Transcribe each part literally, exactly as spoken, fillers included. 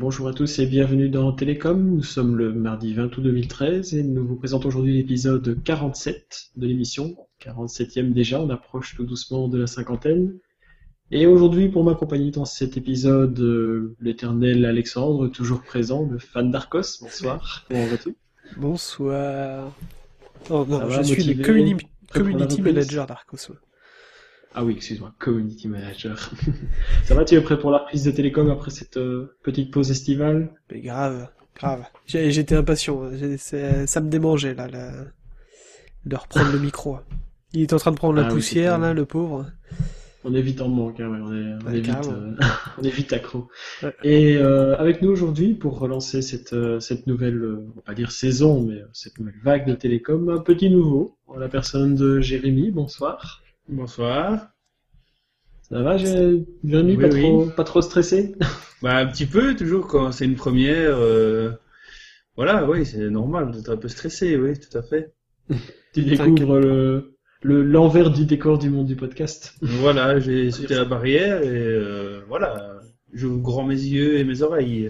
bonjour à tous et bienvenue dans Télécom. Nous sommes le mardi vingt août deux mille treize et nous vous présentons aujourd'hui l'épisode quarante-sept de l'émission. quarante-septième déjà, on approche tout doucement de la cinquantaine. Et aujourd'hui, pour m'accompagner dans cet épisode, euh, l'éternel Alexandre, toujours présent, le fan d'Arcos. Bonsoir, comment vas-tu? Bonsoir. Oh non, Ça je va, suis le motivé, communi- prêt pour la community reprise? manager d'Arcos. ouais. Ah oui, excuse-moi, community manager. Ça va, tu es prêt pour la reprise de Télécom après cette euh, petite pause estivale? Mais grave, grave. J'ai- J'étais impatient. hein. J'ai- c'est- Ça me démangeait là, là, de reprendre le micro. Il est en train de prendre la Ah oui, poussière c'était... là, le pauvre. On est vite en manque, hein, ouais, on est, on Ouais, est vite, carrément. euh, on est vite accro. Ouais. Et euh, avec nous aujourd'hui, pour relancer cette, euh, cette nouvelle, euh, on va pas dire saison, mais euh, cette nouvelle vague de Télécom, un petit nouveau, en la personne de Jérémy. Bonsoir. Bonsoir. Ça va, Jé- Jérémy, Oui, pas oui. trop, pas trop stressé? Bah, un petit peu, toujours, quand c'est une première. euh, Voilà, oui, c'est normal d'être un peu stressé, oui, tout à fait. Tu T'inquiète découvres pas. le, le, l'envers du décor du monde du podcast. Voilà, j'ai sauté la barrière et euh, voilà, j'ouvre grand mes yeux et mes oreilles.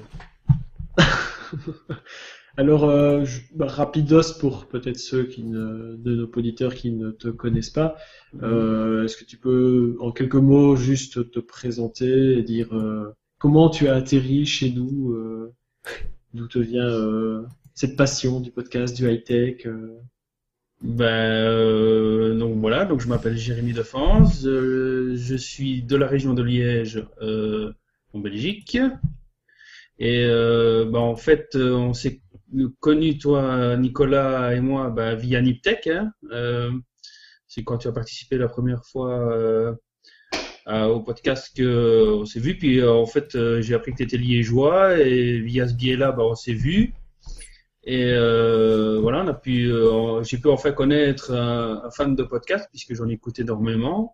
Alors, euh, je- bah, rapidos pour peut-être ceux qui ne, de nos auditeurs qui ne te connaissent pas. Euh, est-ce que tu peux, en quelques mots, juste te présenter et dire euh, comment tu as atterri chez nous, euh, d'où te vient euh, cette passion du podcast, du high-tech euh. Ben, euh, donc voilà, donc je m'appelle Jérémy Defense, euh, je suis de la région de Liège, euh, en Belgique. Et euh, bah, en fait, euh, on s'est connus, toi, Nicolas et moi, bah, via Niptech. Hein. Euh, c'est quand tu as participé la première fois euh, à- au podcast que on s'est vu. Puis euh, en fait, euh, j'ai appris que tu étais liégeois et via ce biais-là, bah, on s'est vu. Et euh, voilà, on a pu, euh, j'ai pu enfin connaître un, un fan de podcast puisque j'en écoute énormément.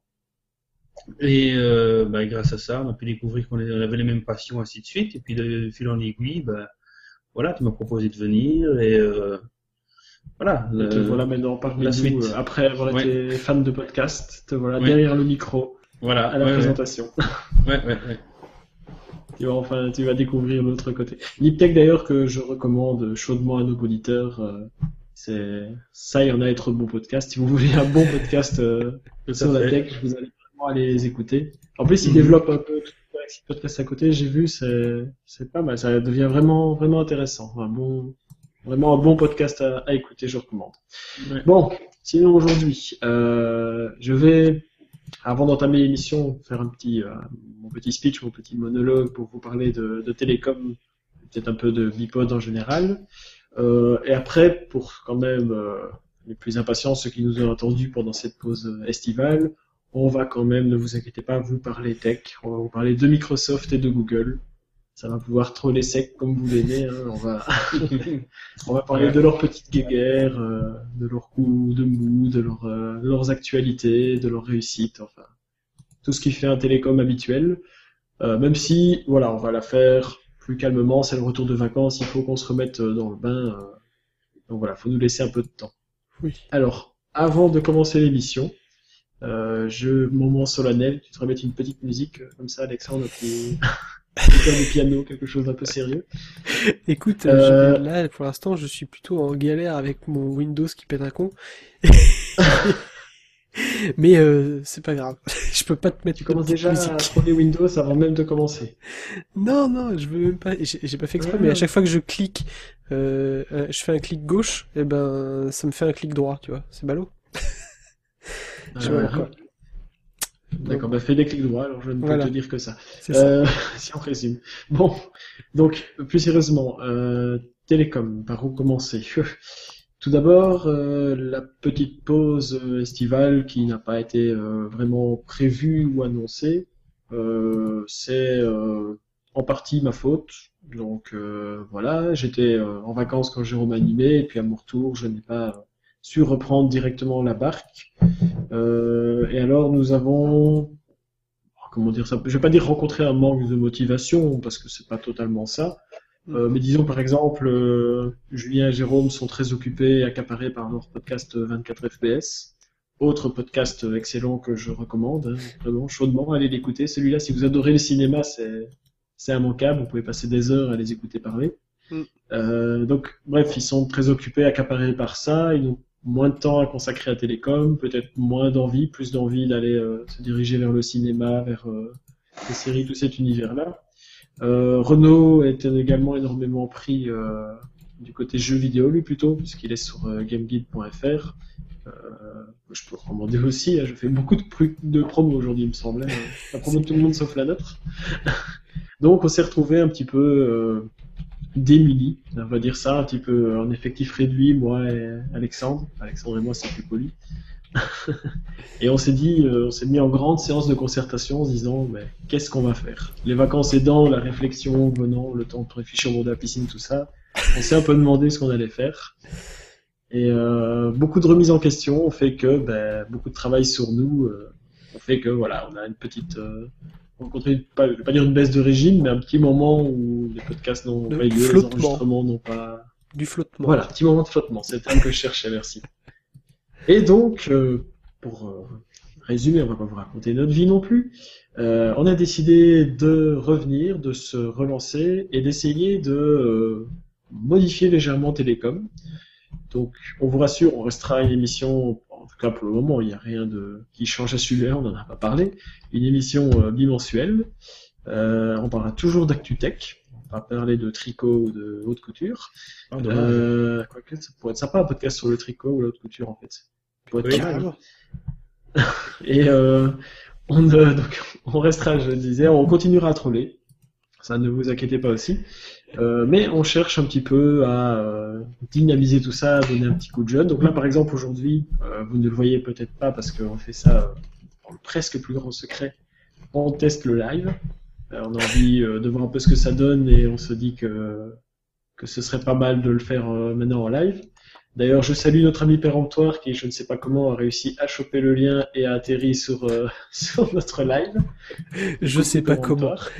Et euh, bah, grâce à ça, on a pu découvrir qu'on on avait les mêmes passions, ainsi de suite. Et puis de fil en aiguille, bah, voilà, tu m'as proposé de venir et euh, voilà, Et te le- voilà maintenant parmi la nous, suite. euh, après avoir Ouais, été fan de podcast, te voilà ouais, derrière le micro voilà, à la ouais, ouais, présentation. ouais, ouais, ouais. Tu vas enfin, tu vas découvrir l'autre côté. Niptech d'ailleurs que je recommande chaudement à nos auditeurs. euh, c'est ça, il y en a être bon podcast. Si vous voulez un bon podcast euh, Tout sur à la fait. tech, vous allez vraiment aller les écouter. En plus, ils Mhm. développent un peu tout le podcast à côté. J'ai vu, c'est c'est pas mal. Ça devient vraiment vraiment intéressant. Un bon, vraiment un bon podcast à, à écouter. Je recommande. Ouais. Bon, sinon aujourd'hui, euh, je vais, avant d'entamer l'émission, faire un petit, euh, mon petit speech, mon petit monologue pour vous parler de, de Télécom, peut-être un peu de Bipod en général. Euh, et après, pour quand même euh, les plus impatients, ceux qui nous ont attendus pendant cette pause euh, estivale, on va quand même, ne vous inquiétez pas, vous parler tech. On va vous parler de Microsoft et de Google. Ça va pouvoir troller sec comme vous l'aimez. Hein. On va, on va parler Ouais. de leurs petites guéguerres, euh, de leurs coups de mou, de leurs, euh, de leurs actualités, de leurs réussites, enfin, tout ce qui fait un télécom habituel. Euh, même si, voilà, on va la faire plus calmement, c'est le retour de vacances, il faut qu'on se remette euh, dans le bain. euh, donc voilà, faut nous laisser un peu de temps. Oui. Alors, avant de commencer l'émission, euh, je, moment solennel, tu te remets une petite musique euh, comme ça, Alexandre, qui faire du piano, quelque chose d'un peu sérieux. Écoute, Euh, je- là pour l'instant, je suis plutôt en galère avec mon Windows qui pète un con. Mais euh, c'est pas grave. Je peux pas te mettre Tu de commences petite déjà à musique. troller Windows avant même de commencer. Non, non, je veux même pas. J'ai j'ai pas fait exprès, mais à Ah, chaque fois que je clique, euh, euh, je fais un clic gauche, et ben ça me fait un clic droit, tu vois. C'est ballot. Je sais pas euh, pourquoi. D'accord, Donc, bah fais des clics droits, alors je ne peux voilà, te dire que ça. c'est ça. Euh, si on résume. Bon, donc plus sérieusement, euh, Télécom, par où commencer? Tout d'abord, euh, la petite pause euh, estivale qui n'a pas été euh, vraiment prévue ou annoncée, euh, c'est euh, en partie ma faute. Donc euh, voilà, j'étais euh, en vacances quand Jérôme animait, et puis à mon retour, je n'ai pas su reprendre directement la barque. Euh, et alors nous avons, comment dire ça, je vais pas dire rencontrer un manque de motivation parce que c'est pas totalement ça. Euh, mais disons par exemple, euh, Julien et Jérôme sont très occupés et accaparés par leur podcast vingt-quatre F P S. Autre podcast excellent que je recommande, hein, vraiment chaudement, allez l'écouter. Celui-là, si vous adorez le cinéma, c'est c'est immanquable, vous pouvez passer des heures à les écouter parler. Mm. Euh, donc, bref, ils sont très occupés, accaparés par ça, ils ont moins de temps à consacrer à Télécom, peut-être moins d'envie, plus d'envie d'aller euh, se diriger vers le cinéma, vers euh, les séries, tout cet univers-là. Euh, Renaud est également énormément pris euh, du côté jeux vidéo, lui plutôt, puisqu'il est sur euh, gameguide point f r. Euh, je peux recommander aussi, hein, je fais beaucoup de, pr- de promos aujourd'hui, il me semble. Hein, la promo de tout le monde sauf la nôtre. Donc on s'est retrouvé un petit peu euh, démunis, on va dire ça, un petit peu en effectif réduit, moi et Alexandre. Alexandre et moi, c'est plus poli. Et on s'est dit, euh, on s'est mis en grande séance de concertation en se disant, mais qu'est-ce qu'on va faire? Les vacances aidant, la réflexion venant, le temps de réfléchir au bord de la piscine, tout ça, on s'est un peu demandé ce qu'on allait faire. Et euh, beaucoup de remises en question ont fait que, ben, beaucoup de travail sur nous, euh, ont fait que, voilà, on a une petite, euh, rencontré, pas, je vais pas dire une baisse de régime, mais un petit moment où les podcasts n'ont Le pas eu lieu, les flottement. enregistrements n'ont pas... Du flottement. Voilà, petit moment de flottement, c'est le terme que je cherchais, merci. Et donc, euh, pour euh, résumer, on va pas vous raconter notre vie non plus, euh, on a décidé de revenir, de se relancer et d'essayer de euh, modifier légèrement Télécom. Donc, on vous rassure, on restera une émission, en tout cas pour le moment, il n'y a rien de qui change à celui-là, on n'en a pas parlé, une émission euh, bimensuelle. Euh, on parlera toujours d'ActuTech, on va parler de tricot ou de haute couture. Ah, dommage. Euh, quoique, ça pourrait être sympa un podcast sur le tricot ou la haute couture en fait. Ça pourrait être Oui, pas mal. carrément. Et euh, on, euh, donc, on restera, je le disais, on continuera à troller. Ça, ne vous inquiétez pas aussi. Euh, mais on cherche un petit peu à euh, dynamiser tout ça, à donner un petit coup de jeune. Donc là, par exemple, aujourd'hui, euh, vous ne le voyez peut-être pas parce qu'on fait ça euh, dans le presque plus grand secret. On teste le live. Euh, on a envie euh, de voir un peu ce que ça donne et on se dit que, que ce serait pas mal de le faire euh, maintenant en live. D'ailleurs, je salue notre ami péremptoire qui, je ne sais pas comment, a réussi à choper le lien et a atterri sur, euh, sur notre live. Je sais pas comment. Péremptoire.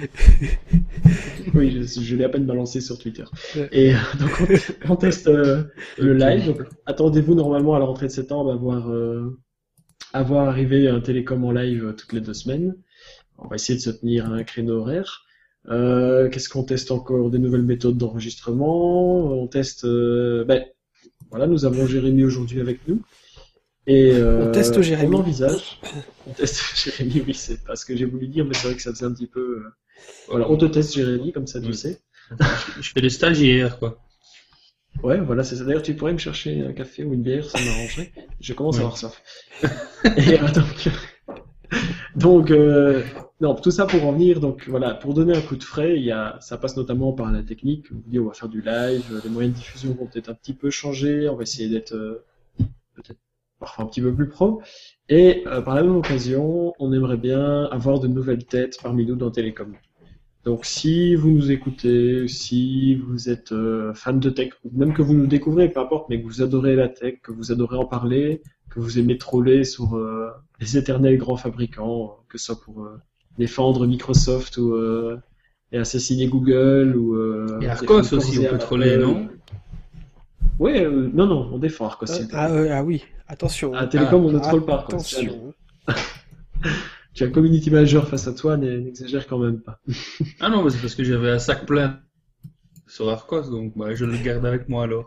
Oui, je, je l'ai à peine balancé sur Twitter. Ouais. Et euh, donc, on, on teste euh, le live. Donc, attendez-vous normalement à la rentrée de septembre à voir, euh, à voir arriver un télécom en live euh, toutes les deux semaines. On va essayer de se tenir à un créneau horaire. Euh, qu'est-ce qu'on teste encore? Des nouvelles méthodes d'enregistrement. On teste... Euh, ben, voilà, nous avons Jérémy aujourd'hui avec nous. Et euh, On teste Jérémy. On envisage. On teste Jérémy, oui, c'est pas ce que j'ai voulu dire, mais c'est vrai que ça faisait un petit peu. Euh... Voilà, on te teste Jérémy, comme ça tu Oui. sais. Je fais des stagiaires, quoi. Ouais, voilà, c'est ça. D'ailleurs, tu pourrais me chercher un café ou une bière, ça m'arrangerait. Je commence Ouais. à avoir soif. Et euh, donc, donc euh, non, tout ça pour en venir. Donc voilà, pour donner un coup de frais, il y a, ça passe notamment par la technique. On dit on va faire du live, les moyens de diffusion vont peut-être un petit peu changer. On va essayer d'être euh, peut-être parfois un petit peu plus pro. Et euh, par la même occasion, on aimerait bien avoir de nouvelles têtes parmi nous dans Télécom. Donc si vous nous écoutez, si vous êtes euh, fan de tech, ou même que vous nous découvrez, peu importe, mais que vous adorez la tech, que vous adorez en parler, que vous aimez troller sur euh, les éternels grands fabricants, que ce soit pour euh, défendre Microsoft ou euh, et assassiner Google ou euh, Et Arcos défendre aussi, on Corsair, peut troller, Apple. non? Ouais, euh, non, non, on défend Arcos. Ah, s'il te plaît. ah, euh, ah oui, attention. À Télécom, on ne Ah, troll pas Arcos. jamais. attention. Tu as un community manager face à toi, n'e- n'exagère quand même pas. Ah non, mais c'est parce que j'avais un sac plein sur Arcos, donc bah, je le garde avec moi alors.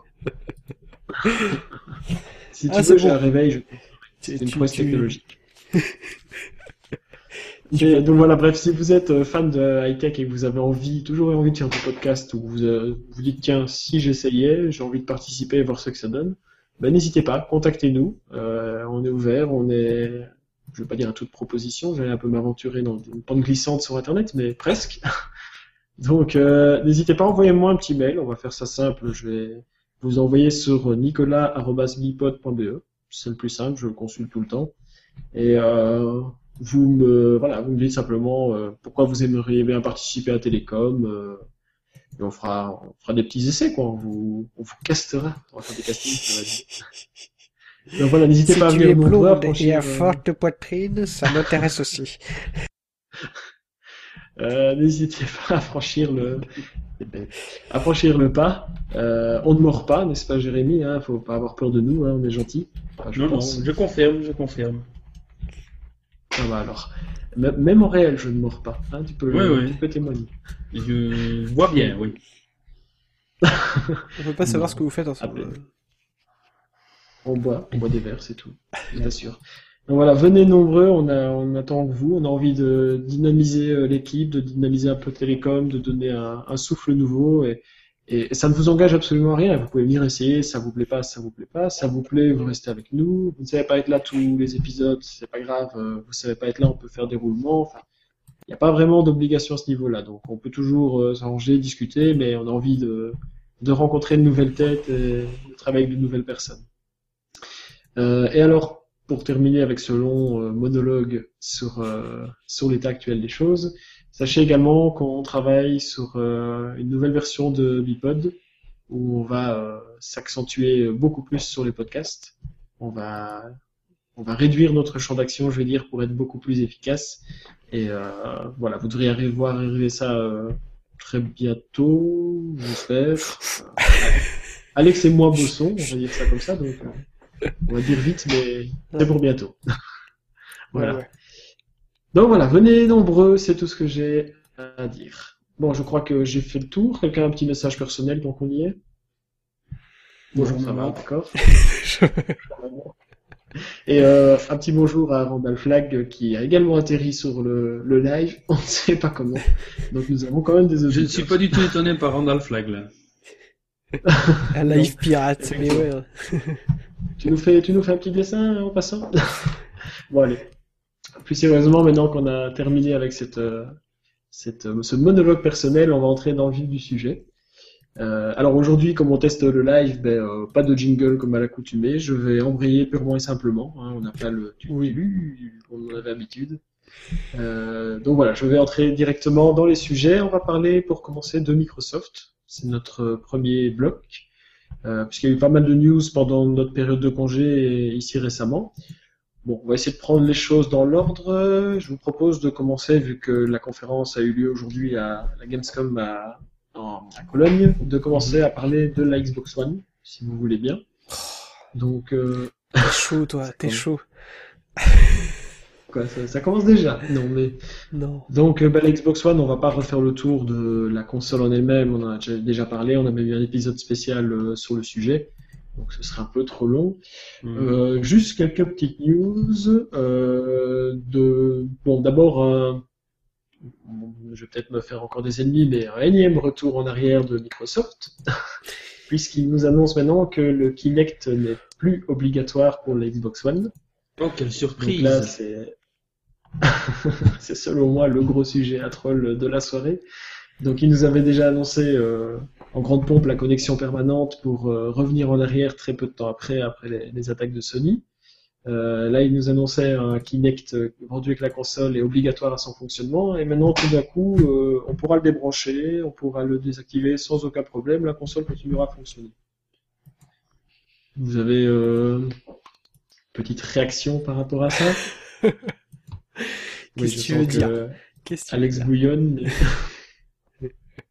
Si tu Ah, veux, c'est j'ai bon. un réveil, je... Tu- c'est une tu- prouesse tu- technologique. Mais, donc voilà, bref, si vous êtes euh, fan de high-tech et que vous avez envie, toujours envie de faire du podcast, ou vous euh, vous dites, tiens, si j'essayais, j'ai envie de participer et voir ce que ça donne, ben n'hésitez pas, contactez-nous. Euh, on est ouvert, on est, je vais pas dire à toute proposition, j'allais un peu m'aventurer dans une pente glissante sur Internet, mais presque. Donc, euh, n'hésitez pas, envoyez-moi un petit mail, on va faire ça simple, je vais vous envoyer sur nicolas arobase bipod point b e, c'est le plus simple, je le consulte tout le temps. Et euh, vous me voilà, vous me dites simplement euh, pourquoi vous aimeriez bien participer à Télécom. Euh, et on fera, on fera des petits essais quoi. On vous, on vous castera. On va faire des castings. Ça va dire. Donc voilà, n'hésitez Si pas à tu venir es nous voir. blonde et franchir, à euh, forte poitrine, ça m'intéresse aussi. euh, n'hésitez pas à franchir le, à franchir le pas. Euh, on ne mord pas, n'est-ce pas, Jérémy? Hein, faut pas avoir peur de nous. Hein, on est gentil. Enfin, je Non, non, pense. je confirme, je confirme. Ça va alors. M- même en réel, je ne mords pas. Hein, tu peux, Ouais, ouais. tu peux témoigner. Je vois bien, oui. On peut pas savoir Non. ce que vous faites ensemble. Appelez. On boit, on boit des verres, c'est tout. Je t'assure. Donc voilà, venez nombreux, on a, on attend que vous, on a envie de dynamiser euh, l'équipe, de dynamiser un peu Télécom, de donner un, un souffle nouveau, et, et ça ne vous engage absolument à rien. Vous pouvez venir essayer, ça vous plaît pas, ça vous plaît pas, ça vous plaît, vous restez avec nous. Vous ne savez pas être là tous les épisodes, c'est pas grave. euh, Vous savez pas être là, on peut faire des roulements. Enfin, il n'y a pas vraiment d'obligation à ce niveau-là, donc on peut toujours euh, s'arranger, discuter, mais on a envie de, de rencontrer de nouvelles têtes et de travailler avec de nouvelles personnes. Euh, et alors, pour terminer avec ce long euh, monologue sur, euh, sur l'état actuel des choses, sachez également qu'on travaille sur euh, une nouvelle version de Bipod, où on va euh, s'accentuer beaucoup plus sur les podcasts. On va, on va réduire notre champ d'action, je vais dire, pour être beaucoup plus efficace. Et euh, voilà, vous devriez arriver, voir arriver ça euh, très bientôt, j'espère. Euh, Alex et moi bossons, on va dire ça comme ça, donc... Euh, on va dire vite, mais c'est pour bientôt. Voilà. Ouais, ouais. Donc voilà, venez nombreux, c'est tout ce que j'ai à dire. Bon, je crois que j'ai fait le tour. Quelqu'un a un petit message personnel, donc on y est. Bonjour, ça va, d'accord. Et euh, un petit bonjour à Randall Flag qui a également atterri sur le, le live. On ne sait pas comment. Donc nous avons quand même des Je auditeurs. ne suis pas du tout étonné par Randall Flag, là. Un live pirate, mais ouais. Tu nous fais, tu nous fais un petit dessin en passant? Bon, allez. Plus sérieusement, maintenant qu'on a terminé avec cette, euh, cette, euh, ce monologue personnel, on va entrer dans le vif du sujet. Euh, alors aujourd'hui, comme on teste le live, ben, euh, pas de jingle comme à l'accoutumée. Je vais embrayer purement et simplement. Hein, on n'a pas le tu oui. On en avait habitude. Euh, donc voilà, je vais entrer directement dans les sujets. On va parler, pour commencer, de Microsoft. C'est notre premier bloc. Euh, puisqu'il y a eu pas mal de news pendant notre période de congé et ici récemment. Bon, on va essayer de prendre les choses dans l'ordre. Je vous propose de commencer, vu que la conférence a eu lieu aujourd'hui à la Gamescom à, en, à Cologne, de commencer à parler de la Xbox One, si vous voulez bien. Donc, euh... T'es chaud, toi, t'es chaud. Quoi, ça, ça commence déjà. Non, mais non. Donc, bah, la Xbox One, on va pas refaire le tour de la console en elle-même. On en a déjà parlé. On a même eu un épisode spécial euh, sur le sujet. Donc, ce serait un peu trop long. Mmh. Euh, juste quelques petites news. Euh, de bon, d'abord, un... bon, je vais peut-être me faire encore des ennemis, mais un énième retour en arrière de Microsoft, puisqu'il nous annonce maintenant que le Kinect n'est plus obligatoire pour la Xbox One. Oh, quelle surprise! Donc là, c'est c'est selon moi le gros sujet à troll de la soirée. Donc il nous avait déjà annoncé euh, en grande pompe la connexion permanente pour euh, revenir en arrière très peu de temps après, après les, les attaques de Sony. Euh, là il nous annonçait un Kinect vendu avec la console et obligatoire à son fonctionnement. Et maintenant tout d'un coup euh, on pourra le débrancher, on pourra le désactiver sans aucun problème, la console continuera à fonctionner. Vous avez euh, petite réaction par rapport à ça? Qu'est-ce que tu veux dire? Qu'est-ce que Alex bouillonne. Mais...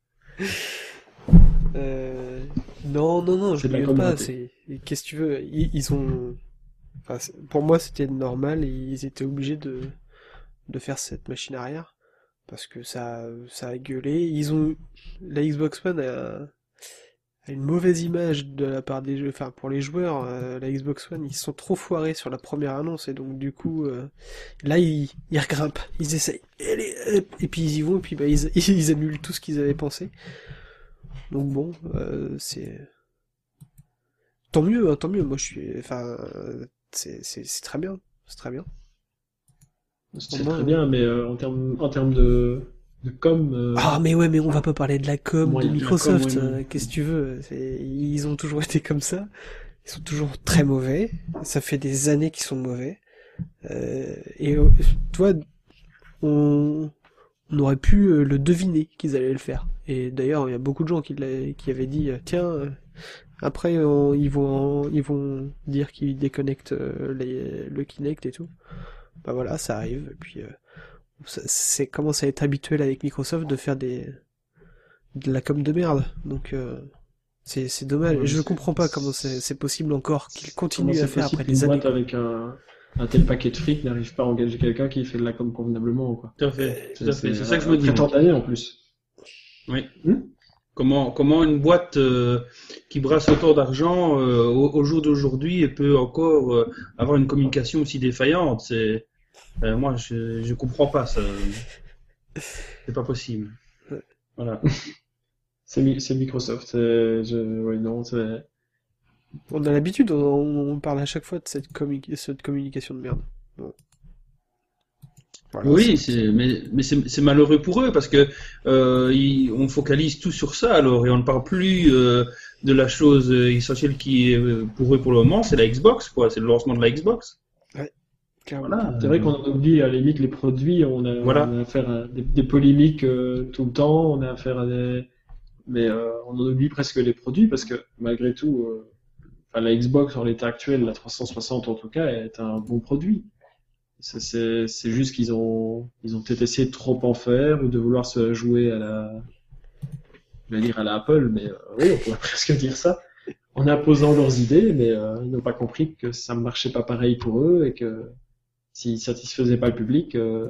euh... Non, non, non, je bouillonne pas. C'est... Qu'est-ce que tu veux? Ils, ils ont... Enfin, pour moi, c'était normal et ils étaient obligés de, de faire cette machine arrière. Parce que ça, ça a gueulé. Ils ont... La Xbox One a... a une mauvaise image de la part des jeux. Enfin, pour les joueurs, euh, la Xbox One, ils sont trop foirés sur la première annonce et donc du coup, euh, là, ils, ils regrimpent, ils essayent, et, les, et puis ils y vont, et puis bah, ils, ils annulent tout ce qu'ils avaient pensé. Donc bon, euh, c'est tant mieux, hein, tant mieux. Moi, je suis, enfin, c'est, c'est, c'est très bien, c'est très bien. C'est très bien, mais euh, en termes, en termes de de com. Euh... Ah mais ouais, mais on va pas parler de la com Moi, de Microsoft. Com, ouais, euh, qu'est-ce que tu veux? C'est... Ils ont toujours été comme ça. Ils sont toujours très mauvais. Ça fait des années qu'ils sont mauvais. Euh, et euh, toi, on... on aurait pu le deviner qu'ils allaient le faire. Et d'ailleurs, il y a beaucoup de gens qui, qui avaient dit tiens, euh, après on... ils vont ils vont dire qu'ils déconnectent euh, les... le Kinect et tout. Bah voilà, ça arrive. Et puis euh... c'est commence à être habituel avec Microsoft de faire des de la com de merde, donc euh, c'est c'est dommage. Ouais, je comprends pas comment c'est c'est possible encore qu'ils continuent à faire après des années. Avec un un tel paquet de fric n'arrive pas à engager quelqu'un qui fait de la com convenablement, quoi. Tout à fait, tout à fait. C'est C'est ça que je me dis. Après tant d'années en plus. Oui. Hmm Comment, comment une boîte euh, qui brasse autant d'argent euh, au, au jour d'aujourd'hui peut encore euh, avoir une communication aussi défaillante? C'est, euh, moi, je, je comprends pas ça. C'est pas possible. Voilà. C'est Mi- c'est Microsoft. c'est- Je... Oui, non, c'est. On a l'habitude, on, on parle à chaque fois de cette, commu- cette communication de merde. Bon. Voilà, Oui, c'est- c'est, mais, mais c'est, c'est malheureux pour eux parce que euh, ils- on focalise tout sur ça alors et on ne parle plus euh, de la chose euh, essentielle qui est euh, pour eux pour le moment, c'est la Xbox, quoi. C'est le lancement de la Xbox. clairement. Voilà. C'est vrai qu'on en oublie à la limite les produits, on a, Voilà. on a affaire à des, des polémiques euh, tout le temps, on a affaire à des... Mais euh, on en oublie presque les produits parce que malgré tout, euh, enfin, la Xbox en l'état actuel, la trois cent soixante en tout cas, est un bon produit. C'est c'est- c'est juste qu'ils ont, ils ont peut-être essayé de trop en faire ou de vouloir se jouer à la, je vais dire à la Apple, mais euh, oui, on pourrait presque dire ça, en imposant leurs idées, mais euh, ils n'ont pas compris que ça ne marchait pas pareil pour eux et que s'ils satisfaisaient pas le public, euh,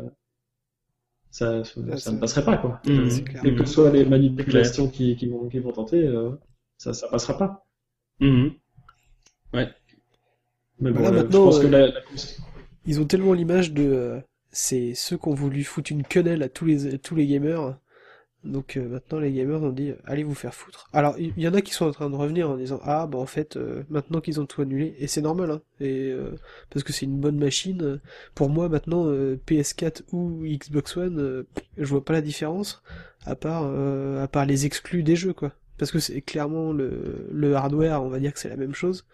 ça, ça, Ah, ça ne ça- passerait pas, quoi. Mmh. c'est clair. Quelles que Mmh. soient les manipulations qui, qui vont, qui vont tenter, euh, ça, ça passera pas. Mmh. Ouais. Mais bon, Voilà, là, je maintenant, pense que euh, la, la- Ils ont tellement l'image de... euh, c'est ceux qui ont voulu foutre une quenelle à tous les, tous les gamers. Donc euh, maintenant les gamers ont dit allez vous faire foutre. Alors il y, y en a qui sont en train de revenir en disant ah bah en fait euh, maintenant qu'ils ont tout annulé et c'est normal hein et euh, parce que c'est une bonne machine. euh, Pour moi maintenant euh, P S quatre ou Xbox One euh, je vois pas la différence à part euh, à part les exclus des jeux quoi. Parce que c'est clairement le le hardware on va dire que c'est la même chose.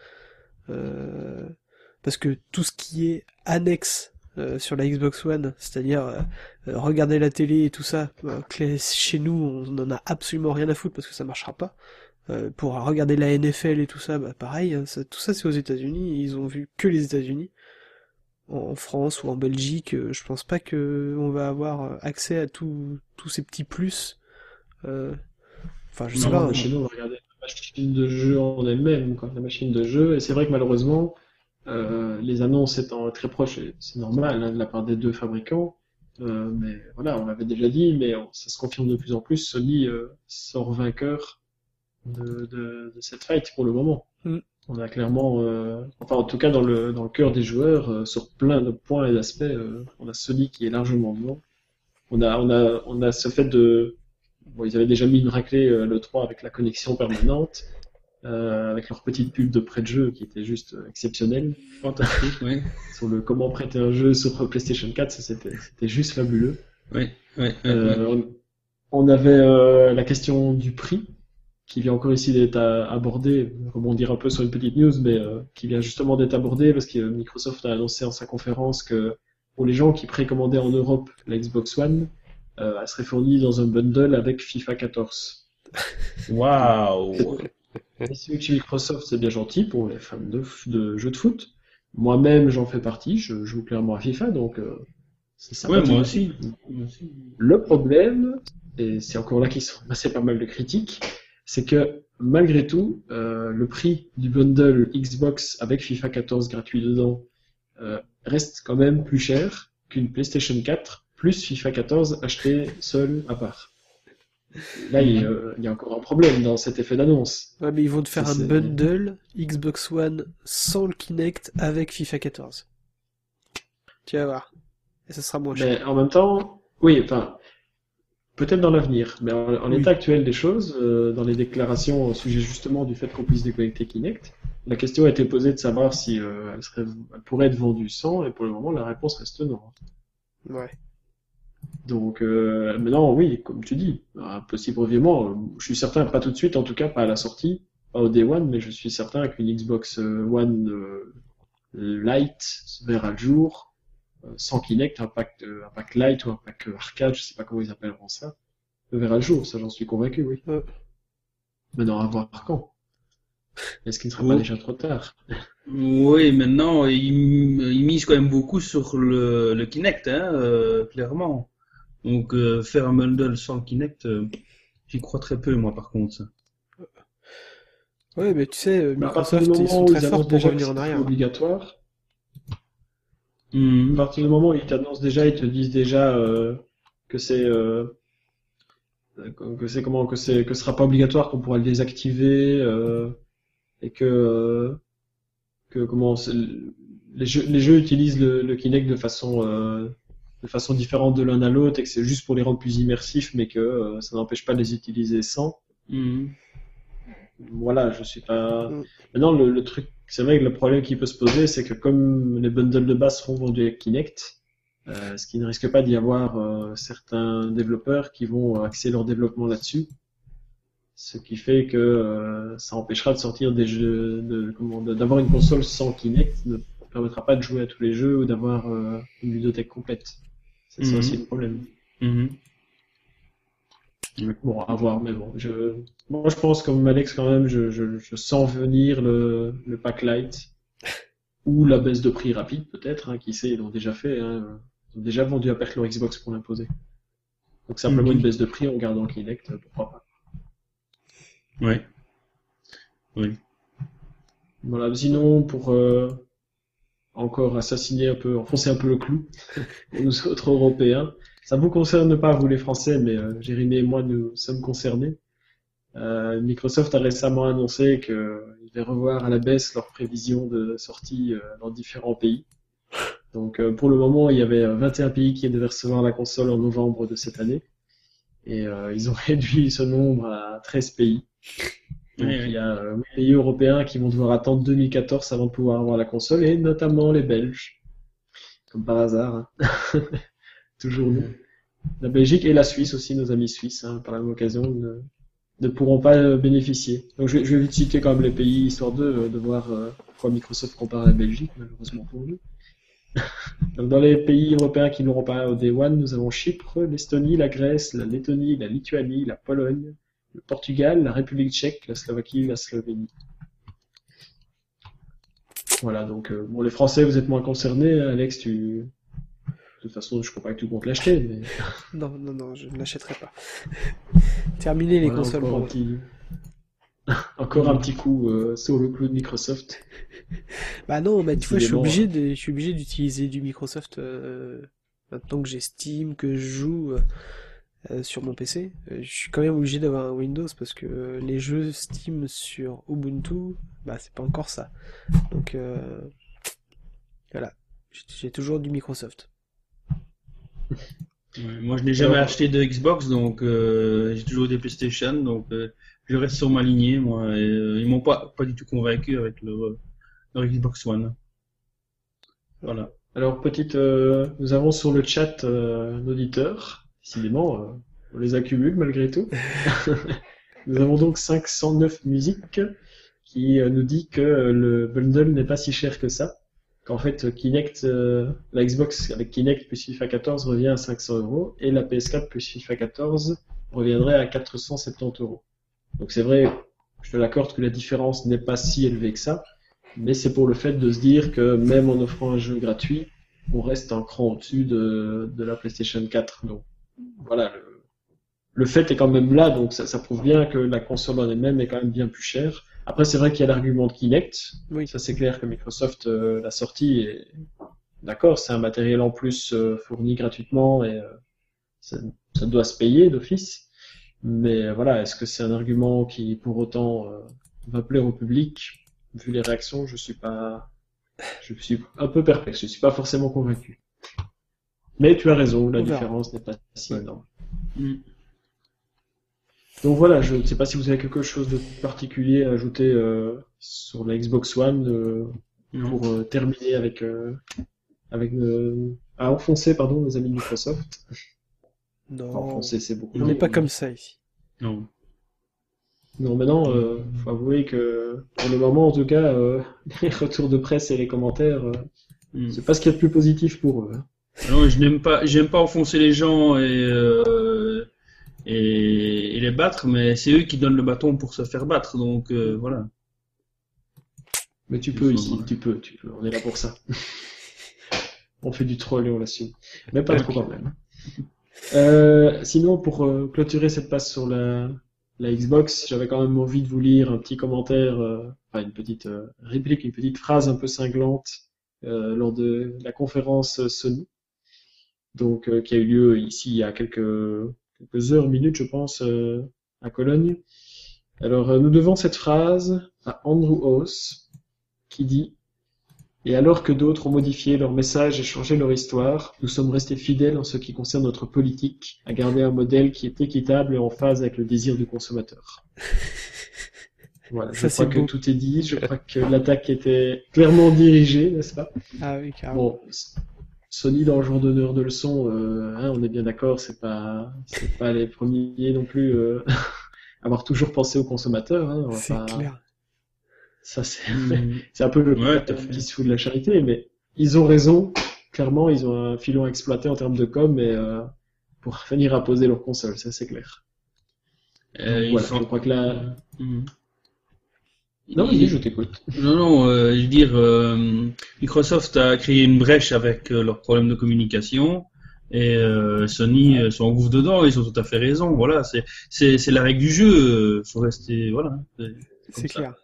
Euh, Parce que tout ce qui est annexe euh, sur la Xbox One, c'est-à-dire euh, euh, regarder la télé et tout ça, euh, clé- chez nous on n'en a absolument rien à foutre parce que ça marchera pas. Euh, pour regarder la N F L et tout ça, bah pareil, hein, ça- tout ça c'est aux États-Unis, ils ont vu que les États-Unis. En, en France ou en Belgique, euh, je pense pas que on va avoir euh, accès à tout- tous ces petits plus. Euh, Enfin, je sais non, pas. mais hein. chez nous, on va regarder la machine de jeu en elle-même, quoi, la machine de jeu. Et c'est vrai que malheureusement, euh, les annonces étant très proches, et c'est normal hein, de la part des deux fabricants, euh, mais voilà, on l'avait déjà dit, mais on- ça se confirme de plus en plus, Sony euh, sort vainqueur de, de, de cette fight pour le moment. Mm. On a clairement, euh, enfin en tout cas dans le, dans le cœur des joueurs, euh, sur plein de points et d'aspects, euh, on a Sony qui est largement devant. On a, on a, on a ce fait de, bon, ils avaient déjà mis une raclée euh, le trois avec la connexion permanente, euh, avec leur petite pub de prêt de jeu qui était juste euh, exceptionnelle. Fantastique, oui. Sur le comment prêter un jeu sur PlayStation quatre, ça, c'était c'était juste fabuleux. Oui, oui, oui. Euh, on, on avait euh, la question du prix qui vient encore ici d'être à- abordée, rebondir un peu sur une petite news, mais euh, qui vient justement d'être abordée parce que Microsoft a annoncé en sa conférence que pour les gens qui précommandaient en Europe la Xbox One, euh, elle serait fournie dans un bundle avec FIFA quatorze. Waouh. Et c'est vrai que chez Microsoft, c'est bien gentil pour les fans de, de jeux de foot. Moi-même, j'en fais partie, je joue clairement à FIFA, donc euh, c'est ça. Ouais, moi aussi. Moi aussi. Le problème, et c'est encore là qu'ils sont passés pas mal de critiques, c'est que malgré tout, euh, le prix du bundle Xbox avec FIFA quatorze gratuit dedans euh, reste quand même plus cher qu'une PlayStation quatre plus FIFA quatorze acheté seul à part. Là, il y, a, il y a encore un problème dans cet effet d'annonce. Ouais, mais ils vont te faire Ça, un c'est- bundle Xbox One sans le Kinect avec FIFA quatorze. Tu vas voir. Et ça sera moins cher. Mais en même temps, oui, enfin, peut-être dans l'avenir, mais en, en Oui. l'état actuel des choses, euh, dans les déclarations au sujet justement du fait qu'on puisse déconnecter Kinect, la question a été posée de savoir si euh, elle, serait, elle pourrait être vendue sans, et pour le moment, la réponse reste non. Ouais. Donc euh, maintenant, oui, comme tu dis, un possible revirement, euh, je suis certain, pas tout de suite, en tout cas pas à la sortie, pas au Day One, mais je suis certain qu'une Xbox euh, One euh, Lite verra le jour, euh, sans Kinect, un pack, euh, un pack Lite ou un pack euh, arcade, je sais pas comment ils appelleront ça, verra le jour, ça j'en suis convaincu, oui. Ouais. Maintenant, à voir quand. Est-ce qu'il ne sera Oh. pas déjà trop tard? Oui, maintenant, ils, ils misent quand même beaucoup sur le, le Kinect, hein, euh, clairement. Donc, euh, faire un bundle sans le Kinect, euh, j'y crois très peu, moi, par contre. ça. Ouais, mais tu sais, euh, Mais à partir Microsoft, du ils moment sont où très ils forts annoncent pour déjà revenir que en c'est arrière. obligatoire, Mhm. À partir du moment où ils t'annoncent déjà, ils te disent déjà euh, que c'est euh, que c'est comment que c'est que ce sera pas obligatoire, qu'on pourra le désactiver euh, et que euh, que comment c'est- les jeux les jeux utilisent le, le Kinect de façon euh, de façon différente de l'un à l'autre et que c'est juste pour les rendre plus immersifs, mais que euh, ça n'empêche pas de les utiliser sans. Mhm. Voilà, je suis pas. Mm. Maintenant, le, le truc, c'est vrai que le problème qui peut se poser, c'est que comme les bundles de base seront vendus avec Kinect, euh, ce qui ne risque pas d'y avoir euh, certains développeurs qui vont axer leur développement là-dessus, ce qui fait que euh, ça empêchera de sortir des jeux, de, comment, de- d'avoir une console sans Kinect, ne permettra pas de jouer à tous les jeux ou d'avoir euh, une ludothèque complète. C'est ça aussi Mhm. le problème. Mhm. Bon, à voir, mais bon, je, moi je pense comme Alex quand même, je, je, je sens venir le, le pack light ou la baisse de prix rapide peut-être, hein, qui sait, ils l'ont déjà fait, hein, ils ont déjà vendu à perte leur Xbox pour l'imposer. Donc simplement une Ok. baisse de prix en gardant Kinect, euh, pourquoi pas. Ouais. Oui. Voilà, sinon pour euh, encore assassiner un peu, enfoncer un peu le clou pour nous autres Européens, ça vous concerne pas vous les Français, mais euh, Jérémy et moi nous sommes concernés. Euh, Microsoft a récemment annoncé qu'ils devaient revoir à la baisse leurs prévisions de sortie euh, dans différents pays. Donc euh, pour le moment, il y avait euh, vingt et un pays qui devaient recevoir la console en novembre de cette année. Et euh, ils ont réduit ce nombre à treize pays. Donc Oui, il oui. y a euh, huit pays européens qui vont devoir attendre deux mille quatorze avant de pouvoir avoir la console, et notamment les Belges, comme par hasard, hein. Toujours nous. La Belgique et la Suisse aussi, nos amis suisses, hein, par la même occasion, ne, ne pourront pas euh, bénéficier. Donc je vais, je vais vite citer quand même les pays, histoire de, euh, de voir euh, pourquoi Microsoft compare à la Belgique, malheureusement pour nous. Donc dans les pays européens qui n'auront pas au Day One, nous avons Chypre, l'Estonie, la Grèce, la Lettonie, la Lituanie, la Pologne, le Portugal, la République tchèque, la Slovaquie, la Slovénie. Voilà, donc euh, bon, les Français, vous êtes moins concernés, hein, Alex, tu... De toute façon, je crois pas que tu comptes l'acheter, mais Non, non, non, je ne l'achèterai pas. Terminez les voilà, consoles encore pour un moi. petit, encore un petit coup euh, sur le clou de Microsoft. Bah non, bah tu vois, je suis Décidément, obligé hein. de, je suis obligé d'utiliser du Microsoft euh, maintenant que j'ai Steam, que je joue euh, euh, sur mon P C. Euh, je suis quand même obligé d'avoir un Windows parce que euh, les jeux Steam sur Ubuntu, bah c'est pas encore ça. Donc euh, voilà, j'ai j'ai toujours du Microsoft. Ouais, moi, je n'ai jamais Alors, acheté de Xbox, donc euh, j'ai toujours des PlayStation, donc euh, je reste sur ma lignée, moi. Et, euh, ils m'ont pas pas du tout convaincu avec leur, leur Xbox One. Voilà. alors petite, euh, nous avons sur le chat euh, un auditeur. Décidément, euh, on les accumule malgré tout. Nous avons donc cinq cent neuf musiques qui euh, nous dit que euh, le bundle n'est pas si cher que ça. Qu'en fait, Kinect, euh, la Xbox avec Kinect plus FIFA quatorze revient à cinq cents euros et la P S quatre plus FIFA quatorze reviendrait à quatre cent soixante-dix euros. Donc c'est vrai, je te l'accorde que la différence n'est pas si élevée que ça, mais c'est pour le fait de se dire que même en offrant un jeu gratuit, on reste un cran au-dessus de, de la PlayStation quatre. Donc voilà, le, le fait est quand même là, donc ça, ça prouve bien que la console en elle-même est quand même bien plus chère. Après, c'est vrai qu'il y a l'argument de Kinect. Oui. Ça, c'est clair que Microsoft euh, l'a sorti et d'accord, c'est un matériel en plus euh, fourni gratuitement et euh, ça, ça doit se payer d'office. Mais euh, voilà, est-ce que c'est un argument qui, pour autant, euh, va plaire au public? Vu les réactions, je suis pas, je suis un peu perplexe. Je suis pas forcément convaincu. Mais tu as raison, la On verra. différence n'est pas si Ouais. énorme. Mm. Donc voilà, je ne sais pas si vous avez quelque chose de particulier à ajouter euh, sur la Xbox One euh, Non. pour euh, terminer avec euh, avec euh, à enfoncer pardon nos amis de Microsoft. Enfin, Non, enfoncer c'est beaucoup. on n'est dit, pas mais- comme ça ici. Non. Non, maintenant, euh, faut avouer que pour le moment, en tout cas, euh, les retours de presse et les commentaires, euh, Mm. c'est pas ce qu'il y a de plus positif pour eux, hein. Non, je n'aime pas, j'aime pas enfoncer les gens et, euh, et, et les battre, mais c'est eux qui donnent le bâton pour se faire battre, donc euh, voilà. Mais tu peux Ils ici, sont- tu peux, tu peux. On est là pour ça. On fait du troll et on l'assume. Mais pas trop quand même. Euh, sinon, pour euh, clôturer cette passe sur la, la Xbox, j'avais quand même envie de vous lire un petit commentaire, euh, enfin une petite euh, réplique, une petite phrase un peu cinglante euh, lors de la conférence Sony, donc euh, qui a eu lieu ici il y a quelques, quelques heures, minutes, je pense, euh, à Cologne. Alors, euh, nous devons cette phrase à Andrew House, qui dit « Et alors que d'autres ont modifié leur message et changé leur histoire, nous sommes restés fidèles en ce qui concerne notre politique, à garder un modèle qui est équitable et en phase avec le désir du consommateur. » Voilà, je Ça, crois c'est que beau. tout est dit, je crois que l'attaque était clairement dirigée, n'est-ce pas? Ah oui, carrément. Bon, S- Sony dans le jour d'honneur de leçon, euh, hein, on est bien d'accord, c'est pas, c'est pas les premiers non plus euh, à avoir toujours pensé aux consommateurs. Hein, on va C'est pas- clair. Ça c'est, Mhm. c'est un peu le Ouais, tout à fait. qui se fout de la charité, mais ils ont raison. Clairement, ils ont un filon à exploiter en termes de com, mais euh, pour venir imposer leur console, ça c'est clair. Euh, Donc, ils voilà, font- je crois que là, Mhm. non, Il- vas-y, je t'écoute. Non, non, euh, je veux dire, euh, Microsoft a créé une brèche avec euh, leurs problèmes de communication et euh, Sony euh, sont en gouffre dedans, ils ont tout à fait raison. Voilà, c'est c'est c'est la règle du jeu. euh, Faut rester, voilà. c'est- c'est comme C'est ça. clair.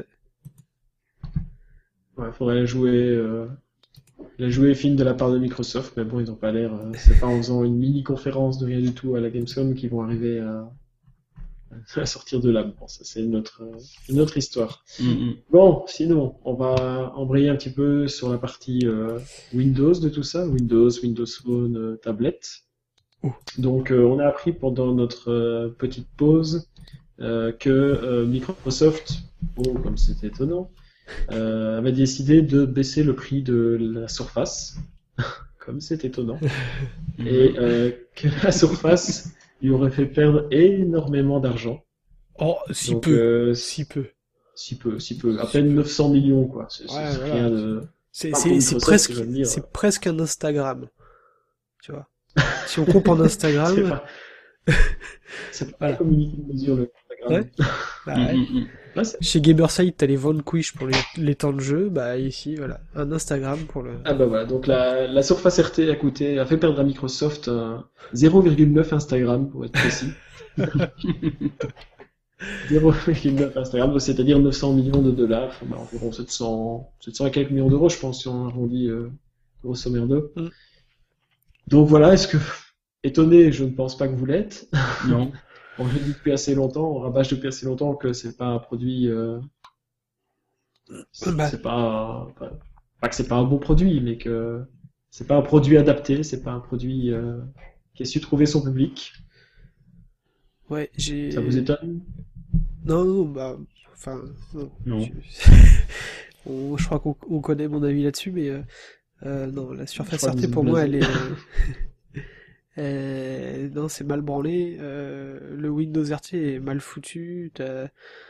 Ouais, faudrait la jouer, euh, la jouer fine de la part de Microsoft, mais bon, ils ont pas l'air. euh, c'est pas en faisant une mini conférence de rien du tout à la Gamescom qu'ils vont arriver à, à sortir de là. Bon, ça c'est une autre, euh, une autre histoire. Mhm. Bon, sinon, on va embrayer un petit peu sur la partie euh, Windows de tout ça, Windows, Windows Phone, euh, tablette. Oh. Donc, euh, on a appris pendant notre euh, petite pause euh, que euh, Microsoft, oh, comme c'est étonnant, euh, avait décidé de baisser le prix de la Surface, comme c'est étonnant, et euh, que la Surface lui aurait fait perdre énormément d'argent. Oh, si Donc, peu. euh, Si peu. si peu, si peu, à peine neuf cents millions, quoi. C'est c'est- Ouais, c'est voilà. rien de. C'est Pas c'est- pour c'est Microsoft, presque, je veux dire. c'est presque un Instagram. Tu vois. Si on compte en C'est Instagram, pas. C'est pas Voilà. la communauté de mesure le Instagram. Ouais. bah, ouais. Mhm. Ouais, c'est- Chez Gamerside, t'as les Vanquish pour les, les temps de jeu. Bah ici, voilà, un Instagram pour le. Ah bah voilà, donc la, la Surface R T a coûté, a fait perdre à Microsoft un zéro virgule neuf Instagram, pour être précis. zéro virgule neuf Instagram, c'est-à-dire neuf cents millions de dollars, bah, environ sept cents, sept cents et quelques millions d'euros, je pense, si on arrondit euh, grosso merdo. Mm. Donc voilà, est-ce que étonné, je ne pense pas que vous l'êtes. Non. On le dit depuis assez longtemps, on rabâche depuis assez longtemps que c'est pas un produit, euh, c'est Bah. c'est pas, pas, pas que c'est pas un bon produit, mais que c'est pas un produit adapté, c'est pas un produit euh, qui a su trouver son public. Ouais, j'ai. Ça vous étonne? Non, non, bah, enfin, non. Non. Je... on- je crois qu'on on connaît mon avis là-dessus, mais euh, euh, non, la Surface crois que R vous T êtes pour moi, elle blasé. est. euh, non, c'est mal branlé. euh, le Windows R T est mal foutu. T'as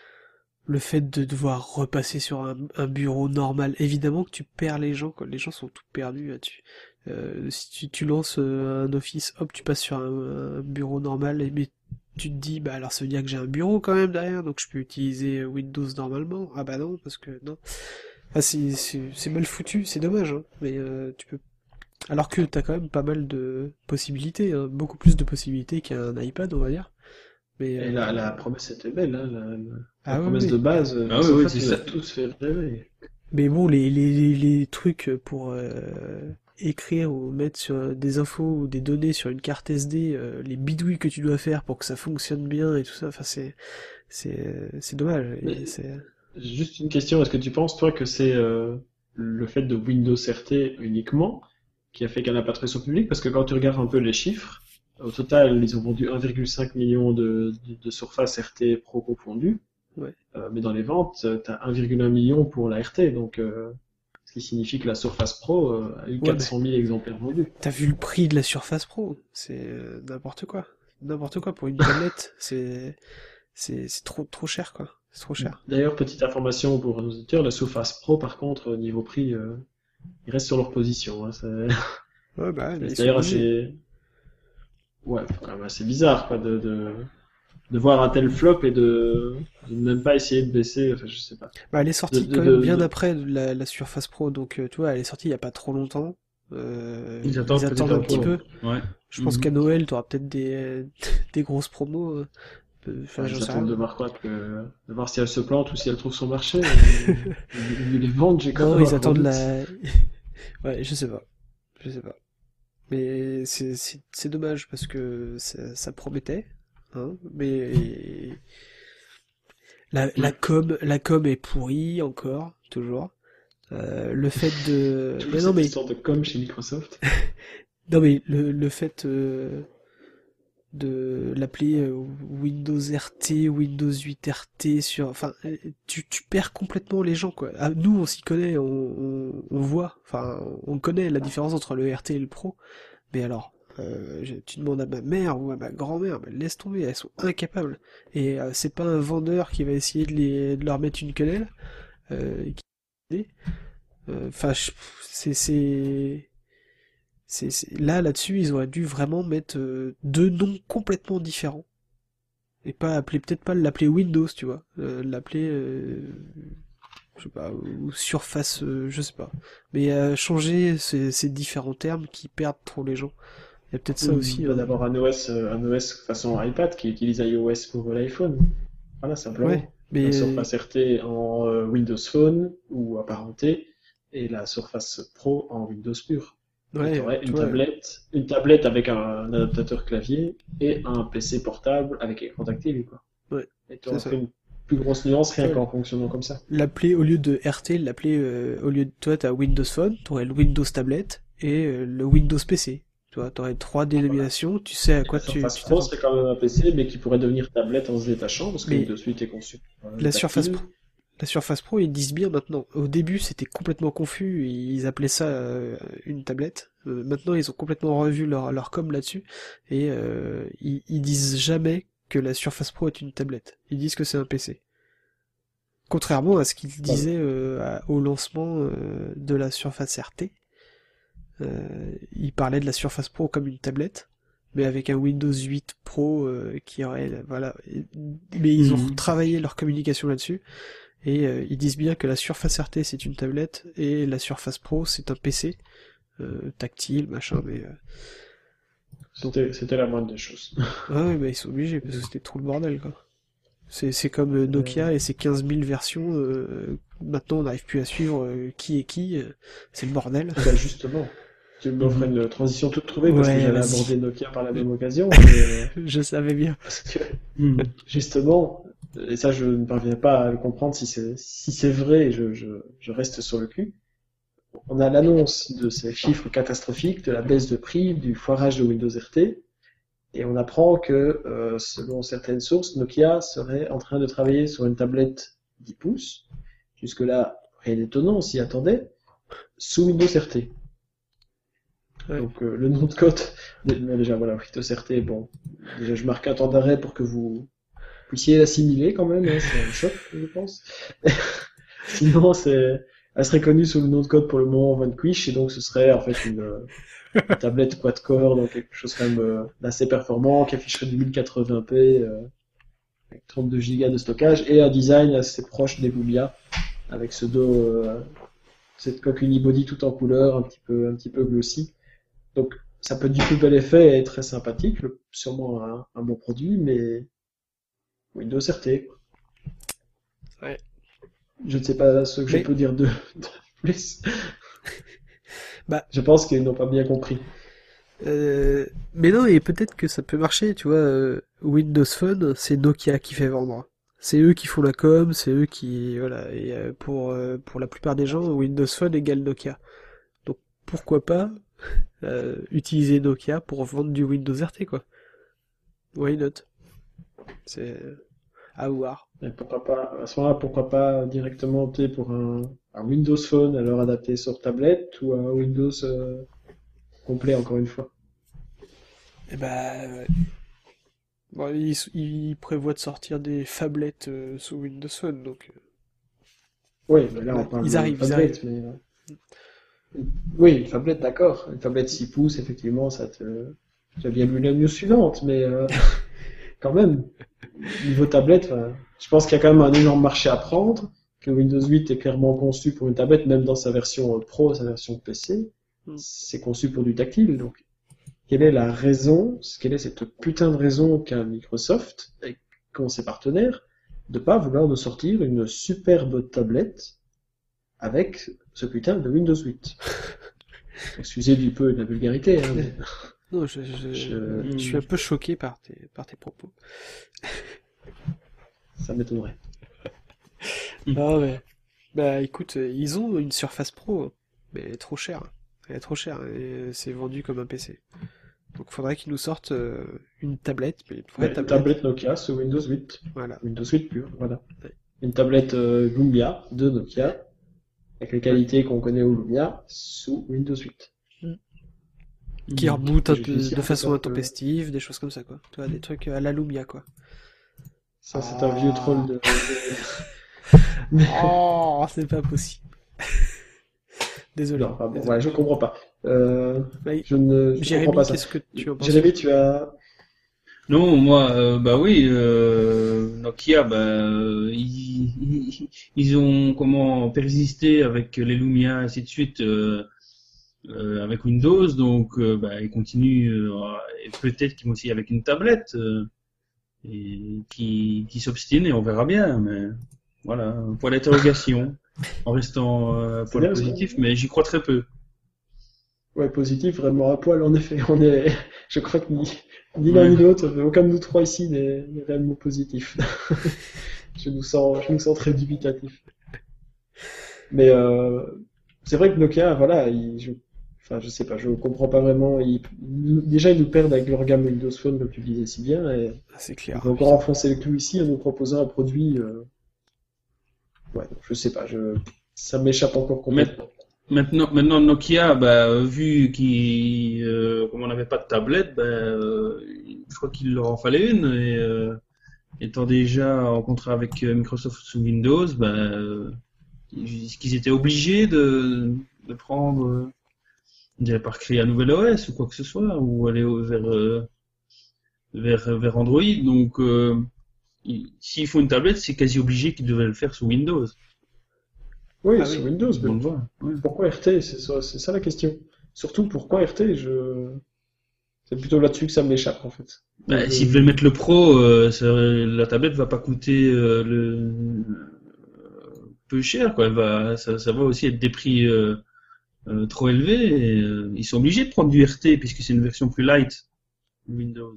le fait de devoir repasser sur un, un bureau normal. Évidemment que tu perds les gens, quoi. Les gens sont tout perdus là-dessus. Euh, si tu, tu lances euh, un Office, hop, tu passes sur un, un bureau normal, et mais tu te dis, bah alors ça veut dire que j'ai un bureau quand même derrière, donc je peux utiliser Windows normalement. Ah bah non, parce que non. Ah, c'est c'est- c'est mal foutu, c'est dommage, hein, mais euh, tu peux. Alors que t'as quand même pas mal de possibilités, hein, beaucoup plus de possibilités qu'un iPad, on va dire. Mais Et euh, la, la promesse était belle, hein, la, la- la ah oui, promesse oui. de base. euh, Ah oui, Surface oui, c'est nous a ça. tous fait rêver. Mais bon, les, les, les, les trucs pour euh, écrire ou mettre sur des infos ou des données sur une carte S D, euh, les bidouilles que tu dois faire pour que ça fonctionne bien et tout ça, enfin c'est c'est c'est dommage. Et Mais- c'est Juste une question, est-ce que tu penses, toi, que c'est euh, le fait de Windows R T uniquement qui a fait qu'elle n'a pas trouvé son public? Parce que quand tu regardes un peu les chiffres, au total, ils ont vendu un virgule cinq million de, de, de Surface R T Pro confondues. Ouais. Euh, mais dans les ventes, tu as un virgule un million pour la R T, donc euh, ce qui signifie que la Surface Pro euh, a eu Ouais, quatre cent mille exemplaires vendus. T'as vu le prix de la Surface Pro? C'est euh, n'importe quoi. N'importe quoi pour une tablette, c'est c'est c'est trop trop cher quoi. C'est trop cher. D'ailleurs, petite information pour nos auditeurs, la Surface Pro, par contre, au niveau prix, euh, ils restent sur leur position. Hein, c'est Ouais bah mais c'est ils sont d'ailleurs obligés. assez, ouais, quand même assez bizarre, quoi, de, de, de voir un tel flop et de, de ne même pas essayer de baisser. Enfin, je sais pas. Bah elle est sortie De- de- quand même de- bien de- après la, la Surface Pro, donc euh, tu vois, elle est sortie il y a pas trop longtemps. Euh, Ils attendent peut-être un un petit peu. peu. Ouais. Je pense Mhm. qu'à Noël, t'auras peut-être des, des grosses promos. euh, euh, Enfin, Enfin, j'en ils sais attendent de rien. voir quoi, que, de voir si elle se plante ou si elle trouve son marché. Vu vu les ventes, j'ai quand Non, même ils un attendent doute. la, Ouais, je sais pas. Je sais pas. Mais c'est, c'est, c'est dommage parce que ça, ça promettait, hein, mais la, la com, la com est pourrie encore, toujours. Euh, le fait de, Toujours mais non cette mais, histoire de com chez Microsoft. non mais le, le fait euh, de l'appeler euh, Windows R T, Windows huit R T sur, enfin, euh, tu, tu perds complètement les gens quoi. Ah, nous on s'y connaît, on, on, on voit, enfin, on connaît la différence entre le R T et le Pro. Mais alors, euh, je- tu demandes à ma mère ou à ma grand-mère, mais laisse tomber, elles sont incapables. Et euh, c'est pas un vendeur qui va essayer de, les, de leur mettre une quenelle. Euh, qui- euh, Enfin, je- c'est, c'est, c'est, c'est- là, là-dessus, ils auraient dû vraiment mettre euh, deux noms complètement différents. Et pas appeler, peut-être pas l'appeler Windows, tu vois. Euh, l'appeler, euh, je sais pas, ou Surface, euh, je sais pas. Mais euh, changer ces, ces différents termes qui perdent trop les gens. Il y a peut-être ça Ou aussi, bah, hein. d'avoir un O S, euh, un O S façon iPad qui utilise iOS pour l'iPhone. Voilà, Ouais, simplement. La mais Surface R T en euh, Windows Phone ou apparenté et la Surface Pro en Windows pur. Et tu ouais, aurais tu une vois, tablette, une tablette avec un, un adaptateur clavier et un P C portable avec écran tactile, quoi. ouais, Et tu c'est aurais ça. fait une plus grosse nuance Tu rien vois, qu'en fonctionnant comme ça. l'appeler au lieu de R T, l'appeler euh, au lieu de toi, t'as Windows Phone, t'aurais le Windows Tablette et euh, le Windows P C. Tu vois, t'aurais trois Voilà. dénominations, tu sais à Et quoi la tu Surface tu Pro t'attends. serait quand même un P C, mais qui pourrait devenir tablette en se détachant, parce que Mais Windows huit est conçu pour euh, le la Surface tactile. Pro, la Surface Pro, ils disent bien maintenant. Au début, c'était complètement confus, ils appelaient ça euh, une tablette. Euh, maintenant, ils ont complètement revu leur, leur com là-dessus et euh, ils, ils disent jamais que la Surface Pro est une tablette. Ils disent que c'est un P C. Contrairement à ce qu'ils Voilà. disaient euh, à- au lancement euh, de la Surface R T, euh, ils parlaient de la Surface Pro comme une tablette, mais avec un Windows huit Pro euh, qui aurait, voilà. Et- Mais ils ont Mhm. travaillé leur communication là-dessus et euh, ils disent bien que la Surface R T c'est une tablette et la Surface Pro c'est un P C euh, tactile, machin. Mais euh, donc, C'était, c'était la moindre des choses. ah ouais, bah ils sont obligés parce que c'était trop le bordel quoi. C'est c'est comme euh, Euh, Nokia et ses quinze mille versions. Euh, maintenant, on n'arrive plus à suivre euh, qui est qui. euh, c'est le bordel. bah justement, tu m'offres une transition toute trouvée parce que Ouais, j'allais vas-y. aborder Nokia par la même occasion. Mais, euh, Je savais bien. parce que, justement, et ça je ne parviens pas à le comprendre si c'est si c'est vrai, je, je, je reste sur le cul. On a l'annonce de ces chiffres catastrophiques, de la baisse de prix, du foirage de Windows R T, et on apprend que, euh, selon certaines sources, Nokia serait en train de travailler sur une tablette dix pouces. Jusque-là, rien d'étonnant, on s'y attendait, sous Windows R T. Ouais. Donc euh, le nom de code, mais déjà voilà, Windows R T, bon, déjà je marque un temps d'arrêt pour que vous puissiez l'assimiler quand même, hein, c'est un choc, je pense. Sinon, c'est, elle serait connue sous le nom de code pour le moment Vanquish, et donc ce serait en fait une, une tablette quad-core, donc quelque chose quand même euh, d'assez performant, qui afficherait du mille quatre-vingts p, euh, avec trente-deux gigas de stockage, et un design assez proche des Lumia, avec ce dos, euh, cette coque unibody tout en couleur, un petit peu, un petit peu glossy. Donc ça peut être du plus bel effet et être très sympathique, le- sûrement un, un bon produit, mais Windows R T. Ouais. Je ne sais pas ce que je Mais, peux dire de, de plus. bah, Je pense qu'ils n'ont pas bien compris. euh, mais non, et peut-être que ça peut marcher, tu vois. euh, Windows Phone, c'est Nokia qui fait vendre. C'est eux qui font la com, c'est eux qui, voilà. Et euh, pour euh, pour la plupart des gens, Windows Phone égale Nokia. Donc pourquoi pas euh, utiliser Nokia pour vendre du Windows R T, quoi. Why not? C'est à voir. Et pourquoi pas, à ce moment-là, pourquoi pas directement opter pour un, un Windows Phone, alors adapté sur tablette, ou un Windows euh, complet, encore une fois. Et bah, ouais. Bon, ils, ils prévoient de sortir des phablettes euh, sous Windows Phone, donc Oui, mais là euh, on ouais, parle ils de arrivent, ils arrivent. tablette, mais... euh, Oui, une tablette, d'accord. Une tablette six pouces, effectivement, ça te... J'ai bien lu la news suivante, mais euh, quand même, niveau tablette, enfin, je pense qu'il y a quand même un énorme marché à prendre, que Windows huit est clairement conçu pour une tablette, même dans sa version euh, Pro, sa version P C, Hmm. c'est conçu pour du tactile. Donc, quelle est la raison, quelle est cette putain de raison qu'a Microsoft, et qu'ont ses partenaires, de pas vouloir nous sortir une superbe tablette avec ce putain de Windows huit? Excusez du peu de la vulgarité. Hein, mais... Non, je, je, je... je suis un peu choqué par tes, par tes propos. Ça m'étonnerait. Ah ouais. Bah écoute, ils ont une Surface Pro, mais trop chère. Elle est trop chère et c'est vendu comme un P C. Donc faudrait qu'ils nous sortent euh, une tablette, mais une vraie ouais, tablette. Une tablette Nokia sous Windows huit. Voilà. Windows huit pur, voilà. Ouais. Une tablette euh, Lumia de Nokia, avec les qualités qu'on connaît au Lumia, sous Windows huit. Qui reboot un peu de façon intempestive, que... des choses comme ça, quoi. Tu vois, des trucs à la Lumia, quoi. Ça, c'est oh. un vieux troll de... Mais... Oh, c'est pas possible. Désolé. Non, bon, désolé. Voilà, je comprends pas. Euh, ouais. je ne je Jérémy, comprends pas ça. Qu'est-ce que tu en penses? Jérémy, tu as... Non, moi, euh, bah oui, euh, Nokia, bah, euh, ils, ils, ils ont comment persisté avec les Lumia, ainsi de suite, euh, euh, avec Windows, donc euh, bah, ils continuent, euh, et peut-être qu'ils vont aussi avec une tablette, euh, et qui, qui s'obstinent, et on verra bien, mais voilà, point d'interrogation, en restant euh, poil bien, positif, mais j'y crois très peu. Ouais, positif, vraiment à poil, en effet. On est, je crois que ni, ni l'un ni l'autre, aucun de nous trois ici n'est, n'est réellement positif. je nous sens, je nous sens très dubitatif. Mais euh, c'est vrai que Nokia, voilà, il, je, enfin, je sais pas, je comprends pas vraiment. Il, déjà, ils nous perdent avec leur gamme Windows Phone, comme tu le disais si bien. Et c'est clair. Ils vont encore enfoncer le clou ici en nous proposant un produit. Euh... Ouais, donc, je sais pas, je, ça m'échappe encore complètement. Maintenant, maintenant Nokia, bah, vu qu'il, euh, comme on n'avait pas de tablette, bah, euh, je crois qu'il leur en fallait une. Et euh, étant déjà en contrat avec Microsoft sous Windows, bah, euh, est-ce qu'ils étaient obligés de, de prendre, euh, je dirais pas recréer un nouvel O S ou quoi que ce soit, ou aller vers euh, vers vers Android. Donc, euh, s'il faut une tablette, c'est quasi obligé qu'ils devaient le faire sous Windows. Oui, ah sur oui. Windows, mais on le voit. Ouais. Pourquoi R T? C'est ça, c'est ça la question. Surtout, pourquoi R T? Je... C'est plutôt là-dessus que ça m'échappe, en fait. Bah, je... S'ils veulent mettre le Pro, euh, ça, la tablette va pas coûter euh, le... peu cher, quoi. Elle va, ça, ça va aussi être des prix euh, euh, trop élevés. Et, euh, ils sont obligés de prendre du R T, puisque c'est une version plus light de Windows.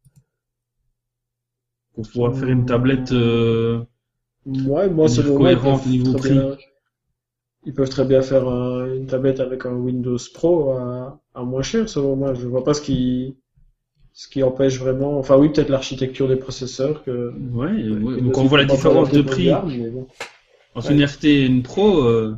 Pour pouvoir faire une tablette... Euh, ouais, moi, selon moi, cohérente au niveau prix. Bien... Ils peuvent très bien faire euh, une tablette avec un Windows Pro à, à moins cher, selon moi. Je vois pas ce qui, ce qui empêche vraiment. Enfin, oui, peut-être l'architecture des processeurs. Que, ouais, que ouais. Donc on voit la différence de prix armes, bon. entre ouais. une R T et une Pro. Euh...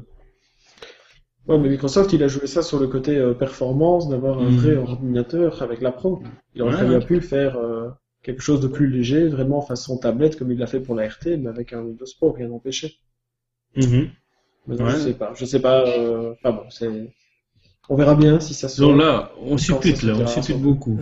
Ouais, mais Microsoft, il a joué ça sur le côté euh, performance, d'avoir un mmh. vrai ordinateur avec la Pro. Il aurait ouais, très bien ouais. pu faire euh, quelque chose de plus léger, vraiment façon tablette, comme il l'a fait pour la R T, mais avec un Windows Pro, rien n'empêchait. Mmh. Mais non, ouais. je sais pas, je sais pas, euh... enfin bon, c'est, on verra bien si ça se Donc là, on suppute là, on suppute beaucoup.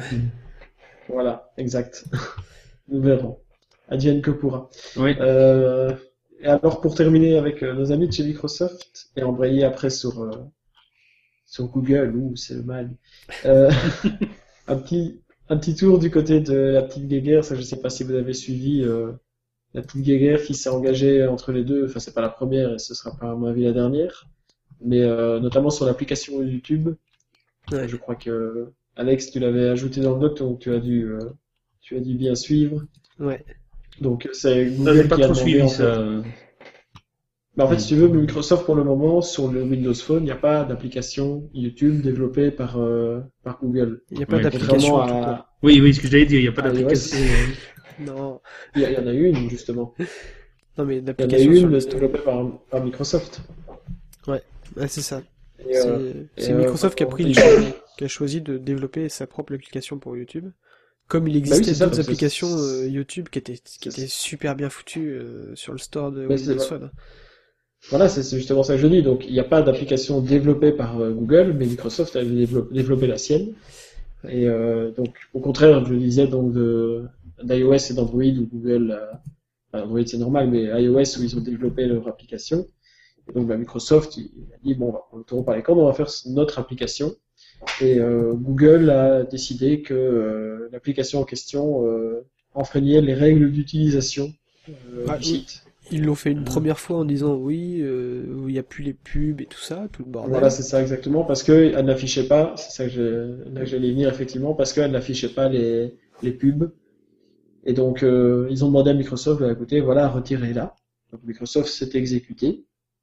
Voilà, exact. Nous verrons. Advienne que pourra. Oui. Euh... Et alors, pour terminer avec euh, nos amis de chez Microsoft, et embrayer après sur, euh, sur Google, ouh, c'est le mal, euh, un petit, un petit tour du côté de la petite guéguerre, ça je sais pas si vous avez suivi, euh, la petite guéguerre qui s'est engagée entre les deux, enfin c'est pas la première et ce sera pas à mon avis la dernière, mais euh, notamment sur l'application YouTube. Ouais. Je crois que Alex, tu l'avais ajouté dans le doc, donc tu as dû, euh, tu as dû bien suivre. Ouais. Donc c'est Google pas qui a trop demandé suivi, en ça. fait. Bah, en fait, si tu veux, Microsoft pour le moment sur le Windows Phone, il n'y a pas d'application YouTube développée par euh, par Google. Il n'y a pas ouais, d'application. À... Oui, oui, ce que j'allais dire, il n'y a pas d'application. Non. Il y, il y en a une justement. Non mais d'application. Il y en a une développée par, par Microsoft. Ouais, ouais c'est ça. Et c'est euh, c'est et Microsoft euh, qui a pris le choix, qui a choisi de développer sa propre application pour YouTube. Comme il existait bah oui, d'autres applications euh, YouTube qui étaient qui étaient super bien foutues euh, sur le store de mais Windows Phone. Voilà, c'est justement ça que je dis. Donc, il n'y a pas d'application développée par euh, Google, mais Microsoft a développé, développé la sienne. Et euh, donc, au contraire, je disais donc de d'iOS et d'Android où Google, euh, enfin, Android c'est normal, mais iOS où ils ont développé leur application. Et donc, bah, Microsoft il a dit bon, bah, on ne tourne pas les cordes, on va faire notre application. Et euh, Google a décidé que euh, l'application en question euh, enfreignait les règles d'utilisation euh, ah, du site. Ils l'ont fait une Euh, première fois en disant oui, euh, il n'y a plus les pubs et tout ça, tout le Voilà, bordel. c'est ça exactement, parce que elle n'affichait pas, c'est ça que je- là que j'allais y venir effectivement, parce qu'elle n'affichait pas les, les pubs. Et donc, euh, ils ont demandé à Microsoft, bah, écoutez, voilà, retirez-la. Donc Microsoft s'est exécuté.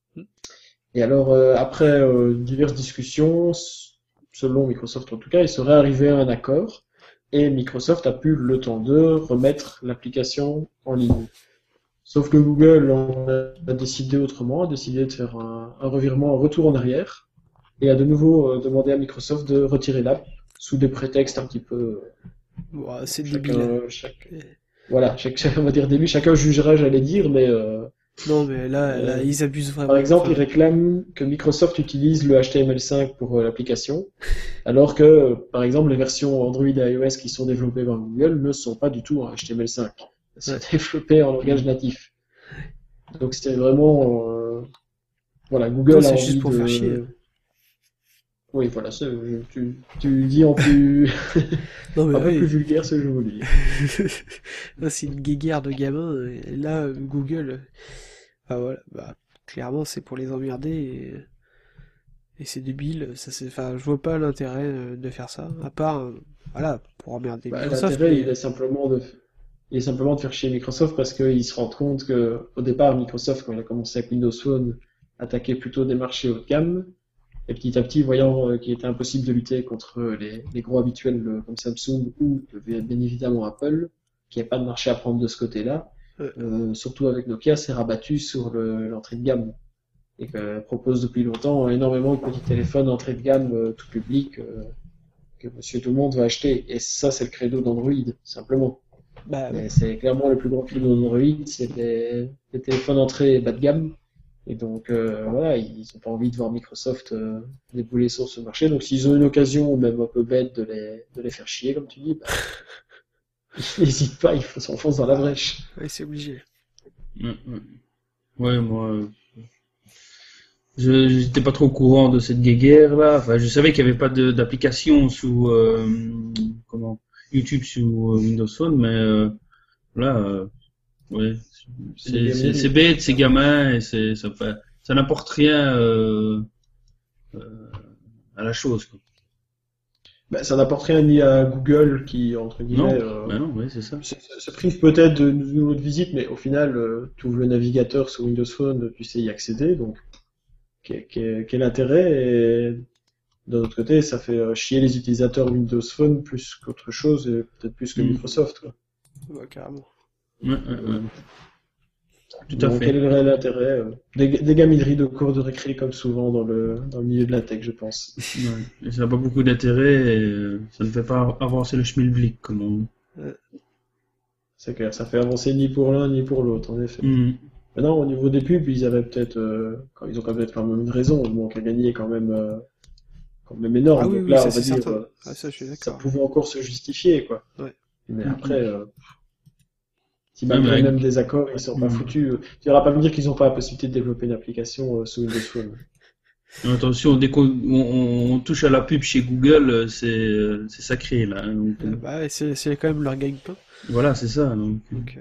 Et alors, euh, après euh, diverses discussions, s- selon Microsoft en tout cas, il serait arrivé à un accord et Microsoft a pu le temps de remettre l'application en ligne. Sauf que Google en a décidé autrement, a décidé de faire un, un revirement, un retour en arrière et a de nouveau euh, demandé à Microsoft de retirer l'app sous des prétextes un petit peu euh, Ouah, c'est débile. chacun, chaque, voilà, chaque, on va dire début, chacun jugera, j'allais dire, mais euh, Non, mais là, là, euh, ils abusent par vraiment. exemple, ils Enfin, réclament que Microsoft utilise le H T M L cinq pour euh, l'application, alors que, euh, par exemple, les versions Android et iOS qui sont développées par Google ne sont pas du tout en H T M L cinq. Elles sont ouais. développées en langage natif. Donc c'était vraiment, euh, voilà, Non, Google a c'est juste envie pour faire chier. de, oui, voilà, c'est- tu, tu dis en plus, Non, mais un peu plus oui. vulgaire ce que je voulais dire. Là, c'est une guéguerre de gamins. Et là, euh, Google, euh, ah voilà, bah, clairement, c'est pour les emmerder et, et c'est débile. Ça, c'est, enfin, je vois pas l'intérêt euh, de faire ça, à part, euh, voilà, pour emmerder Bah, Microsoft, l'intérêt, mais il est simplement de, il est simplement de faire chier Microsoft parce qu'ils se rendent compte que, au départ, Microsoft, quand il a commencé avec Windows Phone, attaquait plutôt des marchés haut de gamme. Et petit à petit, voyant euh, qu'il était impossible de lutter contre euh, les, les gros habituels euh, comme Samsung ou euh, bien évidemment Apple, qui n'y a pas de marché à prendre de ce côté-là, euh, euh, surtout avec Nokia, s'est rabattu sur le- l'entrée de gamme et que propose depuis longtemps énormément de petits téléphones entrée de gamme euh, tout public euh, que monsieur tout le monde va acheter. Et ça, c'est le credo d'Android, simplement. bah oui. Mais c'est clairement le plus grand credo d'Android, c'est les, les téléphones entrée bas de gamme. Et donc euh, voilà, ils n'ont pas envie de voir Microsoft euh, débouler sur ce marché. Donc s'ils ont une occasion, même un peu bête, de les, de les faire chier, comme tu dis, bah, ils n'hésitent pas, ils s'enfoncent dans la brèche. Ouais, c'est obligé. Mm, mm. Ouais, moi, euh, je j'étais pas trop au courant de cette guéguerre là. Enfin, je savais qu'il y avait pas de- d'application sous euh, comment YouTube sous euh, Windows Phone, mais euh, là, euh, ouais, C'est des c'est c'est c'est gamineries. bête, c'est gamin et c'est ça fait ça n'apporte rien euh, euh, à la chose, quoi. Bah, ça n'apporte rien ni à Google qui, entre guillemets, Non, euh, ben non, oui, c'est ça. se, se prive peut-être de nouveaux de visite, mais au final, euh, tu ouvres le navigateur sur Windows Phone, tu sais y accéder, donc quel, quel, quel intérêt? Et d'un autre côté, ça fait euh, chier les utilisateurs Windows Phone plus qu'autre chose, et peut-être plus que Mm. Microsoft, quoi. Ouais, carrément. Ouais, ouais, Euh, ouais. Tout à donc quel fait. est le réel intérêt? euh, Des, des gamineries de cours de récré comme souvent dans le, dans le milieu de la tech, je pense. Ouais. Et ça n'a pas beaucoup d'intérêt et euh, ça ne fait pas avancer le schmilblick, comme on dit. Euh, C'est clair, ça fait avancer ni pour l'un ni pour l'autre, en effet. Mm. Maintenant, au niveau des pubs, ils avaient peut-être, euh, quand- ils ont quand même quand même une raison, le manque à gagner est quand même, euh, quand même Ah énorme. oui, Donc oui, là, ça on va c'est dire, certain. euh, Ah, ça, je suis ça d'accord. pouvait encore se justifier, quoi. Ouais. Mais Mm, après, mm. euh, si Ouais, malgré mais- même des accords, ils sont pas Mm. foutus, euh, tu iras pas me dire qu'ils n'ont pas la possibilité de développer une application euh, sous Windows Phone. Mais attention, dès qu'on on, on touche à la pub chez Google, euh, c'est euh, c'est sacré là, hein. Donc, Euh, euh, bah, ouais, c'est c'est quand même leur gagne-pain. voilà, c'est ça. Donc, euh, Donc, euh,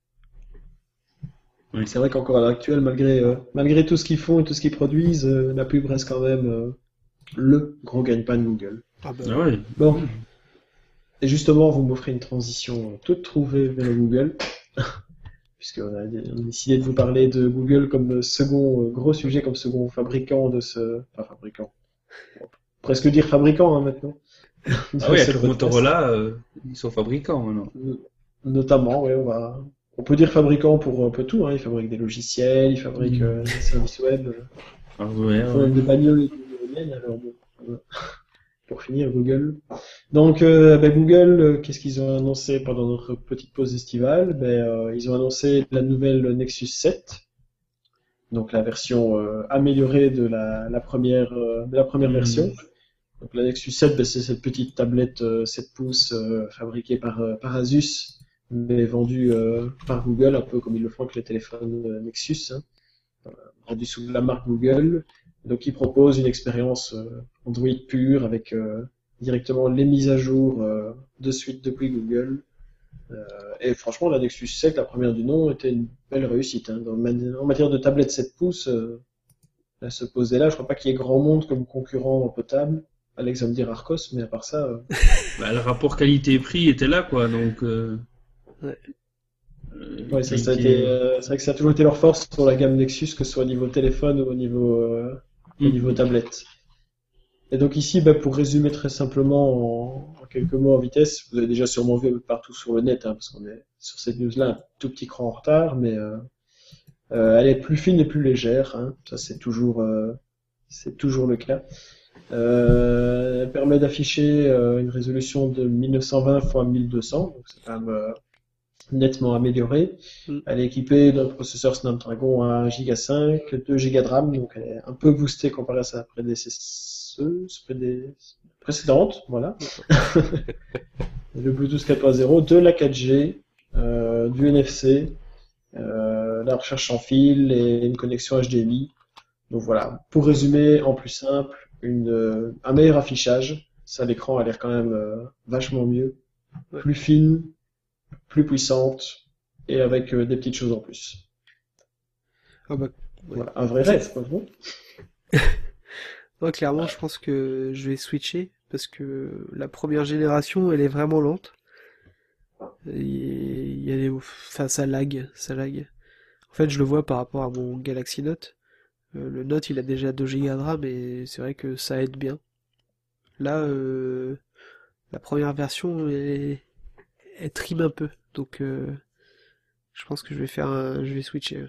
oui. C'est vrai qu'encore à l'heure actuelle, malgré, euh, malgré tout ce qu'ils font et tout ce qu'ils produisent, euh, la pub reste quand même euh, le gros gagne-pain de Google. ah bah, Ah ouais. Bon, et justement, vous m'offrez une transition toute trouvée vers Google, puisqu'on a, on a décidé de vous parler de Google comme second euh, gros sujet, comme second fabricant de ce... Enfin, fabricant. On peut presque dire fabricant, hein, maintenant. De Ah oui, ce avec podcast. Motorola, euh, ils sont fabricants maintenant. Notamment, ouais, on va... On peut dire fabricant pour un peu tout, hein. Ils fabriquent des logiciels, ils fabriquent Mm. euh, des services web, euh, ils Hardware, font ouais. même des bagnoles et des éoliennes, alors bon, euh, pour finir, Google. Donc, euh, ben, Google, euh, qu'est-ce qu'ils ont annoncé pendant notre petite pause estivale? Ben, euh, ils ont annoncé la nouvelle Nexus sept, donc la version euh, améliorée de la, la première, euh, de la première Mm. version. Donc la Nexus sept, ben, c'est cette petite tablette euh, sept pouces euh, fabriquée par, euh, par Asus, mais vendue euh, par Google, un peu comme ils le font avec les téléphones euh, Nexus, hein, vendue sous la marque Google. Donc ils proposent une expérience euh, Android pure avec euh, directement les mises à jour euh, de suite depuis Google. Euh, et franchement, la Nexus sept, la première du nom, était une belle réussite. Hein. Dans, en matière de tablette sept pouces, euh, elle se posait là. Je crois pas qu'il y ait grand monde comme concurrent potable, à l'exemple d'Arcos, mais à part ça. Euh... bah, le rapport qualité-prix était là, quoi. Donc. Euh... Ouais. Euh, ouais, ça, ça a été, euh, c'est vrai que ça a toujours été leur force sur la gamme Nexus, que ce soit au niveau téléphone ou au niveau, euh, mm. au niveau tablette. Et donc ici, bah, pour résumer très simplement en, en quelques mots en vitesse, vous avez déjà sûrement vu partout sur le net, hein, parce qu'on est sur cette news-là un tout petit cran en retard, mais euh, euh, elle est plus fine et plus légère. Hein, ça c'est toujours, euh, c'est toujours le cas. Euh, elle permet d'afficher euh, une résolution de mille neuf cent vingt par mille deux cents, donc c'est quand même euh, nettement amélioré. Mm. Elle est équipée d'un processeur Snapdragon à un giga cinq, deux giga de RAM, donc elle est un peu boostée comparée à sa prédécesseure. Des précédentes, voilà. Le Bluetooth quatre point zéro, de la quatre G, euh, du N F C, euh, la recherche sans fil et une connexion H D M I. Donc voilà, pour résumer, en plus simple, une, euh, un meilleur affichage. Ça, l'écran a l'air quand même euh, vachement mieux, ouais. Plus fine, plus puissante et avec euh, des petites choses en plus. Ah bah, ouais. Voilà, un vrai rêve, quoi. Bon. Moi, clairement, je pense que je vais switcher parce que la première génération, elle est vraiment lente. Il y a des... Enfin, ça lag, ça lag. En fait, je le vois par rapport à mon Galaxy Note. Euh, le Note, il a déjà deux giga de RAM et c'est vrai que ça aide bien. Là, euh... la première version, elle, elle trime un peu. Donc, euh... je pense que je vais faire un... je vais switcher.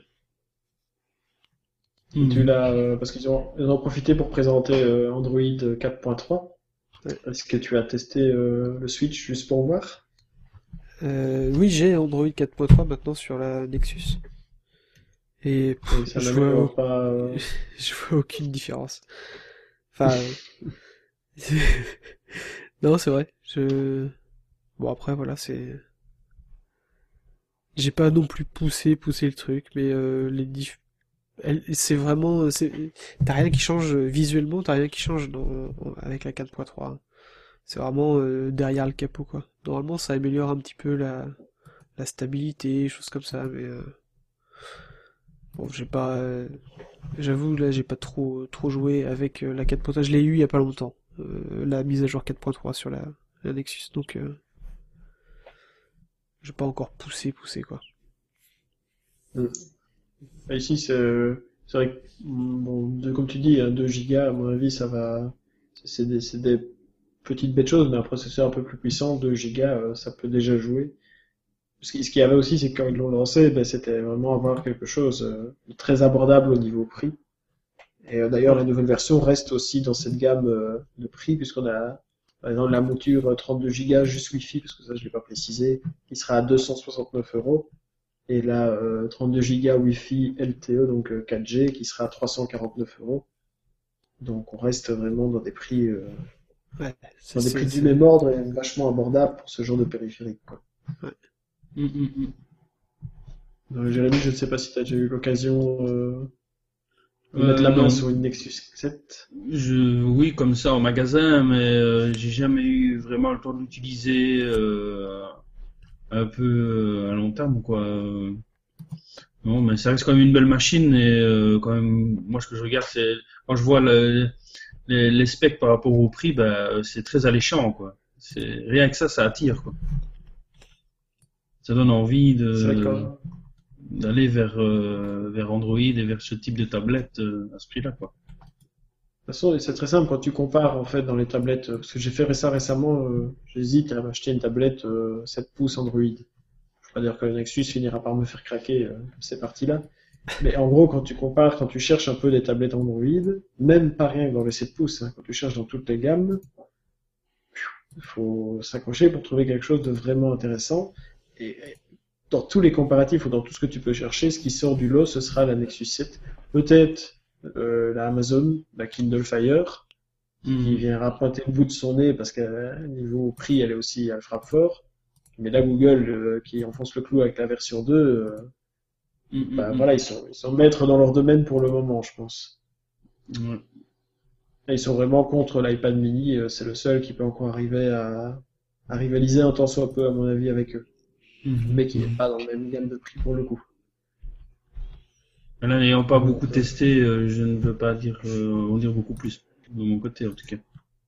Mmh. Tu l'as, euh, parce qu'ils ont, ils ont profité pour présenter euh, Android quatre point trois. Ouais. Est-ce que tu as testé euh, le Switch juste pour voir? euh, Oui, j'ai Android quatre point trois maintenant sur la Nexus. Et, pff, Et ça je, vois, pas, euh... je vois aucune différence. Enfin, non, c'est vrai. Je... Bon, après, voilà, c'est... J'ai pas non plus poussé, poussé le truc, mais euh, les diff... Elle, c'est vraiment, c'est, t'as rien qui change visuellement, t'as rien qui change dans, avec la quatre point trois. C'est vraiment euh, derrière le capot, quoi. Normalement, ça améliore un petit peu la, la stabilité, choses comme ça, mais euh... bon, j'ai pas, euh... j'avoue, là, j'ai pas trop, trop joué avec euh, la quatre point trois. Je l'ai eu il y a pas longtemps, euh, la mise à jour quatre point trois sur la, la Nexus, donc euh... j'ai pas encore poussé, poussé, quoi. Mm. Ici, c'est, c'est vrai que, bon, de, comme tu dis, deux gigas, à mon avis, ça va, c'est des, c'est des petites bêtes choses, mais un processeur un peu plus puissant, deux gigas, ça peut déjà jouer. Ce qu'il y avait aussi, c'est que quand ils l'ont lancé, ben, c'était vraiment avoir quelque chose de très abordable au niveau prix. Et euh, d'ailleurs, la nouvelle version reste aussi dans cette gamme euh, de prix, puisqu'on a, par exemple, la monture trente-deux gigas juste Wi-Fi, parce que ça, je l'ai pas précisé, qui sera à deux cent soixante-neuf euros. Et là, euh, trente-deux gigas Wi-Fi L T E, donc euh, quatre G, qui sera à trois cent quarante-neuf euros. Donc on reste vraiment dans des prix, euh, ouais, dans des prix du même ordre et vachement abordables pour ce genre de périphérique, quoi. Ouais. Mmh, mmh. Donc, Jérémy, je ne sais pas si tu as déjà eu l'occasion euh, de euh, mettre la main non. sur une Nexus sept. Je, oui, comme ça en magasin, mais euh, j'ai jamais eu vraiment le temps de l'utiliser. Euh... un peu euh, à long terme, quoi. Euh, non, mais ça reste quand même une belle machine et euh, quand même, moi ce que je regarde, c'est quand je vois le, les, les specs par rapport au prix, bah c'est très alléchant, quoi. C'est rien que ça, ça attire, quoi. Ça donne envie de d'aller vers euh, vers Android et vers ce type de tablette euh, à ce prix-là, quoi. De toute façon, c'est très simple quand tu compares en fait dans les tablettes, parce que j'ai fait ça récemment, euh, j'hésite à m'acheter une tablette euh, sept pouces Android. Je veux pas dire que le Nexus finira par me faire craquer euh, ces parties-là, mais en gros quand tu compares, quand tu cherches un peu des tablettes Android, même pas rien que dans les sept pouces, hein, quand tu cherches dans toutes les gammes, il faut s'accrocher pour trouver quelque chose de vraiment intéressant. Et, et dans tous les comparatifs ou dans tout ce que tu peux chercher, ce qui sort du lot, ce sera la Nexus sept. Peut-être Euh, la Amazon, la Kindle Fire, mmh. qui viendra pointer le bout de son nez parce qu'à niveau prix, elle est aussi, elle frappe fort. Mais là, Google, euh, qui enfonce le clou avec la version deux, euh, mmh, bah, mmh. voilà, ils sont, ils sont maîtres dans leur domaine pour le moment, je pense. Mmh. Et ils sont vraiment contre l'iPad mini, euh, c'est le seul qui peut encore arriver à, à rivaliser un tant soit peu, à mon avis, avec eux. mmh. mais qui n'est pas dans la même gamme de prix pour le coup. Là, n'ayant pas beaucoup testé, euh, je ne veux pas dire, euh, en dire beaucoup plus, de mon côté en tout cas.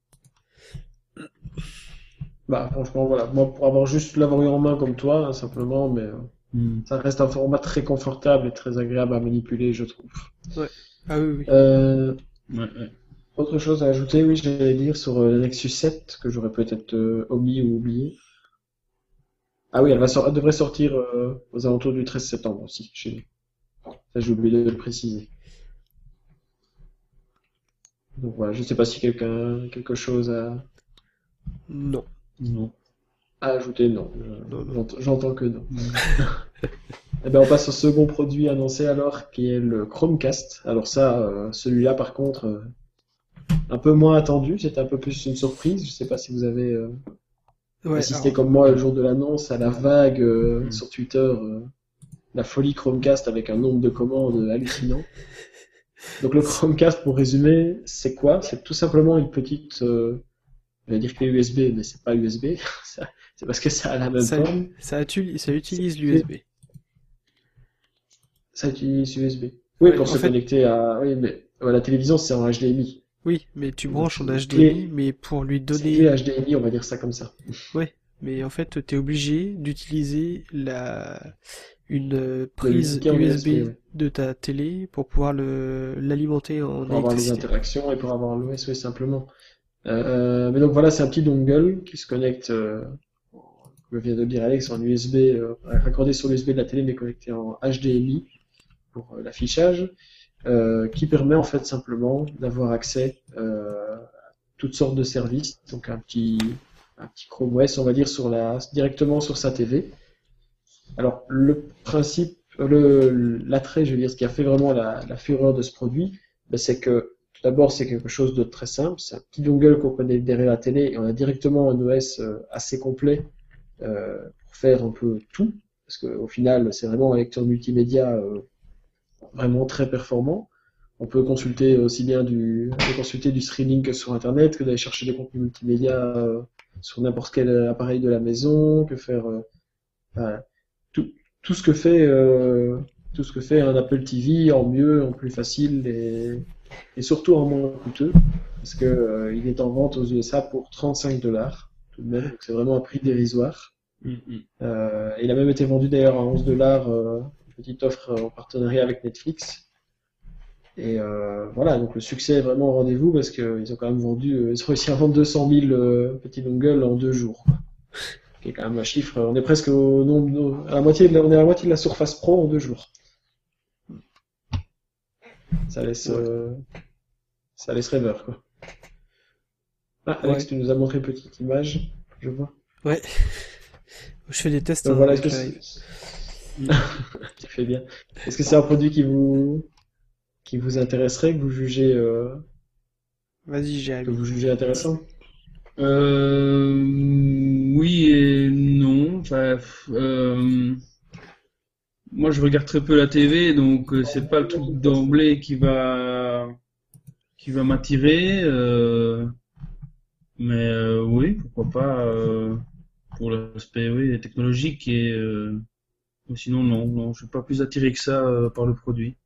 Bah franchement voilà, moi pour avoir juste l'avoir eu en main comme toi, hein, simplement, mais euh, mm. ça reste un format très confortable et très agréable à manipuler, je trouve. Ouais. Ah oui oui. Euh... Ouais, ouais. Autre chose à ajouter, oui, j'allais dire sur euh, le Nexus sept que j'aurais peut-être euh, omis ou oublié. Ah oui, elle va sor- elle devrait sortir euh, aux alentours du treize septembre aussi chez nous. Ça j'ai oublié de le préciser. Donc voilà, je sais pas si quelqu'un quelque chose à Non. Non. à ajouter, non. Non, non. J'entends, j'entends que non. Et ben on passe au second produit annoncé alors, qui est le Chromecast. Alors ça, euh, celui-là par contre, euh, un peu moins attendu, c'était un peu plus une surprise. Je sais pas si vous avez euh, Ouais, assisté alors, comme moi le jour de l'annonce à la vague euh, Mm. sur Twitter, euh, la folie Chromecast avec un nombre de commandes hallucinant. Donc le Chromecast, pour résumer, c'est quoi? C'est tout simplement une petite, euh, je vais dire clé U S B, mais c'est pas U S B. Ça- c'est parce que ça a la même ça, forme. ça, utu- ça utilise l'U S B. Ça utilise U S B. Oui, Ouais, pour en se fait- connecter à, oui, mais ouais, la télévision c'est en H D M I. Oui, mais tu branches en Donc, H D M I, clé- mais pour lui C'est donner... clé H D M I, on va dire ça comme ça. Ouais, mais en fait, t'es obligé d'utiliser la une euh, prise linker en U S B U S B, ouais. de ta télé pour pouvoir le l'alimenter en Pour avoir les électricité. interactions et pour avoir l'O S, oui, simplement. Euh, mais donc voilà, c'est un petit dongle qui se connecte, euh, comme vient de le dire Alex, en U S B, euh, raccordé sur l'U S B de la télé, mais connecté en H D M I pour euh, l'affichage, euh, qui permet en fait simplement d'avoir accès euh, à toutes sortes de services. Donc un petit, un petit Chrome O S, on va dire, sur la, directement sur sa T V. Alors le principe, le, l'attrait, je veux dire, ce qui a fait vraiment la, la fureur de ce produit, ben, c'est que tout d'abord c'est quelque chose de très simple, c'est un petit dongle qu'on connaît derrière la télé et on a directement un O S euh, assez complet euh, pour faire un peu tout, parce qu'au final c'est vraiment un lecteur multimédia euh, vraiment très performant. On peut consulter aussi bien du, on peut consulter du streaming que sur internet, que d'aller chercher des contenus multimédia euh, sur n'importe quel appareil de la maison, que faire euh, enfin, tout, tout ce que fait euh, tout ce que fait un Apple T V en mieux, en plus facile et, et surtout en moins coûteux, parce que euh, il est en vente aux U S A pour trente-cinq dollars tout de même, donc c'est vraiment un prix dérisoire. Mm, mm. Euh, il a même été vendu d'ailleurs à onze dollars, euh, une petite offre en partenariat avec Netflix. Et euh, voilà, donc le succès est vraiment au rendez-vous parce qu'ils ont quand même vendu, euh, ils ont réussi à vendre deux cent mille euh, petits dongles en deux jours, quoi. Qui est quand même un chiffre. On est presque au nombre, à la moitié de la, on est à la moitié de la Surface Pro en deux jours. Ça laisse, euh, ça laisse rêveur, quoi. Ah, Alex, Ouais. tu nous as montré une petite image, je vois. Ouais. Je fais des tests. Donc hein, voilà, est-ce avec que la- c'est... Tu fais bien. Est-ce que c'est un produit qui vous, qui vous intéresserait, que vous jugez, euh, Vas-y, j'ai que vous jugez intéressant? Euh, oui et non. Enfin, f- euh, moi, je regarde très peu la T V, donc euh, c'est pas le truc d'emblée qui va qui va m'attirer. euh, mais euh, oui, pourquoi pas euh, pour l'aspect oui technologique et euh, ou sinon non, non, je suis pas plus attiré que ça euh, par le produit.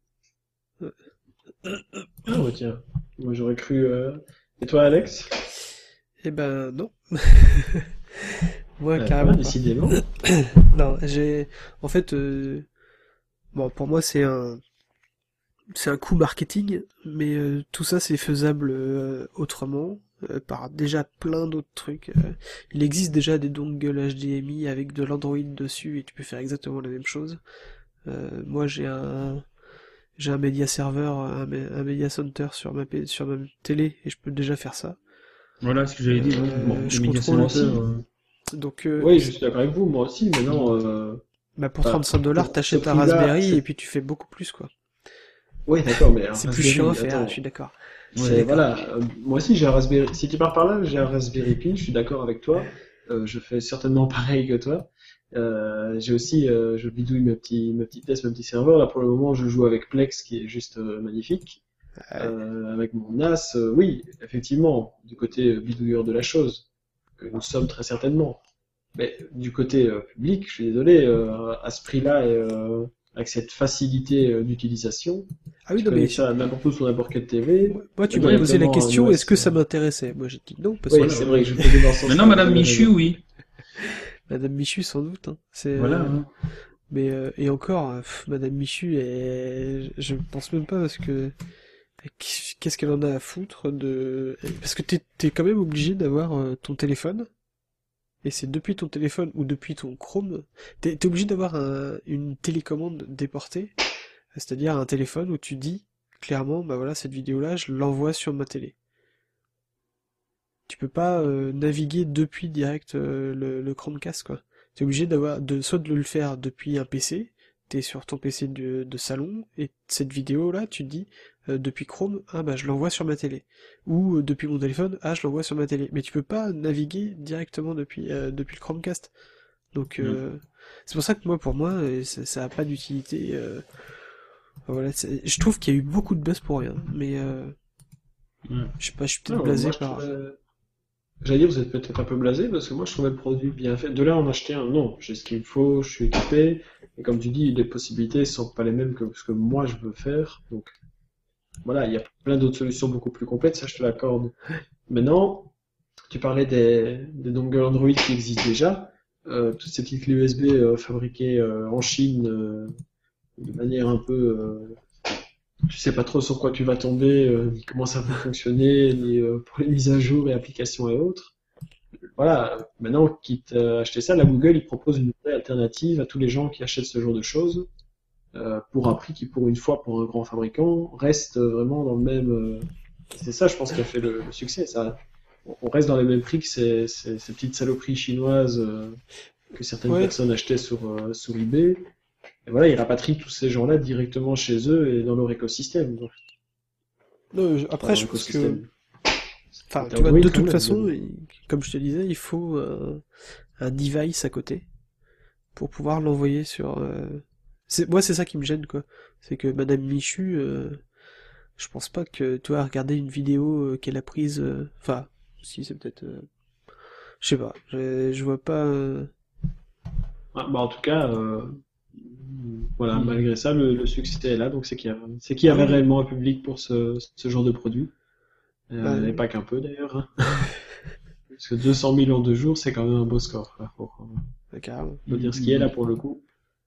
Ah ouais, tiens. Moi, j'aurais cru, euh... Et toi, Alex? Eh ben non. Moi, Euh, carrément ouais, pas. décidément. Non, j'ai. En fait, euh, bon, pour moi, c'est un, c'est un coup marketing, mais euh, tout ça, c'est faisable euh, autrement, euh, par déjà plein d'autres trucs. Euh, il existe déjà des dongles H D M I avec de l'Android dessus et tu peux faire exactement la même chose. Euh, moi, j'ai un, j'ai un Media Server, un, me- un Media Center sur ma, P- sur ma télé et je peux déjà faire ça. Voilà ce que j'avais dit. Oui. Euh, Bon, je les médias contrôle center, aussi. euh, Donc, euh, Oui, je suis d'accord avec vous, moi aussi, mais non, euh... bah pour enfin, trente-cinq dollars, pour t'achètes ce un prix-là, Raspberry c'est- et puis tu fais beaucoup plus, quoi. Oui, d'accord, mais un C'est plus Raspberry, chiant à faire, attends, je suis d'accord. c'est, d'accord. voilà, euh, moi aussi j'ai un Raspberry, si tu pars par là, j'ai un Raspberry Pi, je suis d'accord avec toi, euh, je fais certainement pareil que toi. Euh, j'ai aussi, euh, je bidouille mes petits, mes petits tests, mes petits serveurs, là pour le moment je joue avec Plex qui est juste euh, magnifique, Ouais. euh, avec mon N A S, euh, oui, effectivement, du côté euh, bidouilleur de la chose, que nous sommes très certainement. Mais du côté euh, public, je suis désolé, euh, à ce prix-là et euh, avec cette facilité euh, d'utilisation, ah oui, tu non, connectes mais ça à n'importe où sur n'importe quelle T V. moi, tu m'as posé la question, est-ce que ça m'intéressait? Moi, j'ai dit non, parce oui, que... c'est vrai que je faisais dans ce sens. Mais non, Madame Michu, oui. Madame Michu, sans doute. Hein. C'est, voilà. Euh... Hein. Mais, euh, et encore, pff, Madame Michu, est... je pense même pas, parce que... Qu'est-ce qu'elle en a à foutre de... Parce que t'es, t'es quand même obligé d'avoir euh, ton téléphone, et c'est depuis ton téléphone ou depuis ton Chrome, t'es, t'es obligé d'avoir un, une télécommande déportée, c'est-à-dire un téléphone où tu dis clairement, bah voilà, cette vidéo-là, je l'envoie sur ma télé. Tu peux pas euh, naviguer depuis direct euh, le, le Chromecast, quoi. T'es obligé d'avoir, de, soit de le faire depuis un P C, t'es sur ton P C de, de salon, et cette vidéo-là, tu te dis, euh, depuis Chrome, ah bah je l'envoie sur ma télé. Ou euh, depuis mon téléphone, ah je l'envoie sur ma télé. Mais tu peux pas naviguer directement depuis, euh, depuis le Chromecast. Donc euh, mmh. c'est pour ça que moi, pour moi, ça, ça a pas d'utilité. Euh... Voilà, je trouve qu'il y a eu beaucoup de buzz pour rien. Mais euh... mmh. je sais pas, je suis peut-être non, blasé par... Trouvais... J'allais dire, vous êtes peut-être un peu blasé, parce que moi je trouvais le produit bien fait. De là, en acheter un, non, j'ai ce qu'il me faut, je suis équipé, et comme tu dis, les possibilités sont pas les mêmes que ce que moi je veux faire, donc voilà, il y a plein d'autres solutions beaucoup plus complètes, ça je te l'accorde. Maintenant, tu parlais des, des dongles Android qui existent déjà, euh, toutes ces petites clés U S B euh, fabriquées euh, en Chine euh, de manière un peu... Euh, tu sais pas trop sur quoi tu vas tomber, euh, ni comment ça va fonctionner, ni euh, pour les mises à jour et applications et autres. Voilà, maintenant, quitte à acheter ça, la Google, il propose une vraie alternative à tous les gens qui achètent ce genre de choses, euh, pour un prix qui, pour une fois, pour un grand fabricant, reste vraiment dans le même... Euh... C'est ça, je pense, qui a fait le, le succès. Ça, on reste dans les mêmes prix que ces, ces, ces petites saloperies chinoises euh, que certaines ouais. personnes achetaient sur, euh, sur eBay. Et voilà, ils rapatrient tous ces gens-là directement chez eux et dans leur écosystème. Donc. Non, après, je pense que... Enfin, tu vois, de toute même, façon, mais... comme je te disais, il faut euh, un device à côté pour pouvoir l'envoyer sur... Euh... C'est... Moi, c'est ça qui me gêne, quoi. C'est que Madame Michu, euh... je pense pas que, tu vois, regarder une vidéo qu'elle a prise... Euh... Enfin, si, c'est peut-être... Euh... Je sais pas, je, je vois pas... Euh... Ah, bah, en tout cas... Euh... Voilà, mmh. malgré ça, le, le succès est là, donc c'est qu'il y, a, c'est qu'il y avait mmh. réellement un public pour ce, ce genre de produit. Euh, bah, et pas qu'un peu d'ailleurs. Hein. Parce que deux cent mille en deux jours, c'est quand même un beau score. Là, pour, euh, carrément. Faut dire ce qui est là pour le coup.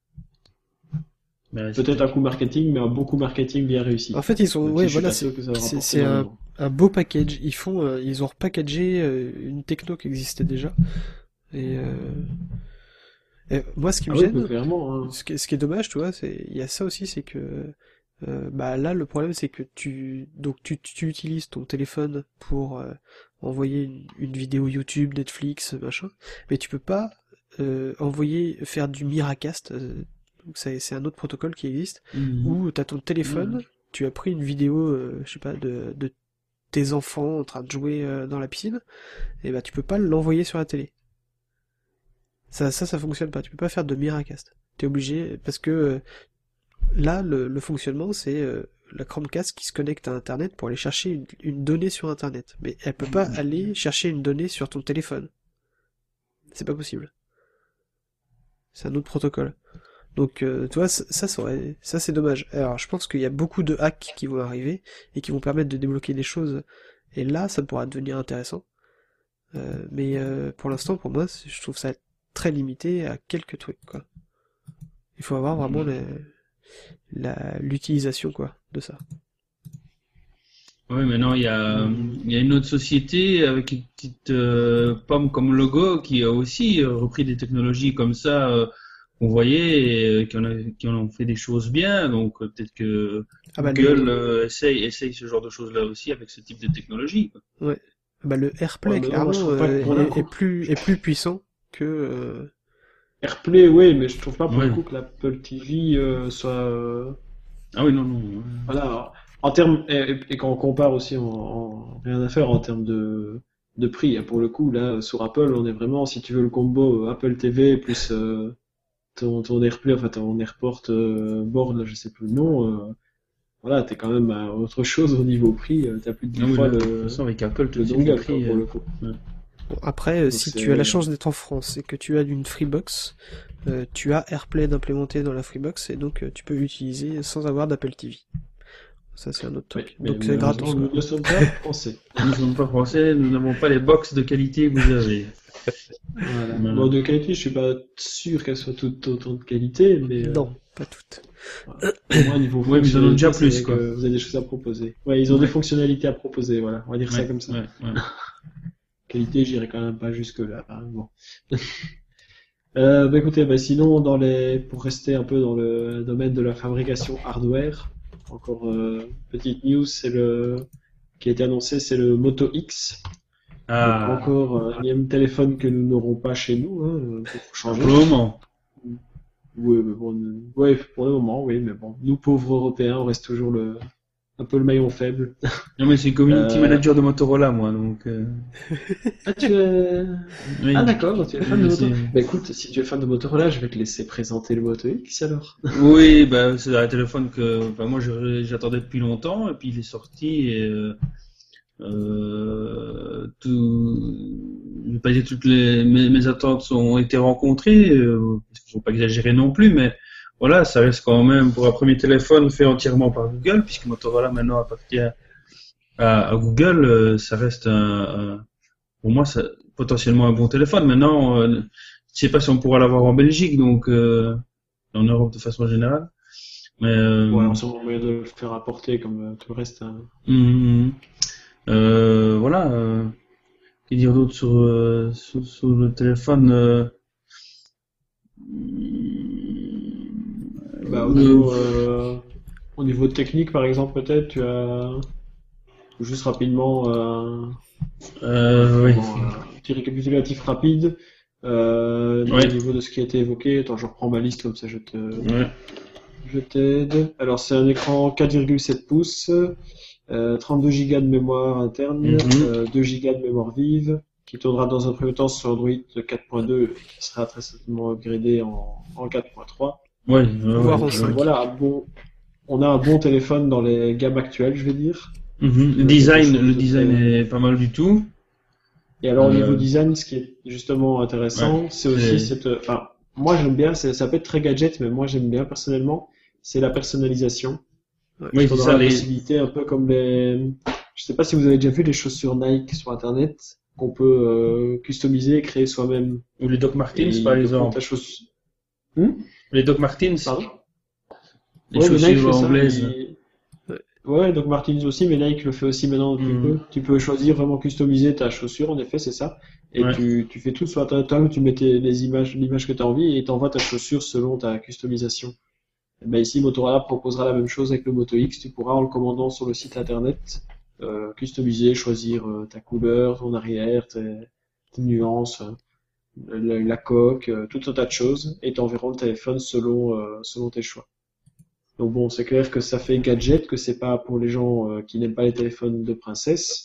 Bah, peut-être un coup marketing, mais un beau coup marketing bien réussi. En fait, ils sont, ouais, voilà, c'est, c'est, c'est un, un beau package. Ils font, euh, ils ont repackagé euh, une techno qui existait déjà. Et euh... Et moi, ce qui me ah gêne, oui, hein. ce, qui, ce qui est dommage, tu vois, c'est, il y a ça aussi, c'est que, euh, bah là, le problème, c'est que tu, donc tu, tu utilises ton téléphone pour euh, envoyer une, une vidéo YouTube, Netflix, machin, mais tu peux pas euh, envoyer, faire du Miracast. Euh, donc c'est, c'est un autre protocole qui existe, mmh. où t'as ton téléphone, mmh. tu as pris une vidéo, euh, je sais pas, de, de tes enfants en train de jouer euh, dans la piscine, et bah tu peux pas l'envoyer sur la télé. Ça, ça, ça fonctionne pas. Tu peux pas faire de Miracast. T'es obligé, parce que euh, là, le, le fonctionnement, c'est euh, la Chromecast qui se connecte à Internet pour aller chercher une, une donnée sur Internet. Mais elle peut pas aller chercher une donnée sur ton téléphone. C'est pas possible. C'est un autre protocole. Donc, euh, tu vois, ça, ça, ça, aurait, ça, c'est dommage. Alors, je pense qu'il y a beaucoup de hacks qui vont arriver et qui vont permettre de débloquer des choses. Et là, ça pourra devenir intéressant. Euh, mais euh, pour l'instant, pour moi, je trouve ça très limité à quelques trucs, quoi. Il faut avoir vraiment la, la, l'utilisation, quoi, de ça. Oui, maintenant, il y a, il y a une autre société avec une petite euh, pomme comme logo qui a aussi repris des technologies comme ça, euh, qu'on voyait, et qui en, a, qui en ont fait des choses bien, donc euh, peut-être que ah bah Google le... euh, essaye, essaye ce genre de choses-là aussi avec ce type de technologie, quoi. Ouais. Bah, le AirPlay, ouais, clairement, non, euh, est, est, plus, est plus puissant que... Euh... AirPlay, oui, mais je trouve pas pour ouais. le coup que l'Apple T V euh, soit... Euh... Ah oui, non, non. Voilà, en termes... Et, et quand on compare aussi, en, en rien à faire en termes de, de prix, pour le coup, là, sur Apple, on est vraiment, si tu veux le combo Apple T V plus euh, ton, ton AirPlay, enfin ton AirPort euh, board, là, je sais plus le nom... Euh... Voilà, t'es quand même à autre chose au niveau prix, t'as plus de dix ah oui, fois là, le... De toute façon, avec Apple, tu le dis dongle, prix, pour le coup. Ouais. Bon, après, Donc si c'est... tu as la chance d'être en France et que tu as une Freebox, euh, tu as AirPlay d'implémenter dans la Freebox et donc euh, tu peux l'utiliser sans avoir d'Apple T V. Ça, c'est un autre Oui, truc. mais Donc c'est gratos, malheureusement, quoi. nous ne sommes pas français. Nous ne sommes pas français, nous n'avons pas les box de qualité que vous avez. Voilà. Voilà. Bon, de qualité, je suis pas sûr qu'elles soient toutes autant de qualité, mais euh, Non, pas toutes. voilà. Au moins, niveau Ouais, mais ils en ont déjà fonctionnalité, plus, c'est quoi. que vous avez des choses à proposer. Ouais, ils ont des Ouais. fonctionnalités à proposer, voilà. On va dire ça Ouais, comme ça. ouais, ouais. Qualité, j'irai quand même pas jusque là. Hein, bon. Euh, bah écoutez, bah sinon, dans les, pour rester un peu dans le domaine de la fabrication hardware, encore euh, petite news, c'est le qui a été annoncé, c'est le Moto X. Donc Ah, encore un énième téléphone que nous n'aurons pas chez nous, hein, pour changer. pour le moment. Oui, mais bon, nous- ouais, pour le moment, oui, mais bon, nous pauvres Européens, on reste toujours le un peu le maillon faible. Non, mais c'est community Euh, manager de Motorola, moi, donc. euh, Ah, tu es... oui. Ah d'accord, tu es fan de Oui, Motorola. c'est- Bah écoute, si tu es fan de Motorola, je vais te laisser présenter le Moto X alors. Oui, bah, c'est un téléphone que, enfin, moi, je- j'attendais depuis longtemps, et puis il est sorti, et, euh, euh, tout, je vais pas dire toutes les, mes, mes attentes ont été rencontrées, euh, parce qu'il faut pas exagérer non plus, mais voilà, ça reste quand même pour un premier téléphone fait entièrement par Google, puisque Motorola maintenant appartient à, à Google, euh, ça reste un, un- pour moi, ça, potentiellement un bon téléphone. Maintenant, euh, je sais pas si on pourra l'avoir en Belgique, donc, euh, en Europe de façon générale. Mais euh, Ouais, on sûrement moyen de le faire apporter comme euh, tout le reste. Hein. hum, euh, voilà. Euh, que dire d'autre sur, euh, sur, sur le téléphone euh, Bah, au euh, niveau, euh, au niveau technique, par exemple, peut-être, tu as juste rapidement euh, euh, oui. comment, euh, un petit récapitulatif rapide euh, Ouais. au niveau de ce qui a été évoqué. Attends, je reprends ma liste comme ça, je te, Ouais. je t'aide. Alors, c'est un écran quatre virgule sept pouces, euh, trente-deux gigas de mémoire interne, Mhm. euh, deux gigas de mémoire vive, qui tournera dans un premier temps sur Android quatre point deux, qui sera très certainement upgradé en, en quatre point trois. Ouais, ouais, Voire ouais, en ouais. cinq. Voilà, un bon, on a un bon téléphone dans les gammes actuelles, je vais dire. Mhm. Le Euh, design, quelque chose le de design très- est pas mal du tout. Et alors, au Euh, niveau design, ce qui est justement intéressant, Ouais, c'est aussi c'est- cette, enfin, moi j'aime bien, c'est- ça peut être très gadget, mais moi j'aime bien personnellement, c'est la personnalisation. Ouais. Oui, On c'est aura ça, la les... possibilité, un peu comme les, je sais pas si vous avez déjà vu les chaussures Nike sur Internet, qu'on peut euh, customiser et créer soi-même. ou les Doc Martens, Et par de exemple. prendre ta chaussure. Hmm Les Doc Martens, Pardon? les Ouais, mais Nike chaussures fait ça. anglaises. il- Ouais, donc Martins aussi, mais Nike le fait aussi maintenant depuis Mhm. peu. Tu peux choisir vraiment customiser ta chaussure, en effet, c'est ça. Et Ouais. tu, tu fais tout sur Internet, tu mets tes, les images, l'image que tu as envie et t'envoies ta chaussure selon ta customisation. Et ben ici, Motorola proposera la même chose avec le Moto X. Tu pourras, en le commandant sur le site internet, euh, customiser, choisir euh, ta couleur, ton arrière, tes, tes nuances, euh, la, la coque, euh, tout un tas de choses, et t'enverront le téléphone selon, euh, selon tes choix. Donc bon, c'est clair que ça fait gadget, que c'est pas pour les gens euh, qui n'aiment pas les téléphones de princesse,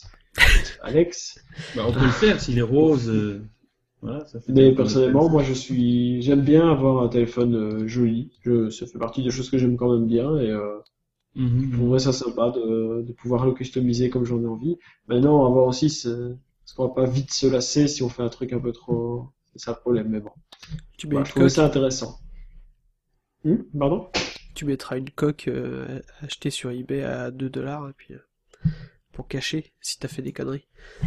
Alex. Bah, on peut le faire s'il est rose. euh, Voilà, ça fait Mais téléphone de personnellement, princesse. moi je suis, j'aime bien avoir un téléphone euh, joli. Je, ça fait partie des choses que j'aime quand même bien et euh, Mhm, je mhm. trouverais ça sympa de, de pouvoir le customiser comme j'en ai envie. Maintenant, on va voir aussi, c'est- parce qu'on va pas vite se lasser si on fait un truc un peu trop, c'est ça le problème. Mais bon, Tu mets voilà, une je trouvais coque, ça intéressant. Hmm, pardon? tu mettras une coque euh, achetée sur eBay à deux dollars et puis euh, pour cacher si t'as fait des conneries.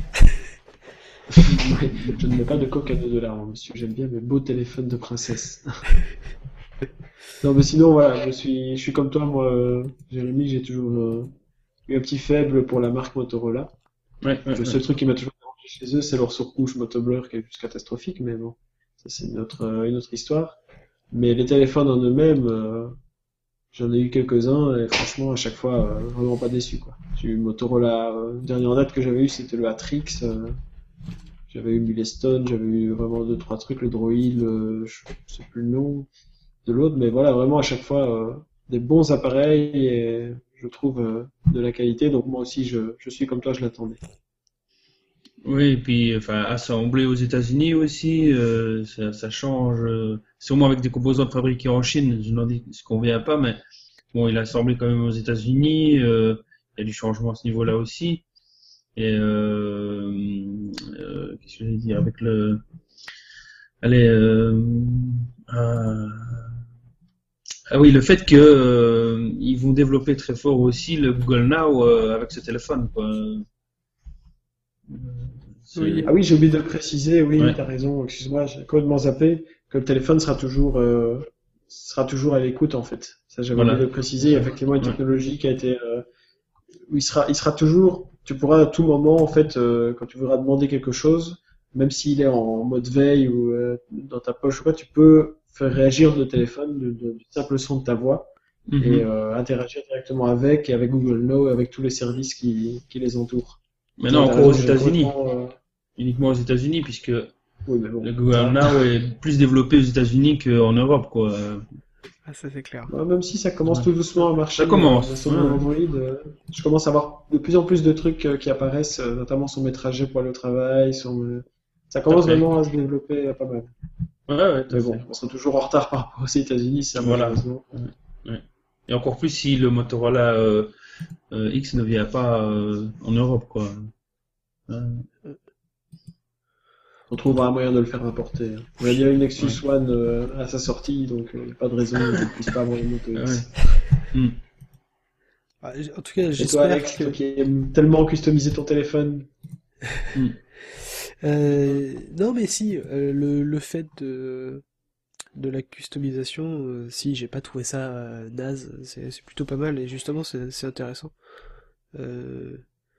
Oui, je ne mets pas de coque à deux dollars, moi, monsieur. J'aime bien mes beaux téléphones de princesse. Non, mais sinon, voilà, je suis, je suis comme toi, moi, euh, Jérémy, j'ai toujours euh, eu un petit faible pour la marque Motorola. Ouais, ouais, Le ouais. seul truc qui m'a toujours dérangé chez eux, c'est leur surcouche motoblur qui est juste catastrophique, mais bon, ça c'est une autre, euh, une autre histoire. Mais les téléphones en eux-mêmes, euh, j'en ai eu quelques-uns et franchement, à chaque fois, euh, vraiment pas déçu, quoi. J'ai eu Motorola, euh, le dernier en date que j'avais eu, c'était le Atrix. euh, J'avais eu Milestone, j'avais eu vraiment deux, trois trucs, le Droid, le, je sais plus le nom de l'autre, mais voilà, vraiment à chaque fois, euh, des bons appareils et je trouve euh, de la qualité, donc moi aussi je, je suis comme toi, je l'attendais. Oui, et puis enfin assemblé aux États-Unis aussi, euh, ça, ça change. euh, Sûrement avec des composants fabriqués en Chine, je n'en dis ce qu'on vient pas, mais bon, il est assemblé quand même aux États-Unis. euh, Il y a du changement à ce niveau-là aussi. Et euh, euh, qu'est-ce que je vais dire avec le, allez, euh, euh, ah oui, le fait que euh, ils vont développer très fort aussi le Google Now euh, avec ce téléphone, quoi. C'est- Oui. Ah oui, j'ai oublié de le préciser, oui, Ouais. t'as raison, excuse-moi, j'ai complètement zappé, que le téléphone sera toujours, euh, sera toujours à l'écoute, en fait. Ça, j'avais oublié Voilà. de le préciser, effectivement, une Ouais. technologie qui a été, euh, où il sera, il sera toujours, tu pourras à tout moment, en fait, euh, quand tu voudras demander quelque chose, même s'il est en mode veille ou euh, dans ta poche ou quoi, tu peux faire réagir le téléphone du de, du simple son de ta voix et Mhm. euh, interagir directement avec, et avec Google Now, et avec tous les services qui, qui les entourent. Maintenant Non, t'as encore aux raison, j'ai États-Unis, complètement, euh, uniquement aux États-Unis, puisque oui, mais bon, le Google ça, Now est plus développé aux États-Unis qu'en Europe, quoi. Ah, ça c'est clair. bah, même si ça commence Ouais. tout doucement à Ça marcher commence. euh, sur Ouais, mon ouais. Android, euh, je commence à avoir de plus en plus de trucs euh, qui apparaissent, euh, notamment sur mes trajets pour aller au travail, sur mes- ça Tout à commence fait. vraiment à se développer euh, pas mal. Ouais, ouais, tout à Mais bon, fait. on sera toujours en retard par rapport aux États-Unis, ça Voilà. malheureusement. Ouais, ouais. Et encore plus si le Motorola euh, euh, X ne vient pas euh, en Europe, quoi. Euh, On trouvera un moyen de le faire importer. On a bien une Nexus ouais. One euh, à sa sortie, donc il n'y a pas de raison qu'on ne puisse pas avoir une Moto Ouais. X. Hmm. Ah, j- en tout cas, Et toi, j'espère Alex, que... toi qui aimes tellement customiser ton téléphone, Hmm. Euh, non, mais si, euh, le, le fait de, de la customisation, euh, si, j'ai pas trouvé ça euh, naze, c'est c'est plutôt pas mal, et justement, c'est c'est intéressant. Euh,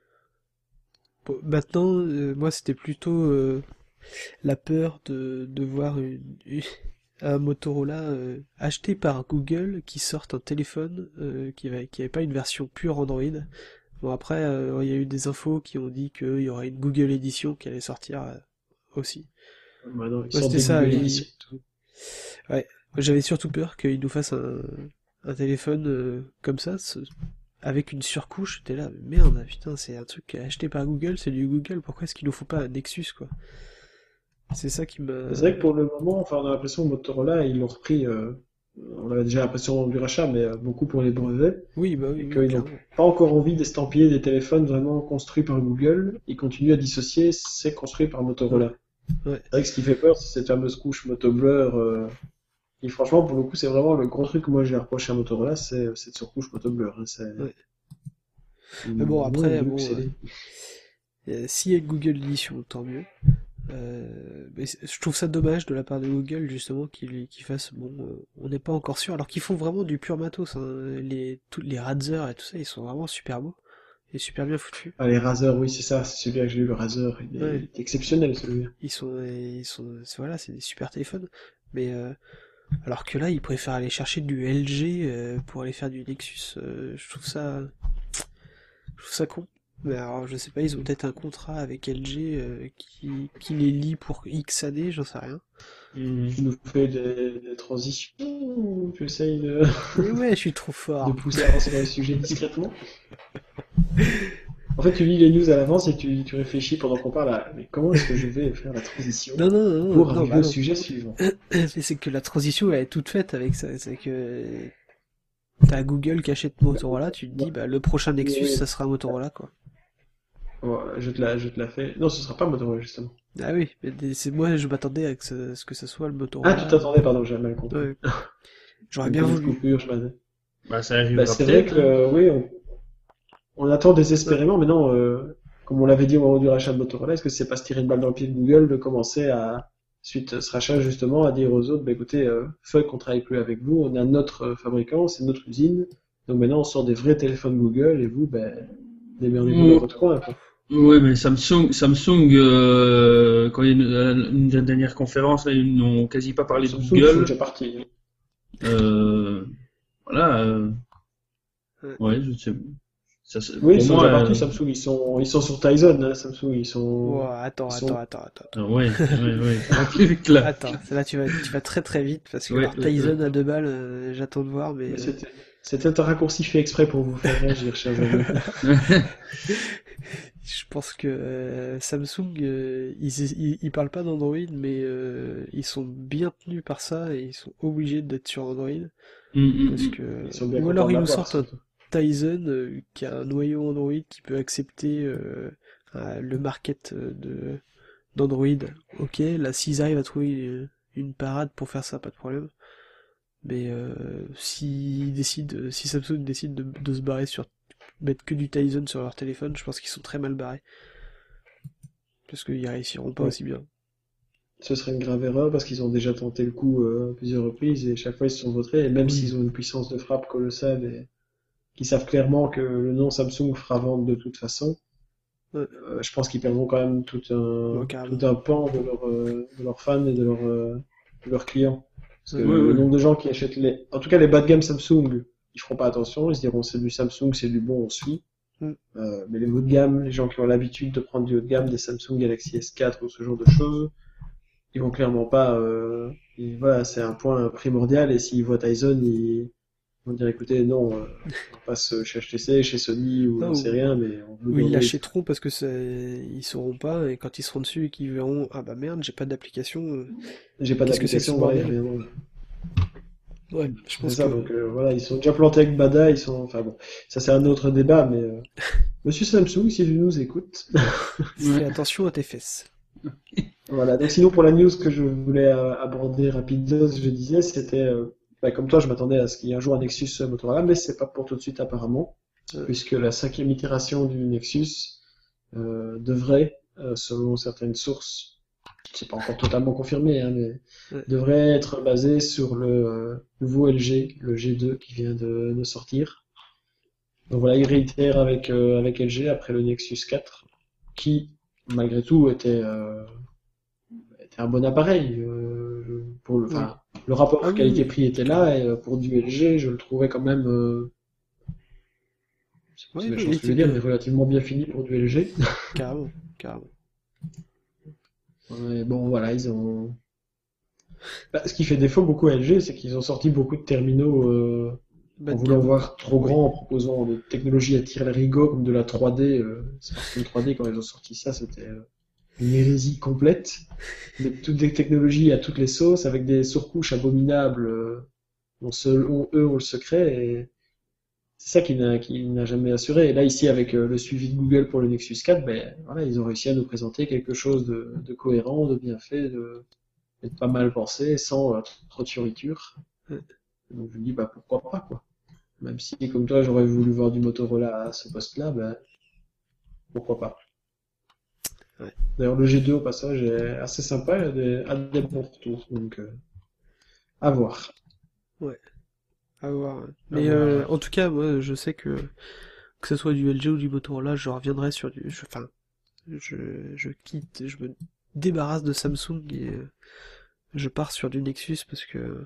bon, maintenant, euh, moi, c'était plutôt euh, la peur de, de voir une, une- un Motorola euh, acheté par Google qui sorte un téléphone euh, qui va, qui avait pas une version pure Android. Bon, après, euh, il y a eu des infos qui ont dit qu'il y aurait une Google Edition qui allait sortir euh, aussi. maintenant ils Moi, sortent c'était des ça. Google il- Edition et tout. Ouais. Moi, j'avais surtout peur qu'ils nous fassent un, un téléphone euh, comme ça, ce- avec une surcouche. J'étais là, mais merde, putain, c'est un truc acheté par Google, c'est du Google. Pourquoi est-ce qu'il nous faut pas un Nexus, quoi? C'est ça qui m'a. C'est vrai que pour le moment, enfin, on a l'impression que Motorola, ils l'ont repris, euh, on avait déjà l'impression du rachat, mais euh, beaucoup pour les brevets, Oui, bah oui, et oui, qu'ils n'ont clairement. pas encore envie d'estampiller des téléphones vraiment construits par Google. Ils continuent à dissocier, c'est construit par Ouais, Motorola. ouais. C'est vrai que ce qui fait peur, c'est cette fameuse couche Moto Blur. Euh, et franchement, pour le coup, c'est vraiment le gros truc que moi j'ai reproché à Motorola, c'est euh, cette surcouche Moto Blur. Hein, c'est Ouais. ils Mais bon, m'ont après, voulu bon, euh, excéder. euh, s'il y a une Google Edition, tant mieux. Euh, mais c'est- je trouve ça dommage de la part de Google justement qu'ils qu'ils fassent bon, euh, on n'est pas encore sûr, alors qu'ils font vraiment du pur matos. Hein. Les tous les Razer et tout ça, ils sont vraiment super beaux et super bien foutus. Ah, les Razer, oui, c'est ça, c'est celui-là que j'ai eu, le Razer. Il est, il Ouais, est exceptionnel, celui-là. ils sont, ils sont, c'est- voilà, c'est des super téléphones. Mais euh, alors que là, ils préfèrent aller chercher du L G euh, pour aller faire du Nexus. Euh, je trouve ça, je trouve ça con. Mais alors, je sais pas, ils ont peut-être un contrat avec L G euh, qui, qui les lie pour X années, j'en sais rien. Hmm. Tu nous fais des, des transitions, tu essayes de, Mais ouais, je suis trop de fort. pousser à avancer dans le sujet discrètement. En fait, tu lis les news à l'avance et tu, tu réfléchis pendant qu'on parle à mais comment est-ce que je vais faire la transition Non, non, non, pour non, arriver bah au non. sujet suivant. Mais c'est que la transition elle est toute faite avec ça. C'est que t'as Google qui achète Motorola, tu te dis bah le prochain Oui, Nexus oui. ça sera Motorola quoi. Bon, je te la, je te la fais. Non, ce sera pas Motorola, justement. Ah oui, mais des- c'est moi je m'attendais à que ce, ce que ça soit le Ah, tu Motorola. t'attendais, pardon, j'avais mal compris. Ouais, j'aurais Une bien petite voulu. coupure, je m'avais. Bah, ça Bah, arrivera c'est vrai peut-être. que, Hein. euh, oui, on, on attend désespérément, mais non, euh, comme on l'avait dit au moment du rachat de Motorola, est-ce que c'est pas se tirer une balle dans le pied de Google de commencer à, suite à ce rachat, justement, à dire aux autres, bah écoutez, euh, fuck, on travaille plus avec vous, on a notre euh, fabricant, c'est notre usine, donc maintenant on sort des vrais téléphones Google, et vous, ben, démerdez-vous dans Hmm. votre coin, quoi. Oui, mais Samsung, Samsung, euh, quand il y a une, une dernière conférence, là, ils n'ont quasi pas parlé de Samsung, ils sont Google. déjà partis. Euh, voilà. Euh, Ouais. ouais, je sais. Ça, c'est- Oui, ils pour sont moi, déjà partis, euh, Samsung, ils sont, ils sont sur Tizen, hein, Samsung, ils Oh, sont, attends, ils attends, sont, attends, attends, attends. ah ouais, ouais, ouais, ça va plus vite là. Attends, là tu vas, tu vas très très vite parce que Ouais, alors ouais, Tyson ouais. à deux balles, euh, j'attends de voir, mais mais euh, c'était, c'était un raccourci fait exprès pour vous faire réagir, chers amis. je pense que euh, Samsung, euh, ils, ils, ils parlent pas d'Android, mais euh, ils sont bien tenus par ça et ils sont obligés d'être sur Android Hum, hum, parce hum. que Ils sont bien ou contents alors de ils nous l'avoir, sortent un surtout. Tizen euh, qui a un noyau Android qui peut accepter euh, euh, le market de d'Android, ok, là s'ils arrivent à trouver une parade pour faire ça, pas de problème. Mais euh, s'ils décident, si Samsung décide de, de se barrer sur mettre que du Tizen sur leur téléphone, je pense qu'ils sont très mal barrés. Parce qu'ils réussiront pas Ouais. aussi bien. Ce serait une grave erreur parce qu'ils ont déjà tenté le coup euh, à plusieurs reprises et chaque fois ils se sont vautrés. Et même Oui. s'ils ont une puissance de frappe colossale et qu'ils savent clairement que le nom Samsung fera vendre de toute façon, Ouais. euh, je pense qu'ils perdront quand même tout un, Ouais, carrément. tout un pan de, leur, euh, de leurs fans et de, leur, euh, de leurs clients. Parce que Ouais, le ouais. nombre de gens qui achètent les... En tout cas, les bas de gamme Samsung, ils feront pas attention. Ils se diront c'est du Samsung, c'est du bon, on suit. Mm. Euh, mais les hauts de gamme, les gens qui ont l'habitude de prendre du haut de gamme, des Samsung Galaxy S quatre ou ce genre de choses, ils vont clairement pas... Euh... et voilà, c'est un point primordial. Et s'ils voient Tizen, ils vont dire écoutez, non, euh, on passe chez H T C, chez Sony ou Non, j'en sais ou- rien, mais on veut Ou ils Android. l'achèteront parce que c'est... ils sauront pas, et quand ils seront dessus et qu'ils verront, ah bah merde, j'ai pas d'application, euh, J'ai pas qu'est-ce que c'est que ce d'application, voilà, ils bordel? reviendront. Ouais, je C'est pense ça, que... donc euh, voilà, ils sont déjà plantés avec Bada, ils sont... Enfin bon, ça c'est un autre débat, mais... euh, Monsieur Samsung, si tu nous écoutes... Fais attention à tes fesses. Voilà, donc sinon pour la news que je voulais euh, aborder rapidement, ce que je disais, c'était... euh, bah, comme toi, je m'attendais à ce qu'il y ait un jour un Nexus euh, Motorola, mais c'est pas pour tout de suite apparemment, Ouais. puisque la cinquième itération du Nexus euh, devrait, euh, selon certaines sources, c'est pas encore totalement confirmé, hein, mais Ouais. devrait être basée sur le euh, nouveau L G, le G deux qui vient de, de sortir. Donc voilà, il réitère avec, euh, avec L G après le Nexus quatre, qui, malgré tout, était, euh, était un bon appareil. Euh, pour le, enfin, le rapport Ah oui, qualité-prix oui, était là, et euh, pour du L G, je le trouvais quand même, euh, c'est Ouais, c'est non, méchant il ce que je était veux dire, bien. mais relativement bien fini pour du L G. Carrément, carrément. Ouais, bon, voilà, ils ont... Bah, ce qui fait défaut beaucoup à L G, c'est qu'ils ont sorti beaucoup de terminaux euh, Bas en de voulant gamme. voir trop Oui. grand, en proposant des technologies à tirer le rigot, comme de la trois D. Euh, Smartphone trois D, quand ils ont sorti ça, c'était euh, une hérésie complète. Mais toutes des technologies à toutes les sauces, avec des surcouches abominables, euh, dont seuls ont, eux ont le secret, et c'est ça qui n'a qui n'a jamais assuré. Et là, ici, avec euh, le suivi de Google pour le Nexus quatre, ben, voilà, ils ont réussi à nous présenter quelque chose de, de cohérent, de bien fait, de, et de pas mal pensé, sans euh, trop de fioritures. Ouais. Donc je me dis, bah pourquoi pas, quoi. Même si, comme toi, j'aurais voulu voir du Motorola à ce poste-là, ben pourquoi pas. Ouais. D'ailleurs, le G deux, au passage, est assez sympa, il y a des, a des bons retours, donc euh, à voir. Ouais, à voir. Ouais. À Mais voir, euh, ouais. en tout cas, moi, je sais que que ce soit du L G ou du Motorola, je reviendrai sur du... je- Enfin, je, je quitte, je me débarrasse de Samsung et euh, je pars sur du Nexus parce que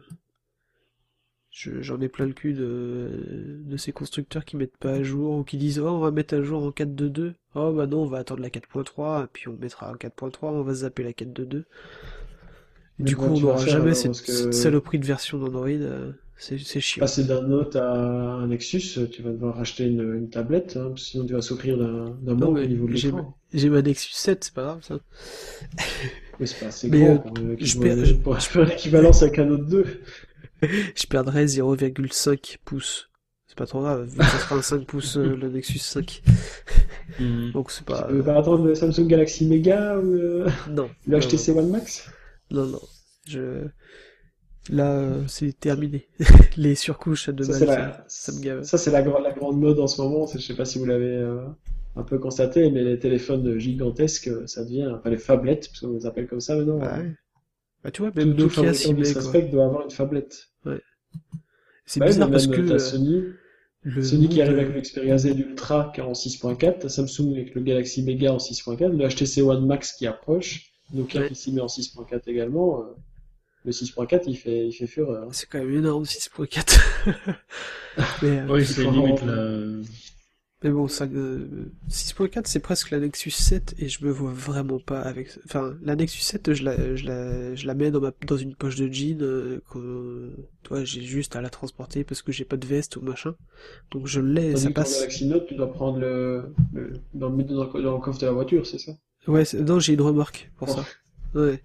je- j'en ai plein le cul de, de ces constructeurs qui mettent pas à jour ou qui disent oh on va mettre à jour en quatre point deux deux. Oh bah non on va attendre la quatre point trois et puis on mettra en quatre point trois, on va zapper la quatre point deux deux. Mais Du coup comment on tu vas n'aura faire jamais alors? cette, Parce cette que saloperie de version d'Android, euh, c'est c'est chiant. passer d'un Note à un Nexus, tu vas devoir racheter une, une tablette, hein, parce que sinon tu vas souffrir d'un d'un Non manque au mais niveau de j'ai ma- l'écran. j'ai ma Nexus sept, c'est pas grave ça. Mais c'est pas assez Mais grand euh, pour, euh, je, pour, per- je, pour faire l'équivalence avec un Note deux. je perdrai zéro virgule cinq pouces. C'est pas trop grave, vu que ça sera un cinq pouces euh, le Nexus cinq. Mhm. Donc c'est Tu pas... peux euh, pas attendre le Samsung Galaxy Mega ou euh, Non, le non, non, H T C One Max? non, non. Je... Là, euh, c'est terminé. Les surcouches à deux Ça c'est balles, ça, la, ça me gave. ça c'est la, gra- la grande mode en ce moment. C'est- Je sais pas si vous l'avez euh, un peu constaté, mais les téléphones gigantesques, euh, ça devient, enfin les phablettes, parce qu'on les appelle comme ça maintenant. Bah euh, ouais. Bah tu vois, Tout, même tout Nokia fabricant s'y qui met, se quoi. respecte doit avoir une phablette. Ouais. C'est Bah oui, mais bizarre parce même que euh, t'as euh, Sony, le Sony qui monde... arrive avec euh, le Xperia Z Ultra qui est en six point quatre, t'as Samsung avec le Galaxy Mega en six point quatre, le H T C One Max qui approche, Nokia Ouais, qui s'y met en six point quatre également. euh, Le six point quatre, il fait, il fait fureur. c'est quand même énorme, six point quatre. Mais, euh, Oui, Il c'est faut limite avoir- là. mais bon, ça, euh, six point quatre, c'est presque la Nexus sept et je me vois vraiment pas avec... Enfin, la Nexus sept, je la, je la, je la mets dans, ma, dans une poche de jean, euh, que, toi, j'ai juste à la transporter parce que j'ai pas de veste ou machin. Donc je l'ai, Tandis ça que ton passe. Galaxy Note, tu dois prendre le, le dans le mettre dans, le dans le coffre de la voiture, c'est ça? Ouais, c'est- non, j'ai une remorque pour Oh. ça. Ouais.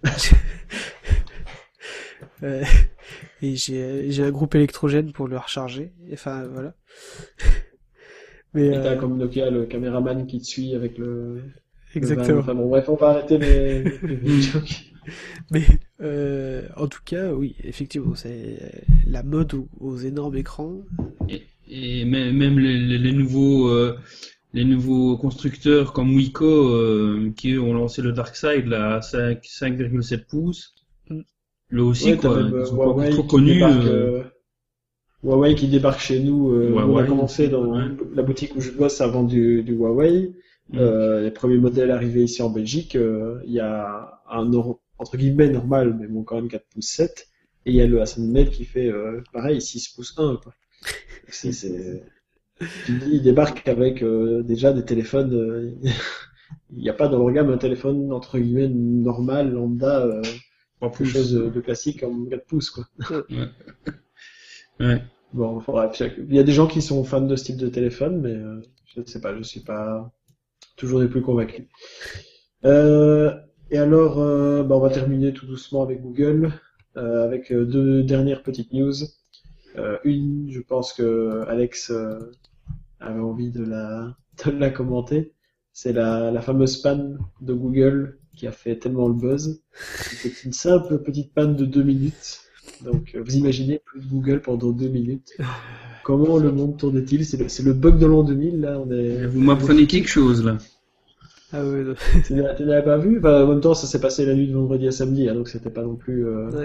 Ouais. Et j'ai j'ai un groupe électrogène pour le recharger. Enfin, voilà. Mais Et t'as euh, comme Nokia le caméraman qui te suit avec le, Exactement. Enfin, bon, bref, on va arrêter les, les jokes. Mais euh, en tout cas, oui, effectivement, c'est la mode aux, aux énormes écrans. Et, et même, même les, les, les nouveaux euh, les nouveaux constructeurs comme Wiko euh, qui ont lancé le Dark Side là, à cinq virgule sept pouces. Mm. Là aussi, Ouais, quoi, même, ils euh, sont pas encore Huawei trop qui connus. débarque, euh, euh, Huawei qui débarque chez nous. Euh, Huawei, nous, on a commencé dans ouais. la boutique où je bosse avant du, du Huawei. Mm. Euh, les premiers modèles arrivés ici en Belgique, euh, il y a un or- entre guillemets normal, mais bon, quand même quatre pouces sept. Et il y a le Hasselblad qui fait euh, pareil, six pouces un, quoi. C'est, c'est... Tu dis, il débarque avec euh, déjà des téléphones. euh, Il n'y a pas dans leur gamme un téléphone entre guillemets normal, lambda, euh, Pas quelque pouces. chose de, de classique en quatre pouces, quoi. Ouais. Ouais. Bon, enfin, bref, chaque- il y a des gens qui sont fans de ce type de téléphone, mais euh, je ne sais pas, je suis pas toujours les plus convaincus. Euh, et alors, euh, bah, on va terminer tout doucement avec Google, euh, avec euh, deux dernières petites news. Euh, une, je pense que Alex euh, avait envie de la, de la commenter. C'est la, la fameuse panne de Google qui a fait tellement le buzz. C'était une simple petite panne de deux minutes. Donc, euh, vous imaginez plus de Google pendant deux minutes. Comment le monde tourne-t-il? C'est le, c'est le bug de l'an deux mille, là. On est... Vous m'apprenez quelque chose là. Ah ouais, non. Tu n'as- tu n'avais pas vu? Enfin, en même temps, ça s'est passé la nuit de vendredi à samedi, hein, donc c'était pas non plus. euh, Ouais.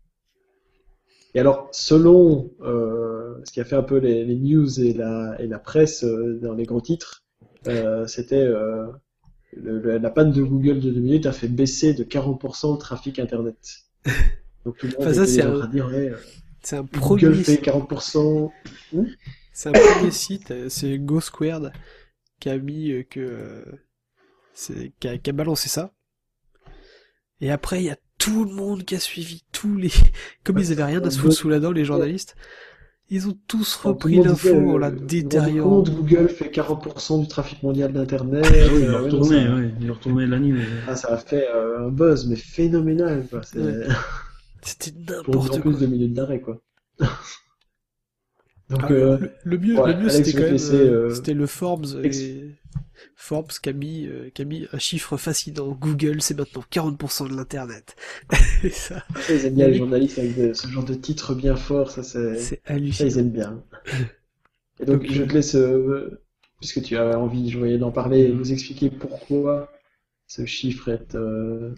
Et alors, selon euh, ce qui a fait un peu les, les news et la, et la presse euh, dans les grands titres, euh, c'était euh, le- le- la panne de Google de deux minutes a fait baisser de quarante pour cent le trafic Internet. Donc tout le monde Enfin, ça, était c'est en un- train de dire, ouais, euh, C'est un Google premier, fait quarante pour cent. Hmm c'est un premier site, euh, c'est Go Squared qui a mis euh, que euh, c'est qui a, qui a balancé ça. Et après, il y a tout le monde qui a suivi, tous les, comme ils avaient rien à se foutre sous la dent, les journalistes, ils ont tous Enfin, tout le repris monde l'info disait, en euh, la vous vous rendez détériorant. compte, Google fait quarante pour cent du trafic mondial d'Internet. Ah oui, il euh, l'a ouais, non, retourné, ça, ouais. Il a retourné la nuit. ah, ça a fait euh, un buzz, mais phénoménal, quoi. C'est Ouais. C'était pour en n'importe plus quoi. de minutes d'arrêt, quoi. Donc, Ah, euh, le, le mieux, ouais, le mieux Alex, c'était je quand vais te même, laisser, euh, euh, c'était le Forbes ex- et Forbes qui a mis, euh, qui a mis un chiffre fascinant. Google, c'est maintenant quarante pour cent de l'internet. Et ça, Ça, ils aiment bien les journalistes avec de- ce genre de titre bien fort, ça c'est, c'est ça ils hallucinant. aiment bien. Et donc, Donc, je euh, te laisse, euh, puisque tu as envie, je voyais d'en parler, Mm. nous expliquer pourquoi ce chiffre est, euh,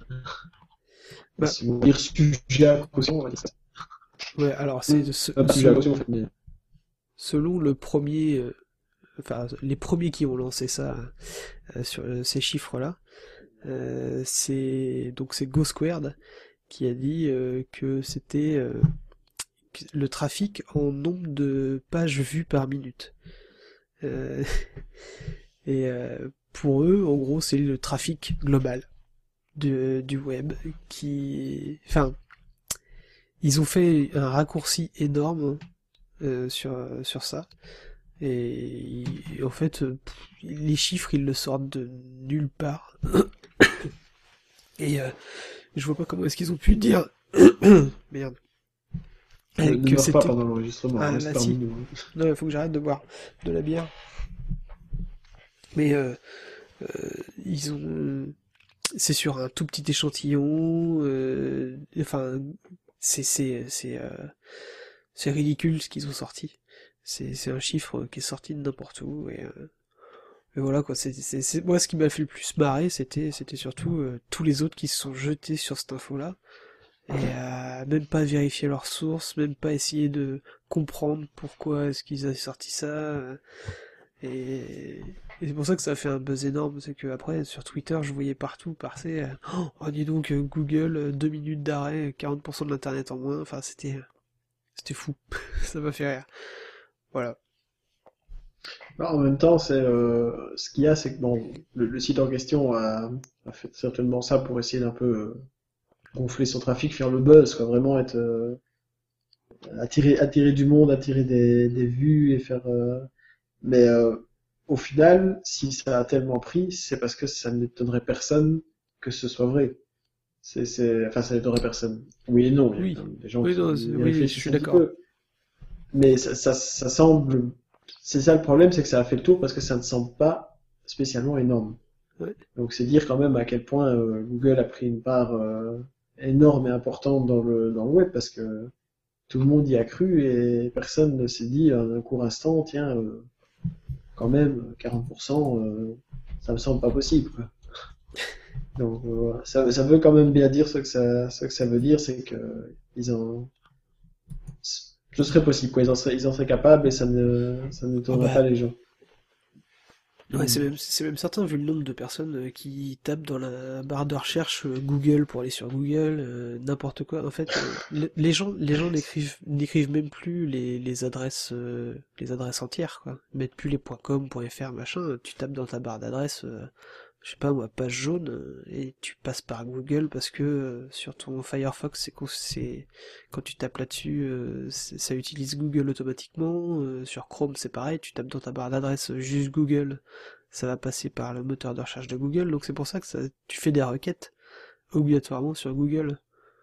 Bah, si vous voulez dire sujet à caution, on va dire ça. ouais, alors c'est ce- Pas sujet à selon, caution, en fait, mais selon le premier, euh, enfin les premiers qui ont lancé ça euh, sur euh, ces chiffres-là, euh, c'est donc c'est Go Squared qui a dit euh, que c'était euh, que le trafic en nombre de pages vues par minute. Euh, et euh, pour eux, en gros, c'est le trafic global de, du web qui, enfin, ils ont fait un raccourci énorme euh, sur sur ça. Et, et en fait, euh, pff, les chiffres, ils le sortent de nulle part. Et euh, je vois pas comment est-ce qu'ils ont pu dire, merde, ne euh, ne que meurs pas c'était. pendant l'enregistrement, Ah, reste là, parmi si. nous. Non, il faut que j'arrête de boire de la bière. Mais euh, euh, ils ont, c'est sur un tout petit échantillon. Euh, enfin, c'est c'est c'est euh, c'est ridicule ce qu'ils ont sorti. C'est c'est un chiffre qui est sorti de n'importe où et, euh, et voilà quoi. C'est c'est c'est moi ce qui m'a fait le plus marrer, c'était c'était surtout euh, tous les autres qui se sont jetés sur cette info-là et euh, même pas vérifier leurs sources, même pas essayer de comprendre pourquoi est-ce qu'ils avaient sorti ça. euh, Et, et c'est pour ça que ça a fait un buzz énorme, c'est que après sur Twitter je voyais partout passer euh, oh dis donc euh, Google euh, deux minutes d'arrêt, quarante pour cent de l'internet en moins, enfin c'était c'était fou, ça m'a fait rire. Voilà. Bah, en même temps, c'est euh, ce qu'il y a, c'est que bon, le, le site en question a, a fait certainement ça pour essayer d'un peu euh, gonfler son trafic, faire le buzz, quoi, vraiment être euh, attirer attirer du monde, attirer des, des vues et faire. euh, Mais euh, au final, si ça a tellement pris, c'est parce que ça n'étonnerait personne que ce soit vrai. C'est, c'est, enfin, ça n'étonnerait personne. Oui et non, il y a Oui. quand même des gens Oui, qui non, c'est- y oui, réfléchissent je suis un petit d'accord. peu. Mais ça, ça, ça semble, c'est ça le problème, c'est que ça a fait le tour parce que ça ne semble pas spécialement énorme. Ouais. Donc c'est dire quand même à quel point euh, Google a pris une part euh, énorme et importante dans le, dans le web, parce que tout le monde y a cru et personne ne s'est dit en un court instant, tiens, euh, quand même, quarante pour cent, euh, ça me semble pas possible, quoi. Donc euh, voilà. ça, ça veut quand même bien dire ce que ça, ce que ça veut dire, c'est que ils en, ce serait possible, quoi. Ils en seraient, ils en seraient capables et ça ne, ça ne Oh tournerait bah, pas les gens. ouais, c'est même, c'est même certain vu le nombre de personnes euh, qui tapent dans la barre de recherche euh, Google pour aller sur Google, euh, n'importe quoi. En fait, euh, le- les gens, les gens n'écrivent, n'écrivent même plus les, les adresses, euh, les adresses entières, quoi. Ils mettent plus les .com, .fr, machin. Tu tapes dans ta barre d'adresse, euh, je sais pas moi, page jaune, euh, et tu passes par Google parce que euh, sur ton Firefox, c'est qu'au- c'est quand tu tapes là-dessus, euh, c'est- ça utilise Google automatiquement. Euh, sur Chrome, c'est pareil, tu tapes dans ta barre d'adresse euh, juste Google, ça va passer par le moteur de recherche de Google. Donc c'est pour ça que ça, tu fais des requêtes obligatoirement sur Google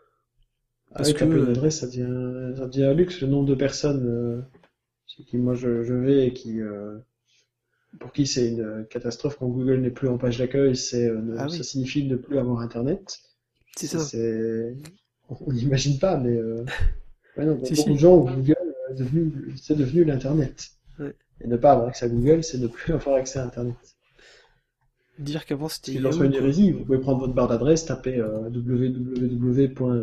Ah parce oui, que taper une euh, adresse, ça devient, ça devient un luxe. Le nombre de personnes euh, chez qui moi je, je vais et qui, euh, pour qui c'est une catastrophe quand Google n'est plus en page d'accueil, c'est, euh, ne- ah ça oui, signifie ne plus avoir Internet. c'est C'est, ça. c'est- on n'imagine pas, mais euh, ouais, non, pour Si beaucoup de si. gens, Google euh, est devenu, c'est devenu l'Internet. Ouais. Et ne pas avoir accès à Google, c'est ne plus avoir accès à Internet. Dire qu'avant Ce c'était qui en soit Yahoo une quoi. hérésie, vous pouvez prendre votre barre d'adresse, taper euh, w w w point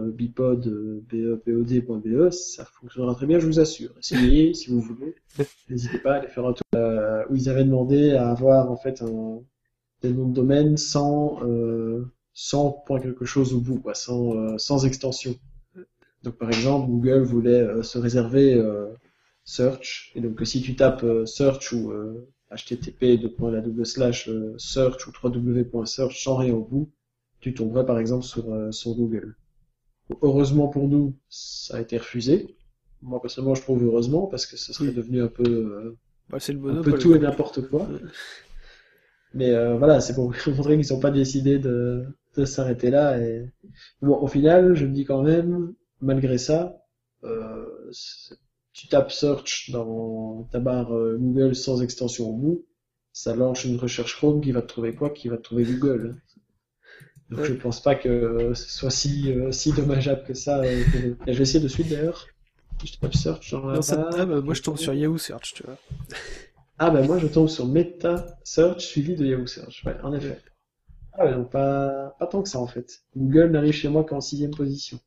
bipod point b e, ça fonctionnera très bien, je vous assure. Essayez si vous voulez. N'hésitez pas à aller faire un tour euh, où ils avaient demandé à avoir en fait un, des noms de domaine sans, euh, sans point quelque chose au bout, quoi, sans, euh, sans extension. Donc par exemple, Google voulait euh, se réserver euh, search, et donc si tu tapes euh, search ou euh, http slash euh, search ou www.search sans rien au bout, tu tomberais par exemple sur, euh, sur Google. Heureusement pour nous, ça a été refusé. Moi personnellement, je trouve heureusement parce que ce serait Oui. devenu un peu euh, Bah, c'est le un peu monopole tout et quoi. n'importe quoi. Ouais. Mais euh, voilà, c'est pour vous montrer qu'ils n'ont pas décidé de, de s'arrêter là. Et bon, au final, je me dis quand même, malgré ça, euh, c'est- tu tapes search dans ta barre euh, Google sans extension au bout, ça lance une recherche Chrome qui va te trouver quoi? Qui va te trouver Google. Donc je Ouais. pense pas que ce soit si euh, si dommageable que ça. euh, pour eux. Et je vais essayer de suite d'ailleurs. Je tape search dans la Non, ça, ah, barre. bah, moi je tombe sur Yahoo Search, tu vois. Ah ben moi je tombe sur Meta Search suivi de Yahoo Search. Ouais, en effet. Ah ouais, donc pas, pas tant que ça en fait. Google n'arrive chez moi qu'en sixième position.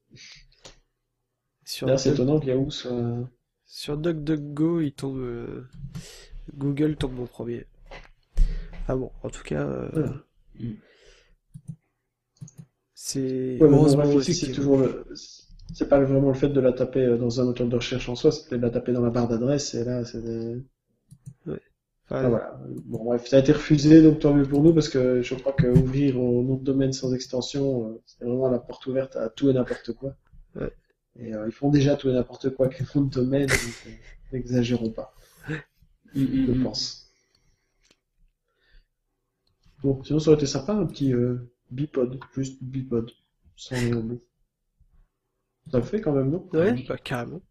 Sur D'ailleurs, c'est Duck, étonnant que Yahoo soit... sur DuckDuckGo, il tombe, euh, Google tombe en premier. Ah bon, en tout cas, euh, Voilà. c'est Ouais, mais bon, bref, heureusement ici, c'est effectivement. toujours le... C'est pas vraiment le fait de la taper euh, dans un moteur de recherche en soi, c'est de la taper dans la barre d'adresse, et là, c'est des... Ouais. Ah, Enfin, voilà. Bon, bref, ça a été refusé, donc tant mieux pour nous, parce que je crois qu'ouvrir au nom de domaine sans extension, euh, c'est vraiment la porte ouverte à tout et n'importe quoi. ouais. Et euh, ils font déjà tout et n'importe quoi avec les noms de domaine, donc euh, n'exagérons pas, Mm, mm, je mm. pense. Bon, sinon ça aurait été sympa, un petit euh, bipod, juste bipod, sans rien au bout. Ça le fait quand même, non? Ouais, bah carrément.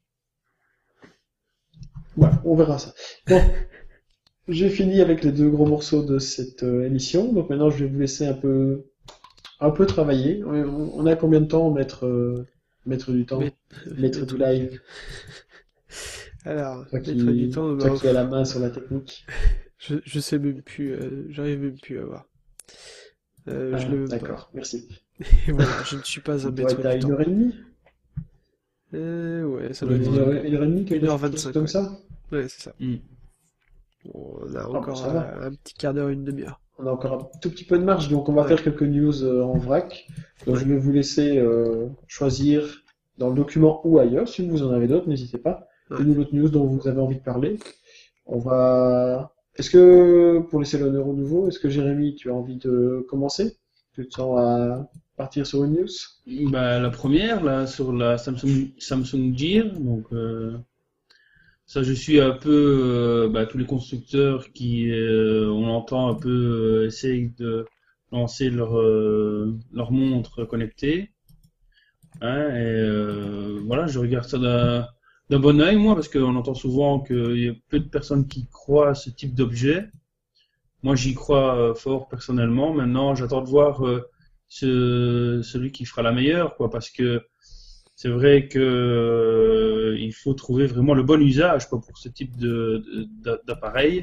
Voilà, on verra ça. Bon, j'ai fini avec les deux gros morceaux de cette euh, émission, donc maintenant je vais vous laisser un peu, un peu travailler. On, on a combien de temps, maître, euh, maître du temps, Mais, maître du live, alors, toi maître du qui, temps, toi bah, qui as la pff, main sur la technique. je, je sais même plus, euh, j'arrive même plus à voir. Euh, je Ah, l'ai même pas. d'accord, merci. Et voilà, je ne suis pas un On doit maître être à du une temps. heure et demie? Euh, ouais, ça Ça doit doit être être une heure, une heure et demie, une quelque heure chose vingt-cinq, comme ouais. ça? Ouais, c'est ça. Mm. Bon, on a Ah, bah, encore ça va. euh, un petit quart d'heure, une demi-heure. On a encore un tout petit peu de marge, donc on va Ouais, faire quelques news euh, en vrac. Donc ouais, je vais vous laisser euh, choisir dans le document ou ailleurs. Si vous en avez d'autres, n'hésitez pas. ouais. Une ou l'autre news dont vous avez envie de parler. On va. Est-ce que, pour laisser l'honneur au nouveau, est-ce que Jérémy, tu as envie de commencer? Tu te sens à partir sur une news? Bah, la première, là, sur la Samsung, Samsung Gear, donc euh, ça, je suis un peu euh, bah, tous les constructeurs qui, euh, on entend un peu, euh, essayent de lancer leur euh, leur montre connectée. Hein, et euh, voilà, je regarde ça d'un d'un bon œil, moi, parce qu'on entend souvent qu'il y a peu de personnes qui croient à ce type d'objet. moi j'y crois euh, fort personnellement. Maintenant, j'attends de voir euh, ce, celui qui fera la meilleure, quoi, parce que c'est vrai que euh, il faut trouver vraiment le bon usage, quoi, pour ce type de, de- d'appareil.